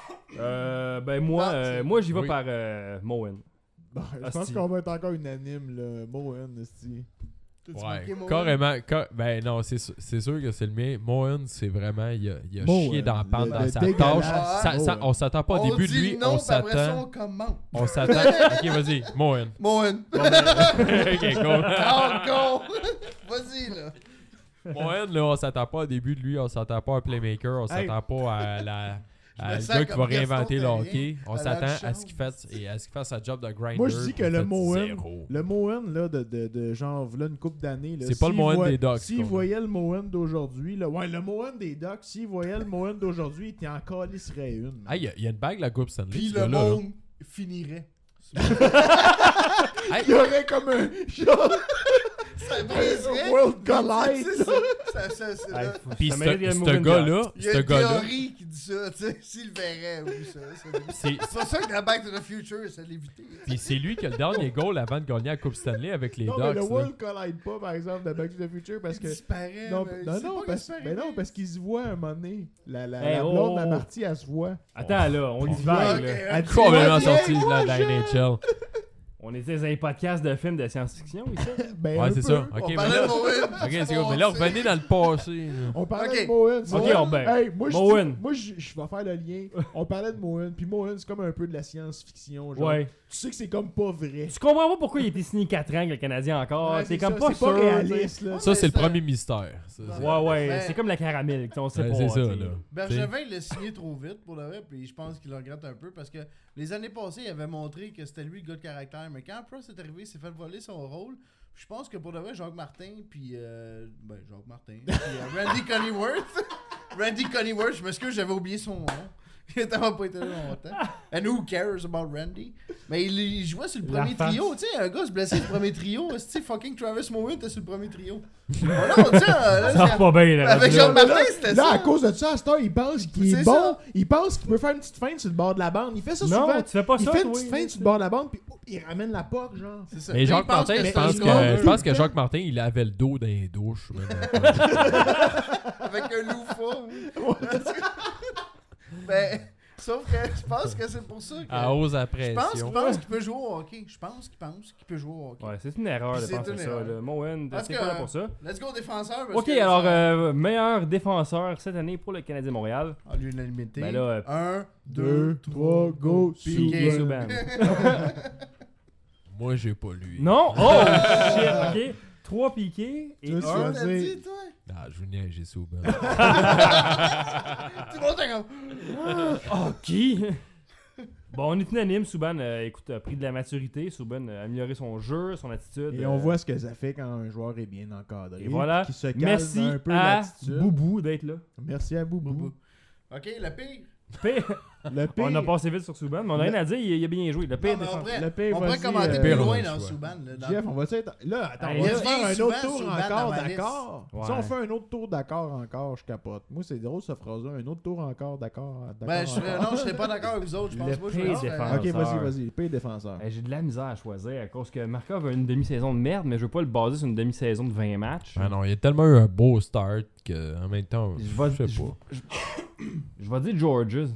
Moi j'y vais Oui. par Moen. Bon, je pense Asti. qu'on va être encore unanime, là. Moen, esti. T'as-tu Ouais, marqué Moen? carrément. Ben non, c'est sûr que c'est le mien. Moen, c'est vraiment. Il a Moen, chié dans la pente le dans sa dégueulasse. tâche. Moen. On s'attend pas au On début de dit lui. non, On puis après ça, s'attend. on commente. On s'attend. Ok, vas-y. Moen. Moen. Ok, cool. Go! Vas-y, là. Moen, là, on s'attend pas au début de lui. On s'attend pas à un playmaker. On s'attend pas à me le sens gars qui comme va Gaston réinventer le Terrien. hockey. On À la s'attend à ce chance. qu'il fasse sa job de grinder. Moi, je dis que On le fait Moen, zéro. le Moen, là, de genre, là, une couple d'années, là, C'est pas le s'il Moen voit- des Ducks, S'il qu'on a. voyait le Moen d'aujourd'hui, là, ouais, le Moen des Ducks, s'il voyait le Moen d'aujourd'hui, il t'en calisserait une. man. Ah, il y a une bague, la Coupe Stanley. Puis ce le gars-là, là. monde finirait. Il y aurait comme un genre Ça briserait. World C'est Collide. ça. C'est Hey, là. Puis ça mérite de ce mourir une gars-là, Il y a ce une gars-là, théorie qui dit ça, tu sais, s'il le verrait, oui, ça. c'est C'est pour ça que dans Back to the Future, ça l'évitait. puis c'est lui qui a le dernier goal avant de gagner la Coupe Stanley avec les Non, mais Ducks. le là. World Collide pas, par exemple, de Back to the Future, parce Il que. disparaît, Non, mais non, c'est non, pas parce, qu'il ben non, disparaît. parce qu'ils se voient un moment donné. La Hey, blonde, la oh. partie, elle se voit. Attends là, on y Ok, va là. Elle dit, Complètement ouais, sorti de moi, la je- NHL. On était dans un podcast de films de science-fiction ici. Ben, Ouais, un c'est peu. ça. On Ok, mais parlait là, de Moen. ok, c'est cool. Mais là, revenez dans le passé. là. On parlait Ok. de Moen. Ok, on ben. Hey, moi, je Moen. dis- moi, je vais faire le lien. On parlait de Moen, puis Moen, c'est comme un peu de la science-fiction. Genre. Ouais. Tu sais que c'est comme pas vrai. Tu comprends pas pourquoi il a été signé 4 ans avec le Canadien encore. Ouais, c'est comme ça, pas c'est sûr. pas réaliste, là. Ça, mais c'est le ça- premier mystère. Ça, c'est- Ouais, Ben- c'est comme la caramel, on sait Ouais, pas. c'est ça, t'sais. là. Bergevin l'a signé trop vite pour le vrai, puis je pense qu'il le regrette un peu parce que les années passées, il avait montré que c'était lui le gars de caractère. Mais quand Prost est arrivé, il s'est fait voler son rôle. Je pense que pour le vrai, Jacques Martin, puis. Jacques Martin. Puis Randy Coneyworth. Randy Coneyworth, je m'excuse, j'avais oublié son nom. Il a tellement pas été là longtemps. And who cares about Randy? Mais il jouait sur le La premier face. trio. Tu sais, un gars se blessait sur le premier trio. Tu fucking Travis Moen était sur le premier trio. Oh non, tu sais, là, Ça va pas bien là. avec là. Jacques Martin, c'était Là, ça. à cause de ça, à cette heure, il pense qu'il C'est est bon. ça. Il pense qu'il peut faire une petite feinte sur le bord de la bande. Il fait ça Non, souvent. tu fais pas Il ça, fait une toi. petite feinte sur le bord de la bande, puis il ramène la POC, genre. C'est ça. Mais Lui, Jacques il pense Martin, que je c'est pense un que, score je pense que Jacques Martin, il avait le dos dans les douches. avec un loufah. Ben, sauf que je pense que c'est pour ça que. À hausse à Je pression. pense qu'il peut jouer au hockey. Je pense qu'il peut jouer au hockey. Ouais, c'est une erreur de C'est penser une ça. erreur. Là. Moen, Parce c'est que- pas là pour ça. Let's go défenseur. parce Ok, que alors, ça- meilleur défenseur cette année pour le Canadien de Montréal. En l'unanimité. Ben là, 1, 2, 2, 3, go, Piqué Subban. Subban. Moi, j'ai pas lui. Non? Oh, shit, ok. 3 piqués et Tu veux 1. ça? T'as dit, toi? Ah, je vous niaise, j'ai Subban. Tout le monde est comme. Oh, qui? Bon, on est unanime. Subban, écoute, a pris de la maturité. Subban a amélioré son jeu, son attitude. Et on voit ce que ça fait quand un joueur est bien encadré. Et voilà. Qui se calme Merci un peu à l'attitude. Boubou d'être là. Merci à Boubou. Boubou. Ok, le pire. Le pire. On a passé vite sur Subban, mais on a rien à dire. Il a bien joué. Le Non, pire mais on défenseur. pourrait, Le pire, on pourrait vas-y, commenter euh, plus pire, loin on a dans le choix. Subban. là, dans- Jeff, on va être. Là, attends, Hey, on il va revient faire un souvent autre tour Subban encore dans ma liste. d'accord. Ouais. Si on fait un autre tour d'accord encore, je capote. Moi, c'est drôle cette phrase-là. Un autre tour encore d'accord. Ben, non, je serais pas d'accord avec vous autres. Je pense Le pas que pire je vais défenseur. Ok, vas-y. Pire défenseur. J'ai de la misère à choisir à cause que Markov a une demi-saison de merde, mais je veux pas le baser sur une demi-saison de 20 matchs. Ah non, il a tellement eu un beau start qu'en même temps, Je je vais- sais pas. Je vais dire Georges.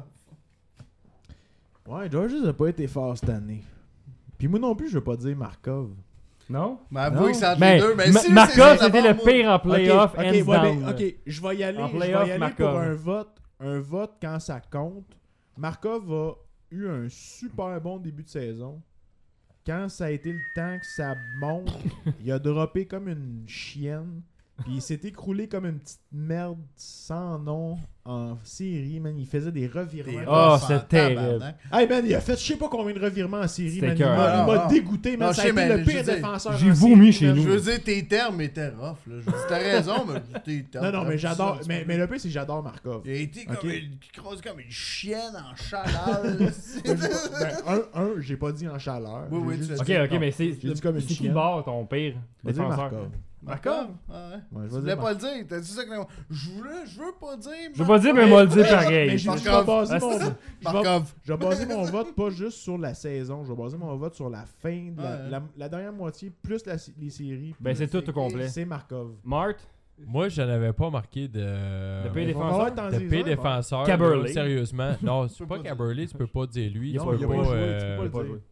Ouais, Georges n'a pas été fort cette année. Puis moi non plus, je veux pas dire Markov. Non? Mais avouez que c'est entre Mais les deux. Mais si lui, Markov, c'est c'était le d'abord, moi- pire en playoff, ok, hands ouais, down. ben, ok, je vais y aller. En Je vais playoff, y aller Markov. pour un vote quand ça compte. Markov a eu un super bon début de saison. Quand ça a été le temps que ça monte, il a droppé comme une chienne. Puis il s'est écroulé comme une petite merde sans nom en série, man. Il faisait des revirements. Des Oh, rough c'est en terrible. tabarnak. Hey man, il a fait je sais pas combien de revirements en série, C'était man. Il cœur. m'a Ah, ah. dégoûté, man. Non, Ça je a sais, été mais le je pire veux dire, défenseur. j'ai en vomi série, chez man. nous. Je veux dire, tes termes étaient rough. Là. Je dis, t'as raison, mais tes termes. Non, mais ça, j'adore. c'est Mais pas- le pire, c'est que j'adore Markov. Il a été comme Ok. une, croise comme une chienne en chaleur. Ben, j'ai pas dit en chaleur. Oui, oui, J'ai juste tu l'as Ok, dit- ok, mais c'est J'ai dit comme une c'est qui chienne. le bord ton pire Vas-y, défenseur? Markov. Markov? Ah ouais. Ouais, je Tu vais voulais dire pas le dire. T'as dit ça que je veux pas dire. Je veux pas dire, mais moi le dire pareil. Mais je vais Markov. baser mon vote. Markov. Je vais baser mon vote pas juste sur la saison, je vais baser mon vote sur la fin de Ouais. la dernière moitié, plus les séries. Ben, c'est tout au complet. C'est Markov. Mart, Moi, je n'avais pas marqué de pays On va défenseur. avoir dans de les pays heures, défenseur. Caberlet. là, sérieusement. Non, c'est peux pas pas Caberlet, tu peux pas dire lui. Il a Tu pas peux joué, pas, tu peux pas euh, le pas dire. joué.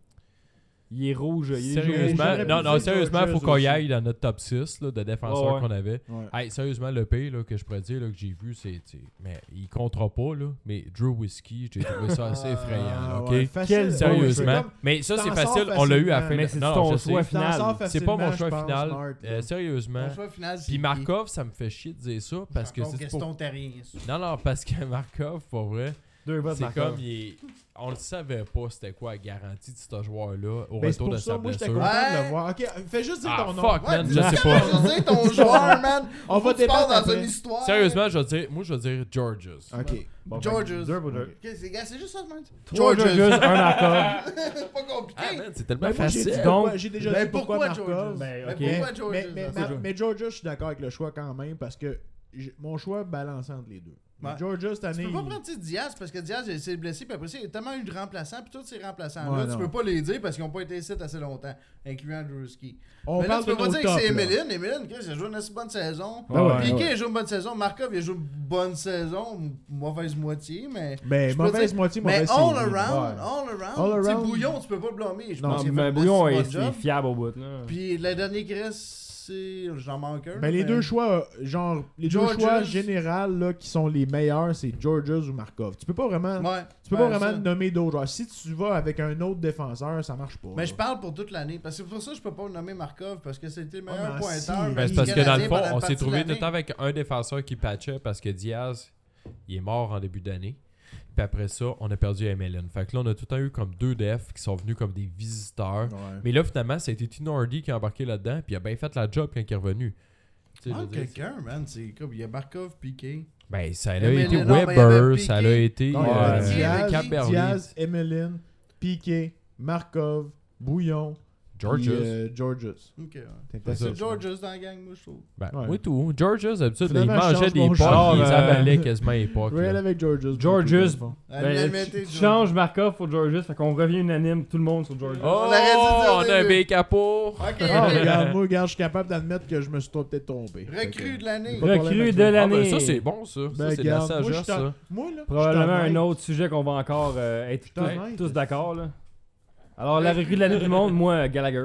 Il est rouge. Il est Sérieusement, j'aurais pu non, dire sérieusement, il faut Georges qu'on y aussi. aille dans notre top 6 là, de défenseurs Ouais. qu'on avait. Ouais. Hey, sérieusement, le pays là, que je pourrais dire là, que j'ai vu, c'est. Mais il comptera pas, là. Mais Drew Whiskey, j'ai trouvé ça assez effrayant. là, ok? ouais, facile. Quel Sérieusement. C'est comme- Mais ça, tu c'est t'en facile. sors On l'a eu à la facilement. fin. Mais de- c'est non, ton je sais. choix Tu t'en final. sors C'est pas mon facilement, choix je pense, final. Smart, là. Sérieusement. Mon choix final, c'est Puis qui? Markov, ça me fait chier de dire ça parce que Markov, c'est Gaston pour... Terrien. Non, parce que Markov, pour vrai, 2 votes c'est Markov. comme on le savait pas c'était quoi la garantie de ce joueur-là au Ben, c'est retour pour de ça, sa moi, j'étais blessure. content de Ouais. le voir. Ok, fais juste dire Ah ton nom. fuck man, je dis- sais pas. Je veux dire ton joueur, man. On va Tu parles débattre dans après. une histoire. Sérieusement, je vais dire Georges. Ok. Bon, Georges. deux pour deux. Ok, c'est juste ça, man. 3 Georges. Georges, 1 Markov. C'est pas compliqué. Ah man, c'est tellement Ben, moi, j'ai facile. dit Donc- pourquoi- j'ai déjà Mais dit pourquoi pourquoi Markov. Georges? Ben, Mais ok. pourquoi Georges? Mais Georgia, je suis d'accord avec le choix quand même parce que mon choix balance entre les deux. Ouais. Georgia, cette année. Tu peux pas prendre Diaz parce que Diaz il s'est blessé puis après ça il y a tellement eu de remplaçants puis tous ces remplaçants Ouais, là tu non. peux pas les dire parce qu'ils ont pas été ici assez longtemps incluant Drewski. On Mais là parle tu peux de pas nos dire que top, c'est là. Emeline, Chris, il a joué une assez bonne saison. Ouais, ouais, Piqué ouais. il joue une bonne saison, Markov il a joué une bonne saison, mauvaise moitié mais Ben, je peux mauvaise dire- moitié, mais mauvaise all série. around, Ouais. all All around, tu sais around. Bouillon tu peux pas le blâmer, je Non, pense qu'il a Mais fait Bouillon un est bon job. fiable au bout. Là. Puis le dernier qui reste c'est j'en manque un. Ben, les mais- deux choix, genre, les Georges. deux choix généraux là, qui sont les meilleurs, c'est Georges ou Markov. Tu peux pas vraiment, Ouais. tu peux pas Ouais, vraiment ça. nommer d'autres joueurs. Si tu vas avec un autre défenseur, ça marche pas. Mais là. je parle pour toute l'année. Parce que c'est pour ça que je peux pas nommer Markov. Parce que c'était le Ouais, meilleur mais pointeur. si. même Ben, c'est du parce que dans le Canadien fond, pendant une on partie s'est de trouvé tout le l'année. temps avec un défenseur qui patchait parce que Diaz, il est mort en début d'année. Puis après ça, on a perdu Emeline. Fait que là, on a tout le temps eu comme deux defs qui sont venus comme des visiteurs. Ouais. Mais là, finalement, ça a été Tino Hardy qui a embarqué là-dedans. Puis il a bien fait la job quand il est revenu. Tu sais, je veux Manque dire, quelqu'un, man. C'est comme il y a Markov, Piqué. ben, ça a Emeline, été non, mais il y avait Weber, Piqué. ça a été Non, il y avait Diaz, Cabernet, Diaz, Emeline, Piqué, Markov, Bouillon, Georges. Georges. Ok, ouais. T'es ça. C'est Georges dans la gang, moi, je trouve. Ben, Ouais. oui, tout. Georges, d'habitude, il Finalement, je mangeait change des mon potes, choix. il les Alors, avalait quasiment à l'époque. Real là. avec Georges. Georges. Allez, Ben, mettez tu Georges. changes Markov pour Georges, fait qu'on revient unanime, tout le monde sur Georges. Oh, On aurait dû dire on au a un début. B capot. Ok, Ah, regarde, moi, regarde, je suis capable d'admettre que je me suis peut-être trompé. recrue de l'année. Pas de problème Recrue avec de ça. Ah, l'année. ben, ça, c'est bon, ça. Ben, Ça, c'est de la regarde, moi, sagesse, je suis en- ça. Moi, là, Probablement je un suis autre sujet qu'on va encore être Je suis honnête. tous d'accord. Là. Alors, la recrue de l'année du monde, moi, Gallagher.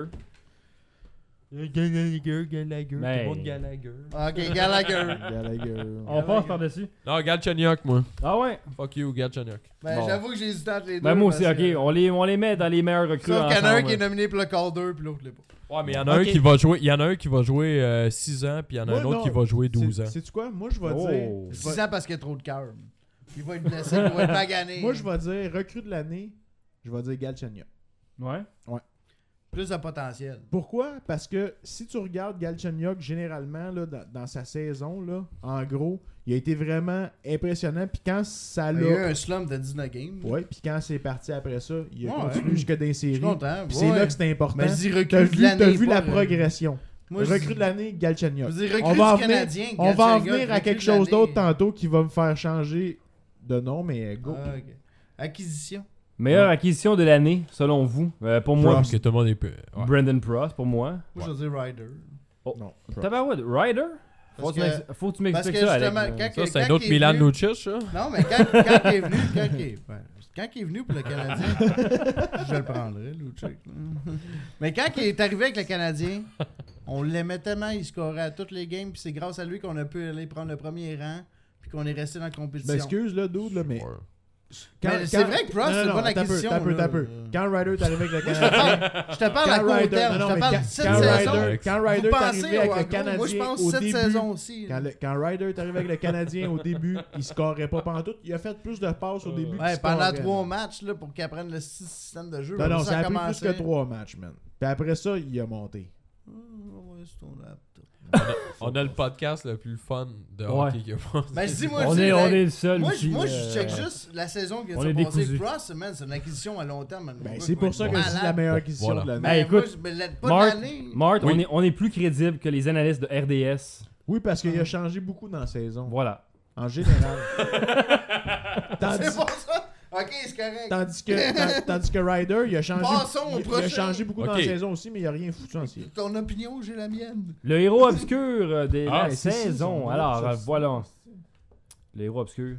Gallagher, Ben- tout le monde Gallagher. Ok, Gallagher. Gallagher. On passe par-dessus. Non, Galchenyuk, moi. Ah ouais? Fuck you, Galchenyuk. Ben, Bon. j'avoue que j'ai hésité entre les deux. Ben moi aussi, parce ok. que- On les met dans les meilleurs recrues Sauf qu'il y en a un ensemble. qui est nominé pour le Calder, puis l'autre l'est pas. Ouais, mais il y en a un Ok. qui va jouer. Il y en a un qui va jouer 6 ans, puis il y en a Moi, un autre non. qui va jouer 12 ans. Sais-tu quoi? Moi, je vais Oh. dire. je 6 vais- ans parce qu'il y a trop de cœur. Il va être blessé, il va être magané. Moi, je vais dire recrue de l'année. Je vais dire Galchenyuk. Ouais. Plus de potentiel. Pourquoi? Parce que si tu regardes Galchenyuk, généralement, là, dans sa saison, là, en gros, il a été vraiment impressionnant. Puis quand ça Il y a eu l'a. un slump de 19 games. Ouais, puis quand c'est parti après ça, il a Ouais. continué jusque dans les Je suis séries. content. Puis c'est ouais. là que c'est important. Mais je dis recrue T'as de vu, l'année. t'as vu pas la re- progression. Moi, je Recrue dis- de l'année, Galchenyuk. Je veux dire, On recrue va en du venir- Canadien. On va en Galchenyuk, venir à recrue quelque de chose l'année. d'autre tantôt qui va me faire changer de nom, mais go. Ah, ok. Acquisition. Meilleure acquisition de l'année, selon vous. Pour moi, Que tout le monde est peu. ouais. Brandon Prost, pour moi. Moi, je veux dire Ryder. Non. Tabarouette, Ryder? Parce Faut que tu Parce m'expliques que ça, Alex. justement, quand Ça, c'est un quand autre il est Milan venu- Lucic, ça. Non, mais quand il est venu, quand il est venu pour le Canadien, je le prendrais, Lucic. Mais quand il est arrivé avec le Canadien, on l'aimait tellement, il scorait à toutes les games, puis c'est grâce à lui qu'on a pu aller prendre le premier rang, puis qu'on est resté dans la Je compétition. m'excuse, là, dude, là, mais. Ouais. Mais c'est vrai que Prost, c'est une bonne acquisition, T'as là. peu. Quand Ryder est arrivé avec le Canadien. Je te parle à Quand court Ryder- terme, non, je non, te mais parle quand- de cette quand saison. Ryder- Quand Ryder Vous est pensez, arrivé avec ouais, le gros, Canadien moi je pense au cette début. saison aussi. Quand Ryder est arrivé avec le Canadien au début, il scorait pas pantoute. Il a fait plus de passes au début. Ouais, qu'il pendant scorait, 3 man. matchs là, pour qu'il apprenne le système de jeu. Non, non, ça ça a pris plus commencé. que 3 matchs, man. Puis après ça, il a monté. Ouais, c'est ton laptop. On a le podcast le plus fun de Ouais. hockey qu'il y a pas. Ben, je dis, moi, On tu sais, est le seul moi, aussi. je check juste la saison qui on vient est de se passer. décousu. Cross, man, c'est une acquisition à long terme. man. Ben, Mon c'est gars, pour il ça va que être c'est la malade. meilleure acquisition Voilà. de l'année. Ben, Hey, moi, écoute, pas Marc, de l'année. Marc, Oui. on est plus crédible que les analystes de RDS. Oui, parce qu'il a changé beaucoup dans la saison. Voilà. En général. tandis, C'est pour ça. Ok, c'est correct. tandis que Ryder, il a changé, Passons au il a prochain. changé beaucoup dans Ok. la saison aussi, mais il a rien foutu en série. Ton opinion, j'ai la mienne. Le héros obscur de Ah, la c'est ça, saison. son Alors, nom, ça, voilà. Le héros obscur.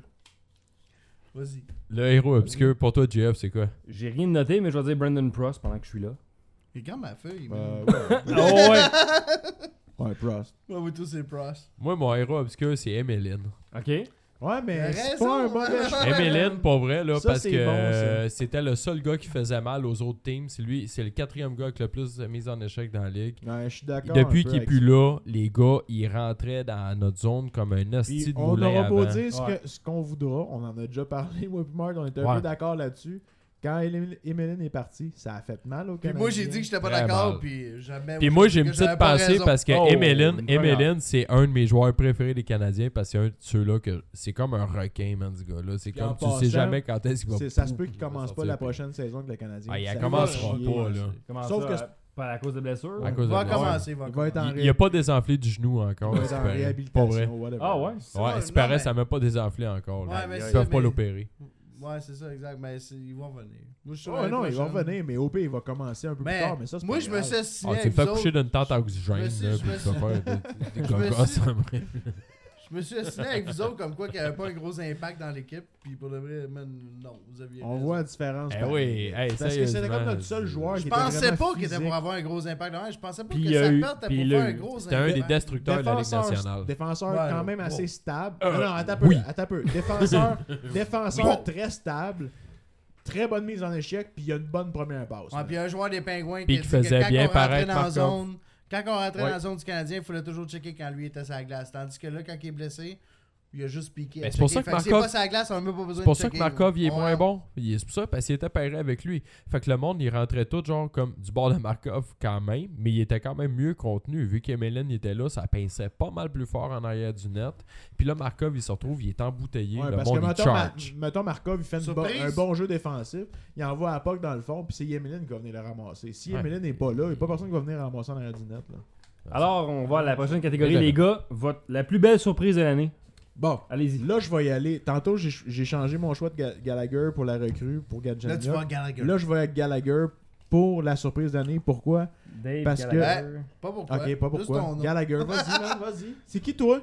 Vas-y. Le héros obscur, pour toi, JF, c'est quoi? J'ai rien noté, mais je vais dire Brandon Prost pendant que je suis là. Regarde ma feuille. man. Ouais. Oh ouais. Ouais, Prost. Moi, vous tous, c'est Prost. Moi, mon héros obscur, c'est Emeline. OK. Ouais, mais T'as c'est raison, pas un mauvais hein. choix. Emeline, pour vrai, là, Ça, parce c'est que bon, ça. c'était le seul gars qui faisait mal aux autres teams. C'est lui, c'est le 4e gars avec le plus de mise en échec dans la ligue. Ouais, je suis d'accord. Depuis un peu qu'il est avec plus ça. là, les gars, ils rentraient dans notre zone comme un Puis hostie de on moulin aura beau avant. dire Ouais. ce qu'on voudra, on en a déjà parlé, moi et Marc, on était un Ouais. peu d'accord là-dessus. Quand Emeline est parti, ça a fait mal au Puis Canadien. moi, j'ai dit que j'étais pas Très d'accord, mal. puis jamais. Puis moi, j'ai une que j'avais petite pas pensée raison. parce que Oh, Emeline, une première. c'est un de mes joueurs préférés des Canadiens parce que c'est un de ceux-là que c'est comme un requin, man, ce gars-là. C'est Puis en comme tu sais passant, jamais quand est-ce qu'il va. Ça se peut qu'il commence pas sortir la le pays. prochaine saison avec le Canadien. Ah, il Ça commencera va chier. pas, là. Comment Sauf ça, que pas à cause de blessures? À cause Il de va blessure. commencer, Il va être en Il a pas désenflé du genou encore. il va ce être qui en paraît. réhabilitation. Pas vrai. whatever. Ah ouais? Ouais, Ça, ce non, paraît, mais- ça m'a pas désenflé encore. là. Ouais, mais Ils ça, peuvent pas mais- l'opérer. Ouais, c'est ça, exact. Mais ils vont venir. Moi, je suis sûr Ouais, l'année non, il va prochaine. revenir, mais au pire, il va commencer un peu plus Mais tard. Mais ça, c'est moi, pas je me grave. suis assigné Ah, tu avec me fais vous coucher autres. d'une tente à oxygène, Je me là, suis- puis je tu me vas suis- faire des je me gogos suis- après. Je me suis assigné avec vous autres comme quoi qu'il n'y avait pas un gros impact dans l'équipe. Puis pour le vrai, man, non, vous aviez On raison. voit la différence. Eh pareil. oui, hey, Parce que c'était sérieusement, comme notre seul joueur Je qui était pensais vraiment pas qu'il était physique. pour avoir un gros impact. Non, je pensais pas Puis que il y a sa eu- perte était puis pour il faire a un eu- gros C'était un des impact. destructeurs de la Ligue nationale. Défenseur Ouais, quand même ouais. assez stable. Euh, non, attends un peu. oui. Attends un peu. Défenseur Bon. très stable. Très bonne mise en échec. Puis il y a une bonne première passe. Ouais, puis un joueur des Pingouins Puis a qui dit que faisait quand bien on rentrait paraître dans la Markov. zone, quand on rentrait Ouais. dans la zone du Canadien, il fallait toujours checker quand lui était sur la glace. Tandis que là, quand il est blessé, il a juste piqué. Mais c'est pour ça que Fait s'il est Markov- pas sur la glace, on n'a même pas besoin C'est de pour ça que checker, Markov il est là. moins Ouais. bon. C'est pour ça parce qu'il était pareil avec lui. Fait que le monde il rentrait tout genre comme du bord de Markov quand même, mais il était quand même mieux contenu. Vu qu'Emeline était là, ça pinçait pas mal plus fort en arrière du net. Puis là Markov il se retrouve, il est embouteillé, Ouais, le parce que monde il mettons, charge. mettons Markov, il fait Surprise. un bon jeu défensif. Il envoie à Puck dans le fond. Puis c'est Emeline qui va venir le ramasser. Si Ouais. Emeline n'est pas là, il n'y a pas personne qui va venir ramasser en arrière du net. Là. Alors, on va à la prochaine catégorie, Désolé. les gars. La plus belle surprise de l'année. Bon. Allez-y. Là, je vais y aller. Tantôt, j'ai changé mon choix de Gallagher pour la recrue, pour Là, tu vas Galchenyuk. Gallagher. Là, je vais avec Gallagher pour la surprise d'année. Pourquoi? Dave Parce que- Gallagher. Pas pourquoi. Ok, pas Juste pourquoi. ton nom. Gallagher, vas-y, man, vas-y. C'est qui, toi?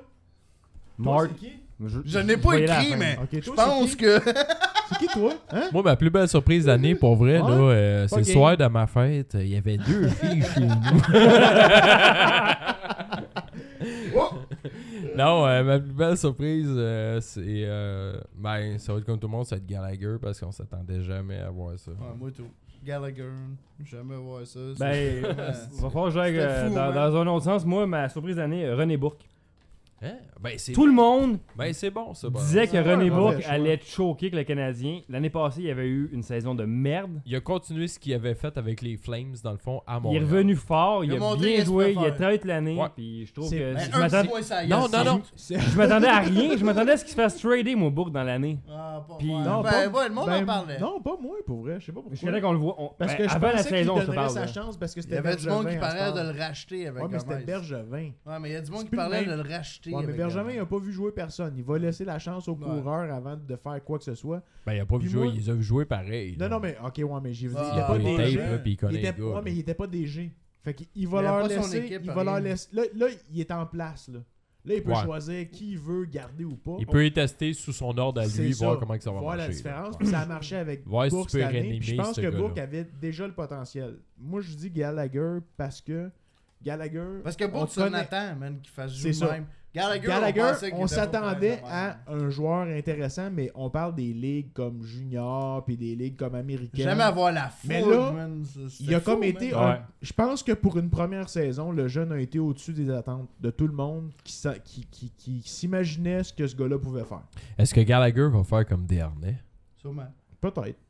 Mark. C'est qui? Je n'ai pas vais y aller à la écrit, fin. mais Ok, je toi, pense c'est que. C'est qui, toi? Hein? Moi ma plus belle surprise d'année pour vrai Ouais? là, c'est Pas le game. soir de ma fête, il y avait 2 filles chez nous. Non, ma plus belle surprise, c'est. Ben, ça va être comme tout le monde, c'est être Gallagher parce qu'on s'attendait jamais à voir ça. Ouais, moi tout. Gallagher. Jamais voir ça. C'est Ben, vraiment- va falloir que j'aille C'était fou, dans, man. dans un autre sens. Moi, ma surprise d'année, René Bourque. Hein? Ben, c'est Tout le monde ben, c'est bon ça. bon. disait que Ouais, René ouais, Bourque ouais, allait choquer avec le Canadien. L'année passée, il y avait eu une saison de merde. Il a continué ce qu'il avait fait avec les Flames dans le fond à Il est Montréal. revenu fort, il Il a a montré bien qu'est-ce joué, qu'il il peut a faire. traité l'année. Ouais. Puis je trouve C'est- que Ben, je un petit m'attendais- point, ça y est, Non, c'est- non, non. je m'attendais à rien. Je m'attendais à ce qu'il se fasse trader, mon Bourque, dans l'année. Ah, pas Puis- moi. Non, Ben, pas- ouais, le monde en parlait. Non, pas moi, pour vrai. Je sais pas Je pourquoi. connais qu'on le voit. Parce Ben, que je avant la pensais qu'il saison, on se donnerait parle. sa là. chance parce que Il y c'était avait du monde qui Bergevin à parlait ce de temps. le racheter avec Ouais, mais c'était Gomez. Bergevin. Ouais, mais il y a du monde C'est qui plus le parlait de même. le racheter. Ouais, mais avec Bergevin, Gomez. il a pas vu jouer personne. Il va laisser la chance aux coureurs avant de faire quoi que ce soit. Ben, il a pas vu Puis jouer, moi- il les a vu jouer pareil. Non, là. non, mais ok, ouais, mais j'ai dit, Ah, il était il pas voit les DG. tapes, là, puis il connaît était, les gars, ouais, là. mais il était pas DG. Fait qu'il Il va avait leur pas son laisser. équipe, Il va leur rien. laisser. Là, il est en place. Là, il peut Ouais. choisir qui il veut garder ou pas. Il peut y tester sous son ordre à C'est lui, ça. voir comment que ça va Voir marcher. la différence. là. Puis ça a marché avec Voir si Bourque tu peux cette année. réanimer Puis je pense ce que gars-là. Bourque avait déjà le potentiel. Moi, je dis Gallagher parce que Gallagher. Parce que on Bourque, c'est connaît- Nathan, man, qui fasse C'est jouer ça. même. Gallagher, Gallagher, qu'il on était pas s'attendait pour à faire de un joueur intéressant, mais on parle des ligues comme junior puis des ligues comme américaines. Jamais avoir la foule, Mais là, man. Il a C'était comme fou, été. man. Ouais. Je pense que pour une première saison, le jeune a été au-dessus des attentes de tout le monde qui s'imaginait ce que ce gars-là pouvait faire. Est-ce que Gallagher va faire comme Dernay? Sûrement. Peut-être.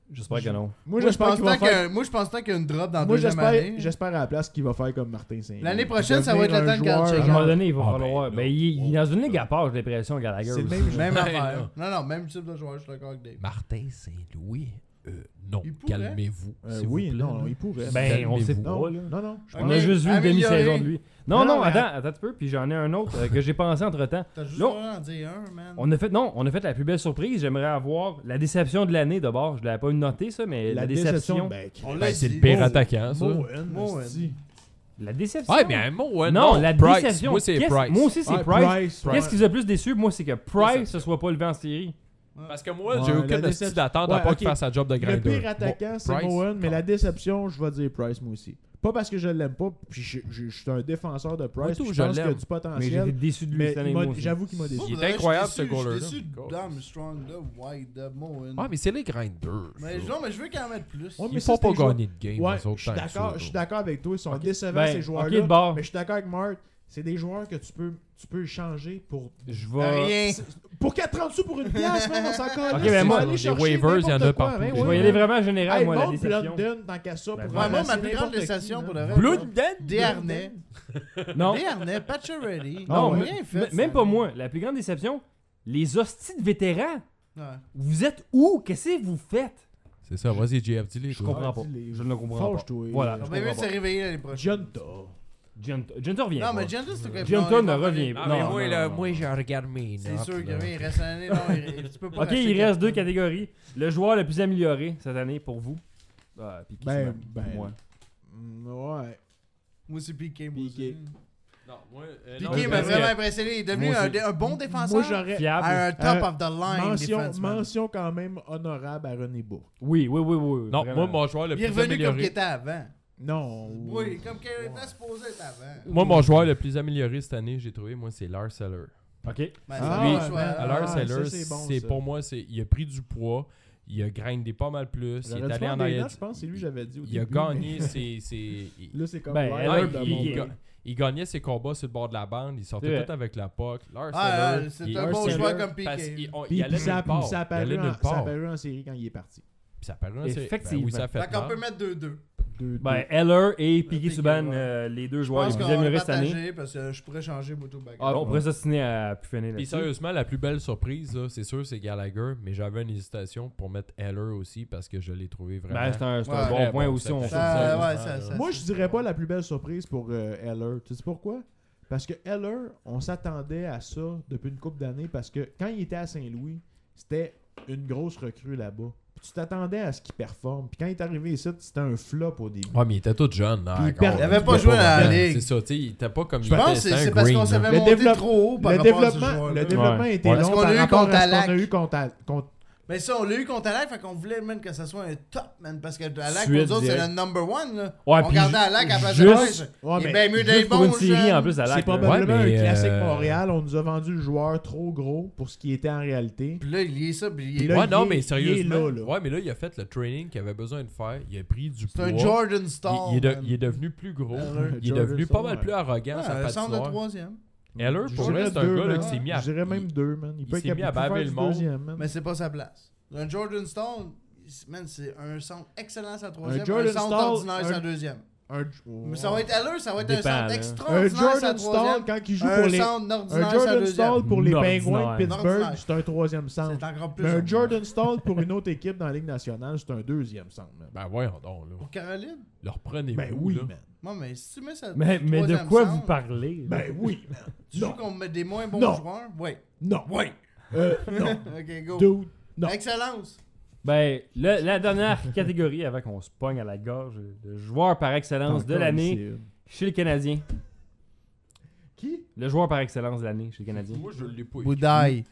J'espère que non. Moi, je j'espère pense qu'il va faire... moi, je pense tant qu'il y a une drop dans la Moi, deuxième année. j'espère à la place qu'il va faire comme Martin Saint-Louis. L'année prochaine, ça va être le Devenir temps de un Carl joueur- À un Chegan. moment donné, il va Ah, falloir. ben, Ben, il est dans une ligue à part, j'ai l'impression, Gallagher. C'est le aussi. même joueur. Même Ben, affaire. Non, même type de joueur, je suis d'accord avec Dave. Martin Saint-Louis, non. Il pourrait. Calmez-vous. s'il Oui, vous plaît, non, là. il pourrait. Ben, on sait Calmez-vous. pas, non, là. non. On a juste vu une Amélioré. demi-saison de lui. Non, Non, non, mais- attends un petit peu, puis j'en ai un autre que j'ai pensé entre-temps. T'as juste Là, le droit d'en dire un, man. on a fait la plus belle surprise. J'aimerais avoir la déception de l'année d'abord. Je l'avais pas noté, ça, mais la déception. Ben, On Ben, l'a c'est dit. le pire attaquant, ça. Moen. La déception. Ouais, mais moi, non, la Price. déception. Moi, c'est Qu'est-ce- Price. Moi aussi, c'est Ouais, Price. ouais. Qu'est-ce qui vous a plus déçu? Moi, c'est que Price se soit pas levé en série. Parce que moi, Ouais, j'ai la aucune déception- style d'attente à Ouais, pas ok. qu'il fasse sa job de Le grinder. pire attaquant, c'est Price. Moen, mais la déception, je vais dire Price, moi aussi. Pas parce que je l'aime pas, puis je suis un défenseur de Price, tout, puis je je pense qu'il y a l'aime. du Mais j'étais potentiel. déçu de lui Mais cette année. il m'a- moi aussi. j'avoue qu'il m'a déçu. Il est incroyable, ce goaler-là. Je suis déçu de Armstrong, de White, de Moen. Ah, mais c'est les grinders. Mais ça. non, mais je veux qu'il en mette plus. Ouais, Ils mais font ça, pas c'est des joueurs- gagner de game, Ouais, eux autres, je suis tant que ça, d'accord, je suis d'accord avec toi, ils sont décevants Ben, ces ok, joueurs-là. de bord. Mais je suis d'accord avec Mark, c'est des joueurs que tu peux changer pour Je vais. Rien. pour 4,30 sous pour une pièce, man, on s'en calisse. Ok, ben Tu moi, vas aller les chercher waivers, il y en a n'importe quoi, partout. ben Je ouais, vais y aller man. vraiment général, Hey, moi, la monte déception. Blunden tant qu'à ça Ben, pour Ouais, moi, ramasser ma plus grande n'importe qui, déception man. pour le reste. Blunden? Desharnais. Non, Desharnais, Pacioretty. non, Ils ont rien fait. même ça. pas moi. La plus grande déception, les hosties de vétérans. Ouais. Vous êtes où? Qu'est-ce que vous faites? C'est ça, vas-y, JF, dis-les. Je toi. comprends pas. dis-les. Je ne le comprends pas. Fâche-toi. Voilà. On je va mieux comprends se pas. réveiller l'année prochaine. Giunta. Giunta revient Non, pas. mais Giunta, c'est quand Giunta ne revient pas. Ah, mais Non, moi, non, là, non. moi, je regarde mes C'est notes, sûr là. qu'il reste une année. Non, tu peux pas Ok, racheter il reste deux quelqu'un. catégories. Le joueur le plus amélioré cette année pour vous. Puis qui Ben, c'est? ben. Moi. Ouais. Moi, c'est Piqué. moi Piqué. aussi. Non, moi, Piqué m'a vraiment impressionné. Il est devenu Moi aussi. un bon défenseur. Moi, j'aurais Fiable. À un top Euh, of the line defenseman. mention quand même honorable à René Bourque. Oui. Non, vraiment. moi, mon joueur le Il est plus revenu comme qu'il amélioré. était avant. Non. Oui, comme qu'il était supposé être avant. Moi, mon joueur le plus amélioré cette année, j'ai trouvé, moi, c'est Lars Eller. Ok. Ben, Ah, c'est Lui, un choix. man. Lars ça, Eller, c'est bon, c'est ça. pour moi, il a pris du poids, il a grindé pas mal plus, il est J'aurais dû allé faire en des arrière. notes, je pense, c'est lui que j'avais dit au Il a début, gagné mais- ses. Là, c'est comme Ben, live Eller, de il, mon il- gars. il gagnait ses combats sur le bord de la bande, il C'est sortait vrai. tout avec la puck. Lars Ah, Eller, c'est il- un bon Lars joueur Eller, comme parce Piqué. qu'il Puis il allait ça nulle part. ça Il apparu allait en- nulle ça part. apparu en série quand il est parti. Puis ça apparu en série. Effectivement. Ben oui, ça fait Fait qu'on mal. peut mettre 2-2. Ben, Eller et Piqué Piqué, Subban, ouais. les deux Je joueurs les pense plus qu'on va améliorés cette année. partager parce que je pourrais changer Moto Back. Ah, on pourrait s'assiner à plus finir Puis là-dessus. sérieusement, la plus belle surprise, là, c'est sûr, c'est Gallagher, mais j'avais une hésitation pour mettre Eller aussi parce que je l'ai trouvé vraiment. Ben, c'est un Ouais. bon Très point bon, aussi. ça On fait sait ça. ça. Ouais, sérieusement, ça- là. Moi, je dirais pas la plus belle surprise pour Eller. Tu sais pourquoi? Parce que Eller, on s'attendait à ça depuis une couple d'années parce que quand il était à Saint-Louis, c'était une grosse recrue là-bas. Puis tu t'attendais à ce qu'il performe. Puis quand il est arrivé ici, c'était un flop au début. Ouais, mais il était tout jeune. Là, Puis il encore. perd- Il avait pas était joué dans la vraiment- ligue. C'est ça, tu sais, il était pas comme Je pense que c'était c'est un parce qu'on green, s'avait là. Le monté développe- trop haut par Le rapport à ce développement, joueur-là. le développement était Ouais. Parce long qu'on par l'a eu rapport contre à ce qu'on a Alak. eu contre Mais ça, on l'a eu contre Alak, fait qu'on voulait même que ça soit un top, man. Parce que Alak, Suite pour nous autres, c'est direct. le number one, là. Ouais, On puis regardait Alak à la place de juste- Price. Ouais, Il est mais bien mieux Juste d'être pour bon, une série en plus à c'est l'acte. probablement Ouais, mais, un classique euh, Montréal. On nous a vendu le joueur trop gros pour ce qui était en réalité. Puis là, il y est ça, puis il Puis est... là, Ouais, non, il est- mais il est sérieusement. là. Ouais, mais là, il a fait le training qu'il avait besoin de faire. Il a pris du C'est poids. un Jordan Stall, Il est devenu plus gros. Eller. Il est Jordan devenu Stall, pas mal ouais. plus arrogant sa un centre de patinoire. troisième. Eller, Je pour dirais vrai, c'est un deux, gars là, man. qui s'est mis à. Je dirais même deux, man. il peut s'est être mis à capable de baver faire le du monde. deuxième, man. Mais c'est pas sa place. Un Jordan Stall, man, c'est un centre excellent sa troisième, un Jordan centre Stall, ordinaire sa deuxième. Mais ça va être Aller, ça va être Dépend, un centre là. un extraordinaire sa Jordan troisième. Stall quand il joue Un pour les centre un ordinaire sa Jordan deuxième. Stall pour les Ordinaire. Penguins de Pittsburgh, Ordinaire. c'est un troisième centre. C'est encore plus. Mais un ordinaire. Jordan Stall pour une autre équipe dans la Ligue nationale, c'est un deuxième centre, man. Ben voyons donc, là. Pour Caroline? Le reprenez-vous, Ben oui, là. man. Non, mais si tu mets ça. Mais de troisième quoi centre, vous parlez? là? Ben oui, man. Tu Non. joues contre des moins bons Non. joueurs? Oui. Non. Oui. Non. Ok, go. Dude. Non. Excellence. Ben, la dernière catégorie, avant qu'on se pogne à la gorge, le joueur par excellence de l'année chez les Canadiens. Qui? Le joueur par excellence de l'année chez les Canadiens. Moi, je l'ai pas écrit. Boudaille.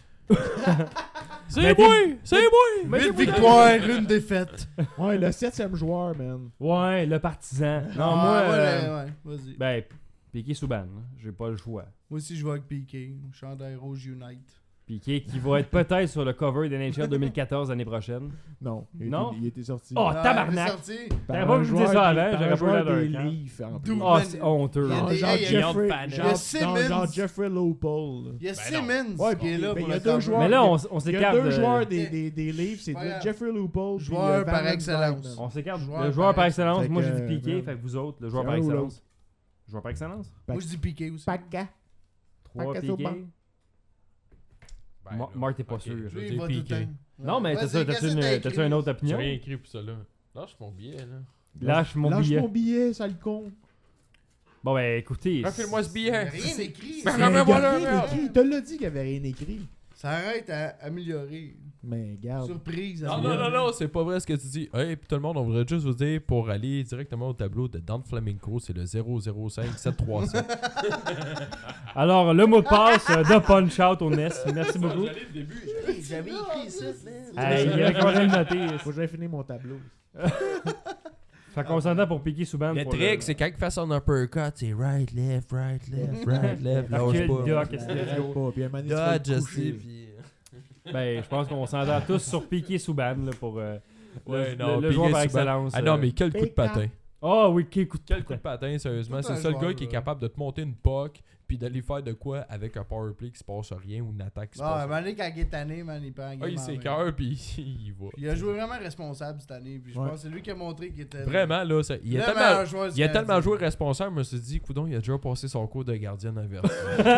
C'est Mais moi! C'est moi! 8 victoires, une défaite. Ouais, le 7e joueur, man. Ouais, le partisan. Non, Ah, moi, ouais, vas-y. ben, Piqué Subban, là. J'ai pas le choix. Moi aussi, je vais avec Piqué. Chandail Rouge Unite. Piqué qui va être peut-être sur le cover de NHL 2014 l'année prochaine. Non. Non? Il était sorti. Oh, Ouais, tabarnak! il est sorti. T'aurais pas pu me dire ça avant, j'aurais pas eu joueur l'air des d'un camp. Leafs, en plus. D'où- Oh, c'est honteux. Il y a Genre, des- genre hey, il y a- Jeffrey, il y a genre, Simmons. genre Jeffrey Lopel. Il y a Ben Simmons Ouais, qui est là mais pour il y a le deux cover. joueurs. Mais là, on Il y a s'écarte. deux joueurs des Leafs, c'est Ouais. Jeffrey Lopel. Joueur par excellence. On s'écarte. Joueur Le joueur par par excellence, Fait moi que, j'ai dit Piqué, ouais. fait que vous autres, le joueur C'est par un ou excellence. Joueur par excellence? Moi, je dis Piqué aussi. Paca. 3 Paquet sur Piqué. banc. Ben, là, Marc, t'es pas ok, sûr. je Lui, vais il dire va tout le Piqué. temps. Non, mais Vas-y, t'as-tu qu'est-ce que t'as-tu écrit? une autre J'ai opinion? rien écrit pour ça, là. Lâche mon billet, là. Lâche mon Lâche billet. mon billet, sale con. Bon, ben écoutez. Refile-moi ce Il y a billet. rien écrit. Ben, Il y a remets-moi rien le merde. écrit. Il te l'a dit qu'il avait rien écrit. Ça arrête à améliorer. Mais garde. Surprise. Non, non, non, non, c'est pas vrai ce que tu dis. Hey, puis tout le monde, on voudrait juste vous dire pour aller directement au tableau de Dante Flamenco, c'est le 005737. Alors, le mot de passe de Punch Out au NES. Merci beaucoup. J'avais écrit ça. Hey, il a quand même noté. Faut que j'aille finir mon tableau. Fait qu'on s'entend pour piquer Subban. Le pour trick, c'est quand il fait son uppercut, c'est right, left, right, left, right, left. Recule, Lâche doc, pas. qu'est-ce que Arrête tu pas. Puis un moment donné, tu vas te Dodge, coucher. aussi, puis... Ben, je pense qu'on s'entend tous sur piquer Subban là, pour Ouais, le non, joueur Piqué par Subban. excellence. Ah non, mais quel coup de patin. Oh oui, quel coup de Quel coup de patin, sérieusement. Tout C'est un le seul joueur, gars qui est là. capable de te monter une puck puis d'aller faire de quoi avec un powerplay qui se passe rien ou une attaque qui se Ah, passe un moment rien. donné, quand il est tanné, man, il prend un Ah, game il en main. s'écœure puis il va. Il a joué vraiment responsable cette année. Puis je Ouais. pense que c'est lui qui a montré qu'il était. Vraiment, là, ça- il le a meilleur tellement... joueur du Il a tellement Canadien. joué responsable, je me suis dit, coudon, il a déjà passé son cours de gardien inverse.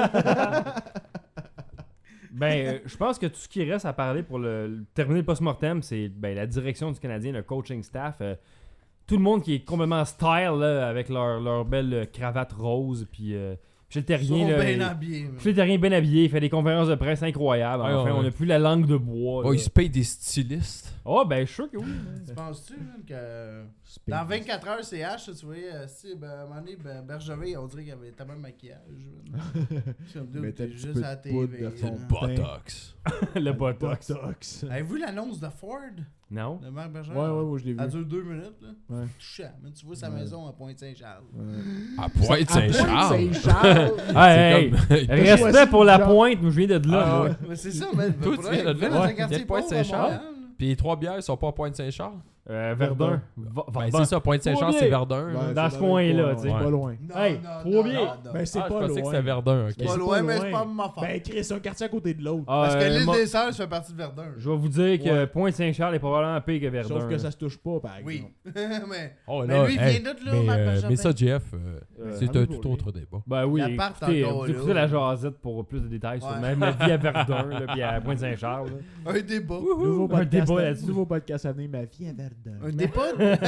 Ben, je pense que tout ce qui reste à parler pour terminer le post-mortem, c'est ben, la direction du Canadien, le coaching staff. Tout le monde qui est complètement style là, avec leur belle cravate rose. Puis Michel Ils sont Terrien, là, bien habillés. man. Michel Terrien bien habillé, il fait des conférences de presse incroyables. Ouais, Enfin, ouais. on n'a plus la langue de bois. Oh, là. il se paye des stylistes. Oh, ben, je suis sûr que oui. Tu penses-tu man, que dans 24 heures CH, tu voyais, si, ben, à un moment donné, Bergevin, on dirait qu'il avait tellement de maquillage. man. Je suis comme, dude, Mettez un t'es petit juste peu à la de poudre TV. de fond. man. Botox. Le botox. Botox. Avez-vous l'annonce de Ford, Non? de Marc Ouais, Bergevin? ouais, ouais, je l'ai Ça vu. dure 2 minutes. Là. Ouais. Touchant. Man, tu vois sa Ouais. maison à Pointe-Saint-Charles. À Pointe-Saint-Charles. Saint-Charles. Ah, hey, C'est comme... respect choisi pour la genre. pointe, nous je viens de là. Ah, moi. ouais. Mais c'est ça, man. Toi, tu viens de là? dans un Ouais. quartier Viens de pauvre à Pointe-Saint-Charles? Montréal, là. Puis les 3 bières sont pas à Pointe-Saint-Charles? Verdun. Ben, c'est ça, Pointe-Saint-Charles, Trois c'est bières. Verdun. là. Ouais, Dans c'est ce coin-là, coin, tu sais. Pas loin. Non, Hey, non, trop non, bien. non, non. Ben, c'est Ah, je pas pensais loin. que c'était Verdun, ok. Ben, Pas c'est loin, mais loin. c'est pas ma faute. Ben, Chris, c'est un quartier à côté de l'autre. Ah, Parce que l'île moi, des Sœurs, ça fait partie de Verdun. je vais vous dire que Ouais. Pointe-Saint-Charles est probablement pire que Verdun. Sauf que ça se touche pas, par exemple. Oui. mais Oh, Mais là, lui, il hey, vient d'où, là, mais, Marc Bergevin? mais ça, Jeff, c'est allô un pour tout lui. autre débat. Ben oui, L'appart écoutez, encore vous là. écoutez la jasette pour plus de détails sur Ouais. même la vie à Verdun, là, puis à Pointe-Saint-Charles. là. un débat. Nouveau Un podcast, débat là-dessus. nouveau podcast à venir, ma vie à Verdun. Un débat.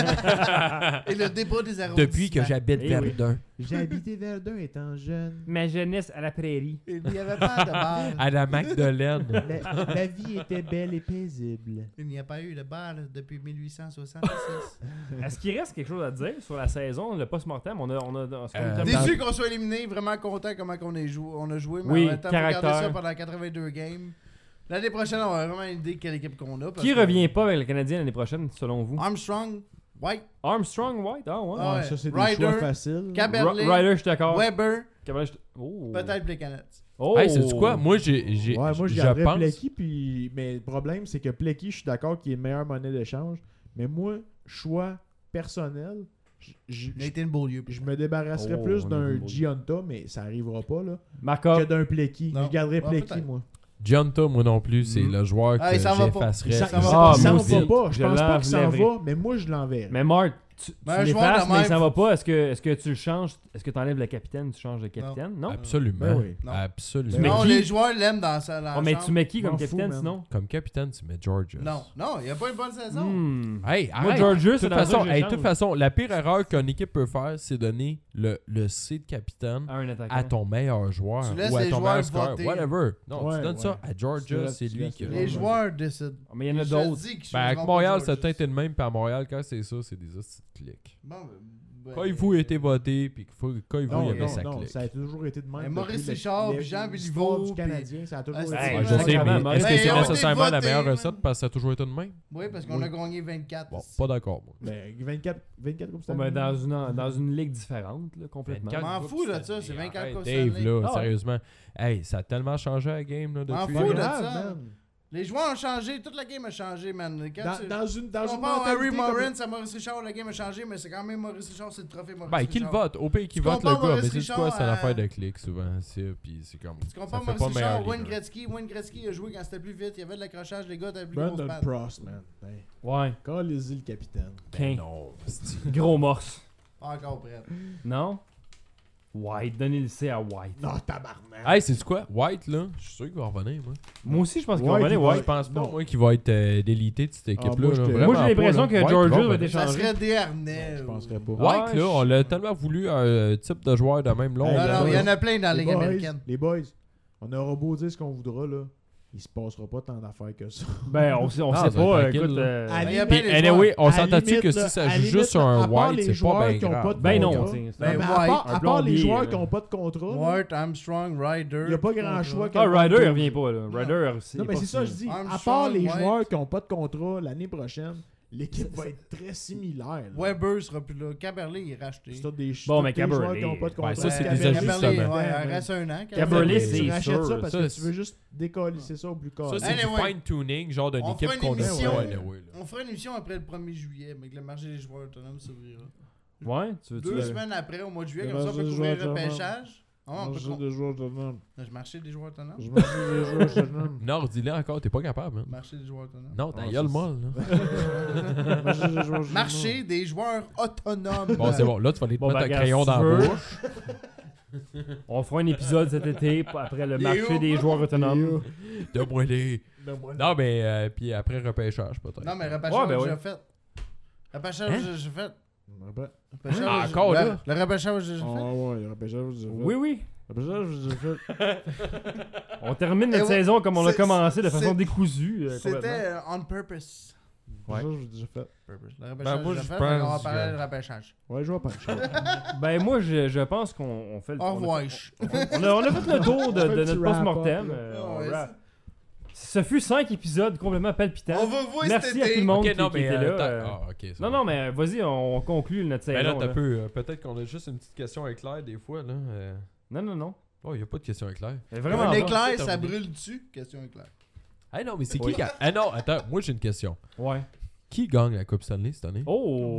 Et le débat des arrondissements. Depuis que j'habite Eh oui. Verdun, J'ai habité Verdun étant jeune. Ma jeunesse à la prairie. Il n'y avait pas de bar. à la Magdeleine. La vie était belle et paisible. Il n'y a pas eu de bar depuis 1866. Est-ce qu'il reste quelque chose à dire sur la saison, le post-mortem? On a ce qu'on termine- Déçu qu'on soit éliminé, vraiment content comment on a joué, mais Oui, en même temps, faut caractère. regarder ça pendant 82 games. L'année prochaine, on a vraiment une idée de quelle équipe qu'on a. parce Qui que revient pas avec le Canadien l'année prochaine, selon vous? Armstrong, White, Armstrong, White? Ah ouais. Ah, ouais. Ça, c'est des Ryder, choix faciles. Cabernet, Ryder, je suis d'accord. Weber, Cabernet, Oh. peut-être les Canettes. Oh. Hey, c'est quoi? Moi, j'ai Ouais, moi, je je garderais pense... Plecky, puis... mais le problème, c'est que Plecky, je suis d'accord qu'il est meilleure monnaie d'échange, mais moi, choix personnel, je Nathan Beaulieu. me débarrasserais Oh, plus d'un Nathan Beaulieu. Gianta, mais ça arrivera pas, là, Markov. que d'un Plecky. Non. Je garderais Ouais, Plecky, peut-être. moi. Gianta, moi non plus, c'est Mm. le joueur Ah, que il s'en va pas. j'effacerais. Il s'en ça va il pas. s'en moi va aussi. pas. Je Je pense pas qu'il s'en l'enlèverais. va, mais moi, je l'enverrai. Mais Mark, tu Mais un joueur l'effaces, de mais même, il s'en va faut- pas. Est-ce que tu le changes? Est-ce que tu enlèves le capitaine? Tu changes de capitaine? Non? Absolument. Ben oui. Non. Absolument. Mais Non, qui? les joueurs l'aiment dans sa dans Oh, la mais chambre. tu mets qui comme M'en fous, capitaine man. sinon? Comme capitaine, tu mets Georges. Non, il n'y a pas une bonne saison. Hmm. Hey, Moi, arrête. Georgius, De c'est toute dans ça façon, que hey, de j'échange. toute façon, la pire erreur qu'une équipe peut faire, c'est donner le C de capitaine À un attaquant. à ton meilleur joueur Tu laisses ou à les ton joueurs meilleur scoreur. voter. Whatever. Non, Ouais, tu donnes ça ouais. à Georgia, c'est lui qui... Les joueurs décident. Ah, mais il y en a Je d'autres. dis qu'ils Ben, avec choisiront Montréal, pas ça a Georges. été le même, puis à Montréal, quand c'est ça, c'est des hosties de clics. Bon, Quand il faut, il a été voté, puis quand il faut, il y avait non, sa non, clique. ça a toujours été de même. Mais Maurice depuis Richard, le- puis Jean l'histoire Béliveau, du Canadien, ça a toujours Ah, été c'est- Ouais, je Ouais, sais, vraiment, mais est-ce que Ben, c'est on est nécessairement la voté, meilleure man. recette parce que ça a toujours été de même? Oui, parce qu'on a gagné 24. Bon, pas d'accord, moi. Ben, 24 Coupes Ouais, ben, dans une ligue différente, là, complètement. 24 M'en coupes fous de cette ça, c'est année. 24 Arrête, coupes Dave, cette là, Ah ouais. sérieusement. Hey, ça a tellement changé la game, là, M'en depuis. fous, là. là. grave, ça. man. Les joueurs ont changé, toute la game a changé, man. Quand tu Dans une compares Harry mentalité comme- Morin à Maurice Richard, la game a changé, mais c'est quand même Maurice Richard, c'est le trophée Maurice Ben, Richard. qui le vote? Au pays qui Tu vote le compares gars, Maurice mais c'est quoi? Richard C'est une à- affaire de clic, souvent. Puis c'est comme. Tu Ça compares fait Maurice pas meilleur Richard, Wayne leader. Gretzky. Wayne Gretzky a joué quand c'était plus vite, il y avait de l'accrochage, les gars avaient plus grosse Brandon patte. Prost, man. Ben, Ouais. Calez-y le capitaine. Ben King. non, c'est- Gros morse. Pas encore prêt. Non? White. Donnez le C à White. Non, tabarnak. Hey, c'est quoi? White, là, je suis sûr qu'il va revenir, moi. Moi aussi, je pense qu'il White, va revenir, il va- White. Je pense pas, Non. moi, qu'il va être délité de cette équipe-là. moi, là, je te- vraiment Moi, j'ai l'impression pas, que là. White Georgia va revenir. être Ça échangé. serait Desharnais. Je ou- penserais pas. Ah, White, là, on l'a tellement voulu un type de joueur de même long. Hey, Non, là. non, il y en a plein dans la Ligue américaine. Les boys, on aura beau dire ce qu'on voudra, là. Il se passera pas tant d'affaires que ça. Ben, on sait ça pas. va être tranquille, Écoute, là. Il y a Puis, bien des anyway, joueurs. on À s'entend-tu limite, que là, si ça à joue limite, juste sur là, un à part White, les c'est joueurs pas bien qui ont pas grave. de ben non, contrat. c'est Ben, un- Mais White, à part les plombier, joueurs là. qui n'ont pas de contrat, là, Ward, Armstrong, Ryder. il n'y a pas grand choix. Ah, Ryder, il revient pas, là. Ryder, Non, mais c'est ça, je dis. À Armstrong, part les White. joueurs qui n'ont pas de contrat l'année prochaine, l'équipe va être très similaire. là. Weber sera plus là. Caberlet, il est racheté. C'est tous des Bon, tous mais des joueurs Caberlet, qui n'ont pas de contrat. ouais, ça, c'est des Caberlet, ajustements. Caberlet, justement. ouais, il reste un an. Caberlet, Tu c'est rachètes sûr. ça parce Ça, que c'est- tu veux juste décoller ça au plus Ça, calme. c'est du Anyway. fine-tuning, genre d'une On équipe fera une qu'on a émission. pas, anyway, là. On fera une émission après le 1er juillet, mais que le marché des joueurs autonomes s'ouvrira. Ouais, tu veux 2 semaines après, au mois de juillet, Le comme ça, on marché peut des couvrir le joueurs autonomes. repêchage. Ah, on peut Marché des joueurs autonomes. Le marché des joueurs autonomes. Je marché des joueurs autonomes. Non, dis-le encore, t'es pas capable, man. Marché des joueurs autonomes. Non, ta Ah, gueule c'est- molle, là. Marché des joueurs autonomes. Marché des joueurs autonomes. Bon, c'est bon. Là, tu vas aller te Bon, mettre ben, un regarde, crayon si dans tu la veux. bouche. On fera un épisode cet été après le Les marché hauts. des joueurs autonomes. Donne-moi les. Non, mais puis après repêchage, peut-être. Non, mais repêchage, Ouais, ben j'ai ouais. déjà fait. Repêchage, Hein? j'ai fait. Ben, Repêchage, Hein? Encore, là? Le repêchage, j'ai fait. Ah ouais, le repêchage, j'ai fait. Oui, oui. Le repêchage, j'ai fait. On termine notre Et ouais, saison comme on a c'est- commencé de façon c'est- décousue. Complètement. C'était on purpose. Ouais. Le repêchage, j'ai déjà fait. Le Ben, repêchage, moi, j'ai je fait. pense On va parler que- de repêchage. Ouais, je vois pas. Ben, moi, je pense qu'on fait le Au revoir. on a fait le tour de On fait un notre petit post-mortem. wrap-up, Ah ouais, wrap. Ce fut 5 épisodes complètement palpitants. On va voir Merci cet à été. tout le monde Ok, qui, non, qui mais. était là. Ah, ok. c'est Non, bon. non, mais vas-y, on conclut notre Ben saison. là, t'as là. peu. Peut-être qu'on a juste une petite question éclair des fois, là. Non, non, non. Oh, il n'y a pas de question éclair. Mais vraiment Un pas. éclair, c'est ça terminé. brûle dessus. Question éclair. Ah non, mais c'est Oui. qui a... Ah non, attends, moi j'ai une question. Ouais. Qui gagne la Coupe Stanley cette année?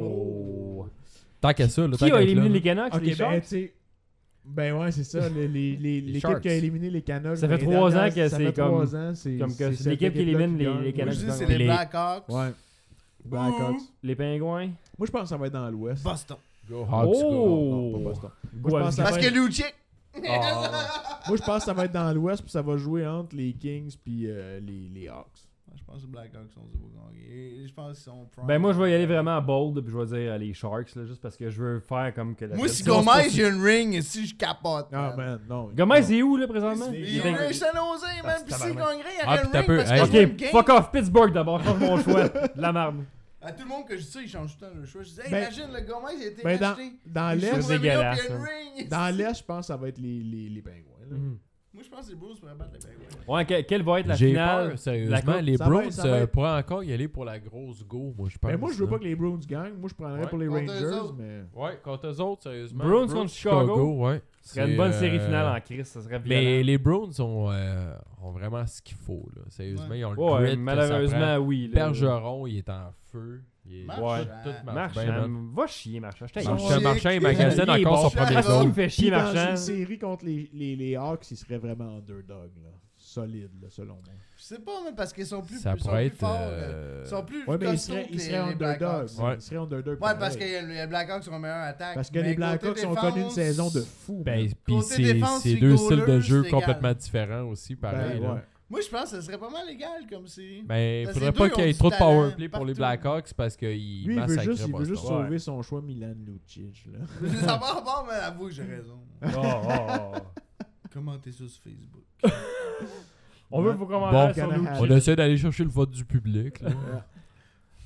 Oh! Tant qu'à ça, là, Qui a éliminé les Canucks? Ok, les ben, Sharks? tu sais. Ben ouais, c'est ça. L'équipe Sharks. qui a éliminé les Canucks. Ça fait dans les 3 ans dernières- que ça c'est fait comme- 3 ans, c'est comme que c'est c'est cette l'équipe qui équipe-là élimine les gagne. Moi, Canucks. je dis, gagnent. c'est Puis les les- Blackhawks. Ouais. Blackhawks. Les Pingouins? Moi, je pense que ça va être dans l'Ouest. Boston. Go Hawks, go. Oh! Non, pas Boston. Go Moi, je pense Hawks. Ça Parce va que être- Lucic. Moi, je pense que ça va être dans l'Ouest, puis ça va jouer entre les Kings puis les Hawks. Je pense que les Blackhawks sont du gagner. Je pense qu'ils sont prime. Ben moi je vais y aller vraiment bold puis je vais dire les Sharks là, juste parce que je veux faire comme que Moi, si Sinon, c'est Gomez, pas- j'ai une ring, si je capote. Ah, man, non. Gomez c'est où là présentement? Il est est San Jose, man. Puis s'il tabarnak. gagnerait, il y Ah, aurait puis une t'as ring peu- parce hey. que je Ok, fuck off Pittsburgh d'abord, change mon choix. De la merde. À tout le monde que je dis ça, il change tout le temps le choix. Je dis, hey, Ben- imagine, le Gomez, il a été Ben, acheté. dans Il joue l'Est, pour le million, dégueulasse, puis il y a une hein. ring. dans l'Est, je pense que ça va être les Pingouins. là. Mhm. Moi, je pense que les Bruins pourraient battre les Penguins. Ouais, quelle va être la J'ai finale? peur, sérieusement. la coupe? Les Ça va Browns être- ça va être- pourraient encore y aller pour la grosse go, moi, je pense. Ben, moi, je veux là. pas que les Bruins gagnent. Moi, je prendrais Ouais. pour les Contre eux Rangers, autres. mais. Ouais, contre eux autres, sérieusement. Browns contre Chicago. ouais. Ce serait une bonne C'est, série finale en crise, ça serait violent. Mais les Browns ont vraiment ce qu'il faut, là. Sérieusement, Ouais. ils ont le Ouais, grit que ça malheureusement prend. oui. là. Bergeron, il est en feu. Il est... Marchand. Tout marche Marchand, bien, man. va chier Marchand. Je t'ai Marchand. Marchand, il Il magasine est encore bon. son premier Ah, si, il goal. me fait chier Puis dans Marchand. une série contre les Hawks, il serait vraiment underdog, là. Solide, là, selon moi. Je sais pas, mais parce qu'ils sont plus Ça ils sont pourrait plus être... forts. Ils sont plus Ouais, mais il costauds serait, que il serait les underdog. Blackhawks. Ouais. Il serait underdog. Ouais, parce pareil. que les Blackhawks sont meilleure attaque. Parce que mais les côté Blackhawks ont défense, connu une saison de fou. Ben, man. puis Côté défense, c'est puis deux styles de goaler, jeu c'est complètement égal. différents aussi, pareil. Ben, là. ouais. Moi, je pense que ce serait pas mal égal comme série. Ben, il Parce faudrait que pas les deux qu'il y ait ont trop du de power talent play pour les partout. Blackhawks parce qu'ils Lui, il veut massacraient juste Boston. sauver son choix Milan Lucic, là. Ça va bon, mais avoue, j'ai raison. Oh. Commentez ça sur Facebook. On veut Ouais. vos commentaires Bon, sur Canada. nous. On essaie d'aller chercher le vote du public. Là.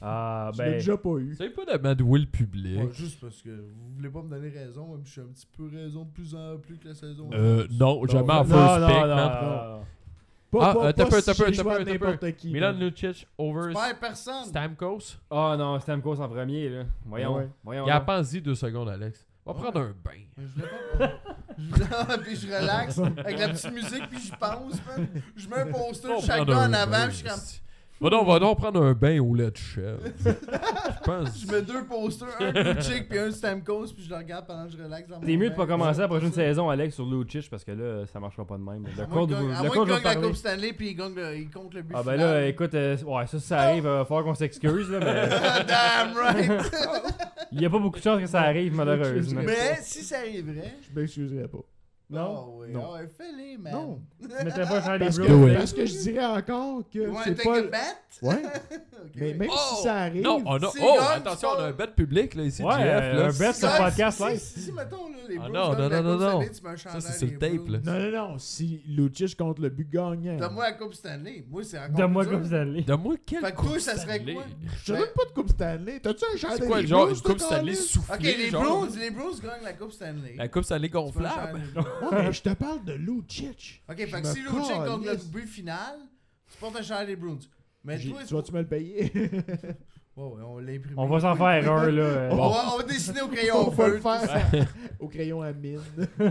Ah, Tu l'as ben. déjà pas eu. C'est pas d'amadouer le public. Ouais, juste parce que vous voulez pas me donner raison, même je suis un petit peu raison de plus en plus que la saison. Non, jamais en Non, first non, pick, non, man. non. T'as peur, si t'as peur, j'ai t'as joué à peur, t'as n'importe qui. Milan man. Lucic over Super personne. Stamkos. Ah non, Stamkos en premier, là. Voyons. Ouais. Voyons. Il a donc. pensé 2 secondes, Alex. Va Ouais. prendre un bain. Je voulais pas. Puis je relaxe avec la petite musique, puis j'y pense, man. Je mets un poster de chaque gars en avant, puis je suis comme. Va donc prendre un bain au lait de chèvre. Je pense. Je mets 2 posters, un Lucic puis un Stamkos, puis je le regarde pendant que je relaxe dans mon T'es mieux de bain. pas commencer la prochaine saison, Alex, sur Lucic, parce que là, ça marchera pas de même. Le À compte moins va qu'il gagne la parler. Coupe Stanley, puis il compte le but. Ah ben final. là, écoute, ouais, ça arrive, il va falloir qu'on s'excuse, là, mais Damn right! il y a pas beaucoup de chances que ça arrive, malheureusement. Mais si ça arriverait. Je m'excuserais pas. Non? Oh, oui. Non. Ah ouais, fais-les, man. Non. Tu mettrais pas Charlie Parce Bruce, là? que je dirais encore que Ouais, c'est take pas... a bet? Ouais, Ok. mais même Oh! si ça arrive... Non, on a. Si Oh, gagne, attention, tu on a un parles. bet public là ici, Ouais, Jeff. Là. un bet sur Si- podcast si- live. Si, mettons, là, les Ah Bruins non, gagnent non, la non, Coupe non. Stanley, tu mets un chandail Ça, c'est des le tape, Bruins. là. Non, si Lucic compte le but gagnant... Donne-moi la Coupe Stanley. Moi, c'est encore Donne-moi plus Coupe dur. Stanley. Donne-moi quel Fait que toi, ça serait quoi? Je te donne pas de Coupe Stanley. T'as-tu un chandail C'est quoi, des genre, Blues, une Coupe toi, Stanley Carlis? soufflée? Ok, les genre? Bruins gagnent la Coupe Stanley. La Coupe Stanley Tu mets un gonflable. chandail. Ouais, mais je te parle de Lucic. Ok, fait Je que me si Lucic compte le calisse. but final, tu portes un chandail des Bruins. Mais toi, Tu vas-tu me le payer? Ouais, on l'a imprimé. On va s'en faire un, là. On va dessiner au crayon On va le feu. faire au crayon à mine.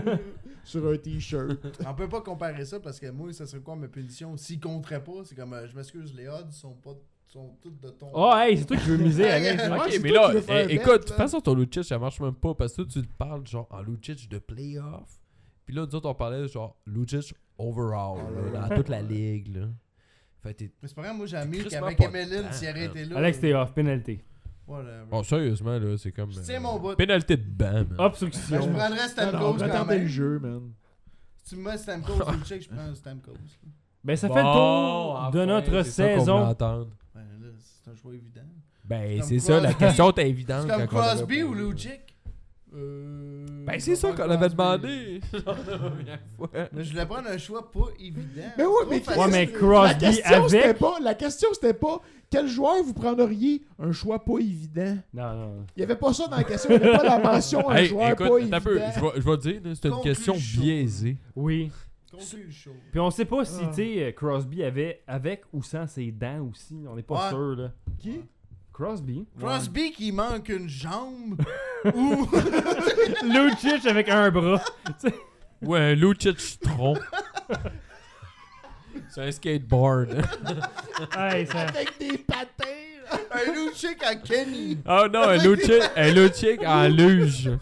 Sur un t-shirt. On peut pas comparer ça parce que moi, ça serait quoi ma punition? S'il compterait pas, c'est comme, je m'excuse, les odds sont toutes de ton. Oh, hey, c'est toi qui veux miser, Alex. Ouais, Ok, c'est mais toi là, qui veux faire un bet, écoute, de toute là. façon, ton Lucic, ça marche même pas parce que toi, tu te parles genre en Lucic de playoff. Puis là, nous autres, on parlait genre Lucic overall, là, dans toute la ligue. Là. Fait que t'es. Mais c'est pas grave, moi j'ai ami crissement qu'avec pas de Emeline, temps, s'il aurait été là. Alex, t'es off, pénalité. Whatever. Bon, sérieusement, là, c'est comme. Je tiens mon bout. Pénalité de ban, man. Obstruction. Ben, je prendrais Non, Stamkos on quand attendait le même. jeu, man. Si tu me mets Stamkos Lucic, je prends Stamkos. Ben, ça fait le tour de notre saison. Ben là, c'est un choix évident. Ben, Comme c'est ça, la Crosby. question était évidente. C'est comme quand on l'avait Crosby ou posée. Lucic? Ben, c'est ça qu'on avait demandé. La première fois. Mais je voulais prendre un choix pas évident. Mais ouais, mais- C'est trop Ouais, mais facile. Crosby avec. La question, c'était pas quel joueur vous prendriez un choix pas évident. Non, non. Il y avait pas ça dans la question. Il n'y avait pas la mention un Hey, joueur écoute, pas attends un peu, évident. je vais te dire, là, c'est une Conclue question le show. biaisée. Oui. Conclue le show. Puis on sait pas si, Ah. tu sais, Crosby avait avec ou sans ses dents aussi. On est pas Ouais. sûr, là. Qui? Crosby. Crosby qui manque une jambe ou Lucic avec un bras. Ouais, Lucic tronc. C'est un skateboard. Hey, ça. Avec des patins. un Lucic à Kenny. Oh non, un Lucic en luge.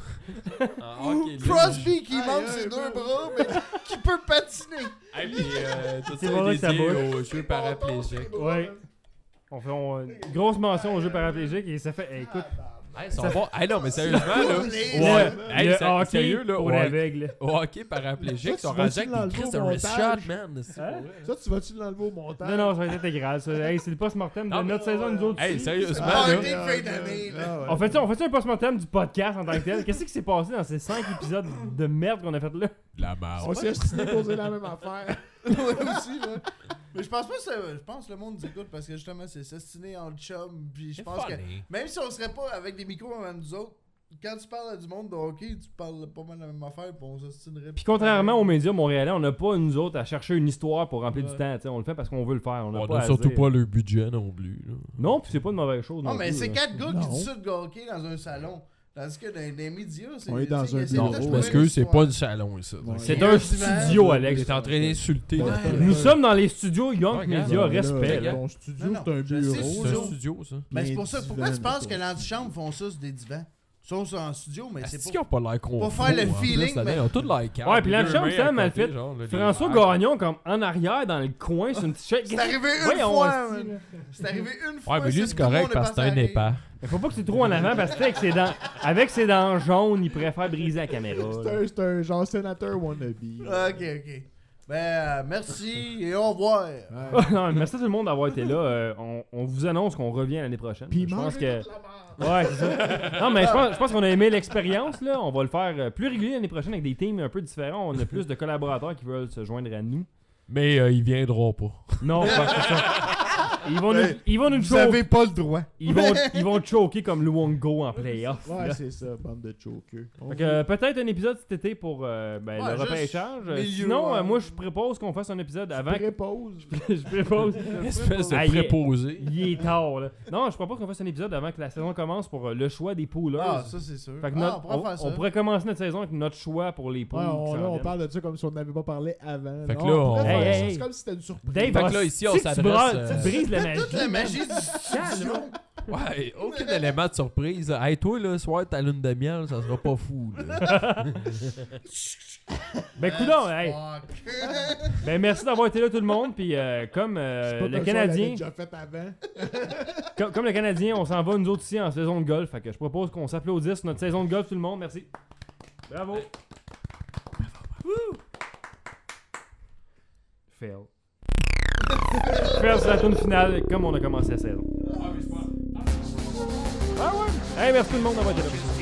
En Ou hockey luge. Crosby qui Aïe, manque aïe, ses deux man. bras mais qui peut patiner. Et puis, tout C'est ça pour là que ça dédié bouge. aux jeux paraplégiques. Ouais. On fait une grosse mention aux jeux paraplégiques et ça fait. Hey, écoute, Hey, ils sont bons. Hey, non, mais sérieusement, là. Les- Ouais. le, Hey, le c'est- hockey sérieux, là. pour Ouais. l'aveugle. Au hockey paraplégique, ils sont Ça, tu rendus vas-tu avec des l'enlever crises au de wrist montage? shot, man. C'est Hein? pour vrai. Ça, tu vas-tu l'enlever au montage? Non, non, ça va être intégral. Ça. Hey, c'est le post-mortem de Non, mais- notre saison, nous autres. Hey, aussi. sérieusement, Ah, là. des fins d'année, là. On fait un post-mortem du podcast en tant que tel. Qu'est-ce qui s'est passé dans ces 5 épisodes de merde qu'on a fait là? La merde. On s'est ostiné pour dire la même affaire. Ouais, aussi, là. Mais je pense pas que ça, je pense que le monde nous écoute parce que justement c'est s'estimer en chum puis je pense que même si on serait pas avec des micros avant nous autres, quand tu parles à du monde de hockey, tu parles pas mal de la même affaire puis on s'estimerait. Puis contrairement aux médias montréalais, on n'a pas nous autres à chercher une histoire pour remplir Ouais. du temps. T'sais, on le fait parce qu'on veut le faire. On n'a On pas a à surtout dire. pas le budget non plus. là. Non, puis c'est pas une mauvaise chose. Non, non mais plus, c'est là. 4 gars qui Non. disent ça de hockey dans un salon. Tandis que dans les médias, c'est. On est dans tu sais, un ils essaient bureau. Non, de je trouver m'excuse, c'est une pas histoire. du salon, ça. Ouais. C'est Il y a un un divan. studio, Il Alex. est en train d'insulter. Ouais. là. Nous sommes dans les studios Young Ouais, Media, regarde, respect. Là, Là. ton studio, Non, non, c'est un je sais, bureau. C'est là. un studio, ça. Mais c'est Mais pour ça. Pourquoi divan, tu penses que mettons. l'antichambre font ça sur des divans? Ils sont en studio, mais Est-ce c'est qu'ils ont pas l'air con? pour faire le feeling, mais- Ils ont tous l'air calmes. Ouais, puis les deux l'antichambre, mains c'est à mal côté, fait. genre, là, les François verres. Gagnon, comme en arrière, dans le coin, sur une petite chaise. C'est arrivé une Voyons, fois, hostie, man. là. C'est arrivé une fois. Ouais, mais lui, c'est correct parce que c'est un épais. Mais faut pas que tu trop en avant parce que avec ses dents jaunes, il préfère briser la caméra. là. C'est un genre sénateur wannabe. Ok. Ben, merci et au revoir. Ouais. Non, merci à tout le monde d'avoir été là. On vous annonce qu'on revient l'année prochaine. Puis je pense mangez que. toute la merde. Ouais, c'est ça. Non, mais je pense qu'on a aimé l'expérience. Là. On va le faire plus régulier l'année prochaine avec des teams un peu différents. On a plus de collaborateurs qui veulent se joindre à nous. Mais ils viendront pas. Non, pas ça. Ils vont nous Vous choquer. avez pas le droit. Ils vont choquer comme Luongo en playoff. Ouais, là. c'est ça, bande de chokers. Fait que, peut-être un épisode cet été pour le juste repêchage. milieu, Sinon, ouais. moi, je propose qu'on fasse un épisode avant. Prépose. Je propose. Espèce de Ah, il est- préposé. Il est tard, là. Non, je propose qu'on fasse un épisode avant que la saison commence pour le choix des poolers. Ah, ça, c'est sûr. Fait que on pourrait faire ça. on pourrait commencer notre saison avec notre choix pour les poules. Ouais, qui s'en là, on viennent. parle de ça comme si on n'avait pas parlé avant. Fait que Non, là, on pourrait on- faire Hey, ça, hey. c'est comme si c'était une surprise. Dave, Fait que là, ici, on si tu s'adresse, tu brises la magie. Toute la magie du studio. Ouais, aucun élément de surprise. Hey, toi, là, soir, ta lune de miel, ça sera pas fou. Là. Ben, coudonc, hey. Fuck. Ben, merci d'avoir été là, tout le monde. Puis, comme C'est pas le comme Canadien, ça, on l'avait déjà fait avant. comme le Canadien, on s'en va nous autres ici en saison de golf. Fait que je propose qu'on s'applaudisse sur notre saison de golf, tout le monde. Merci. Bravo. Fail. Fail sur la tourne finale, comme on a commencé la saison. Ah ouais? Hey, merci tout le monde d'avoir été là.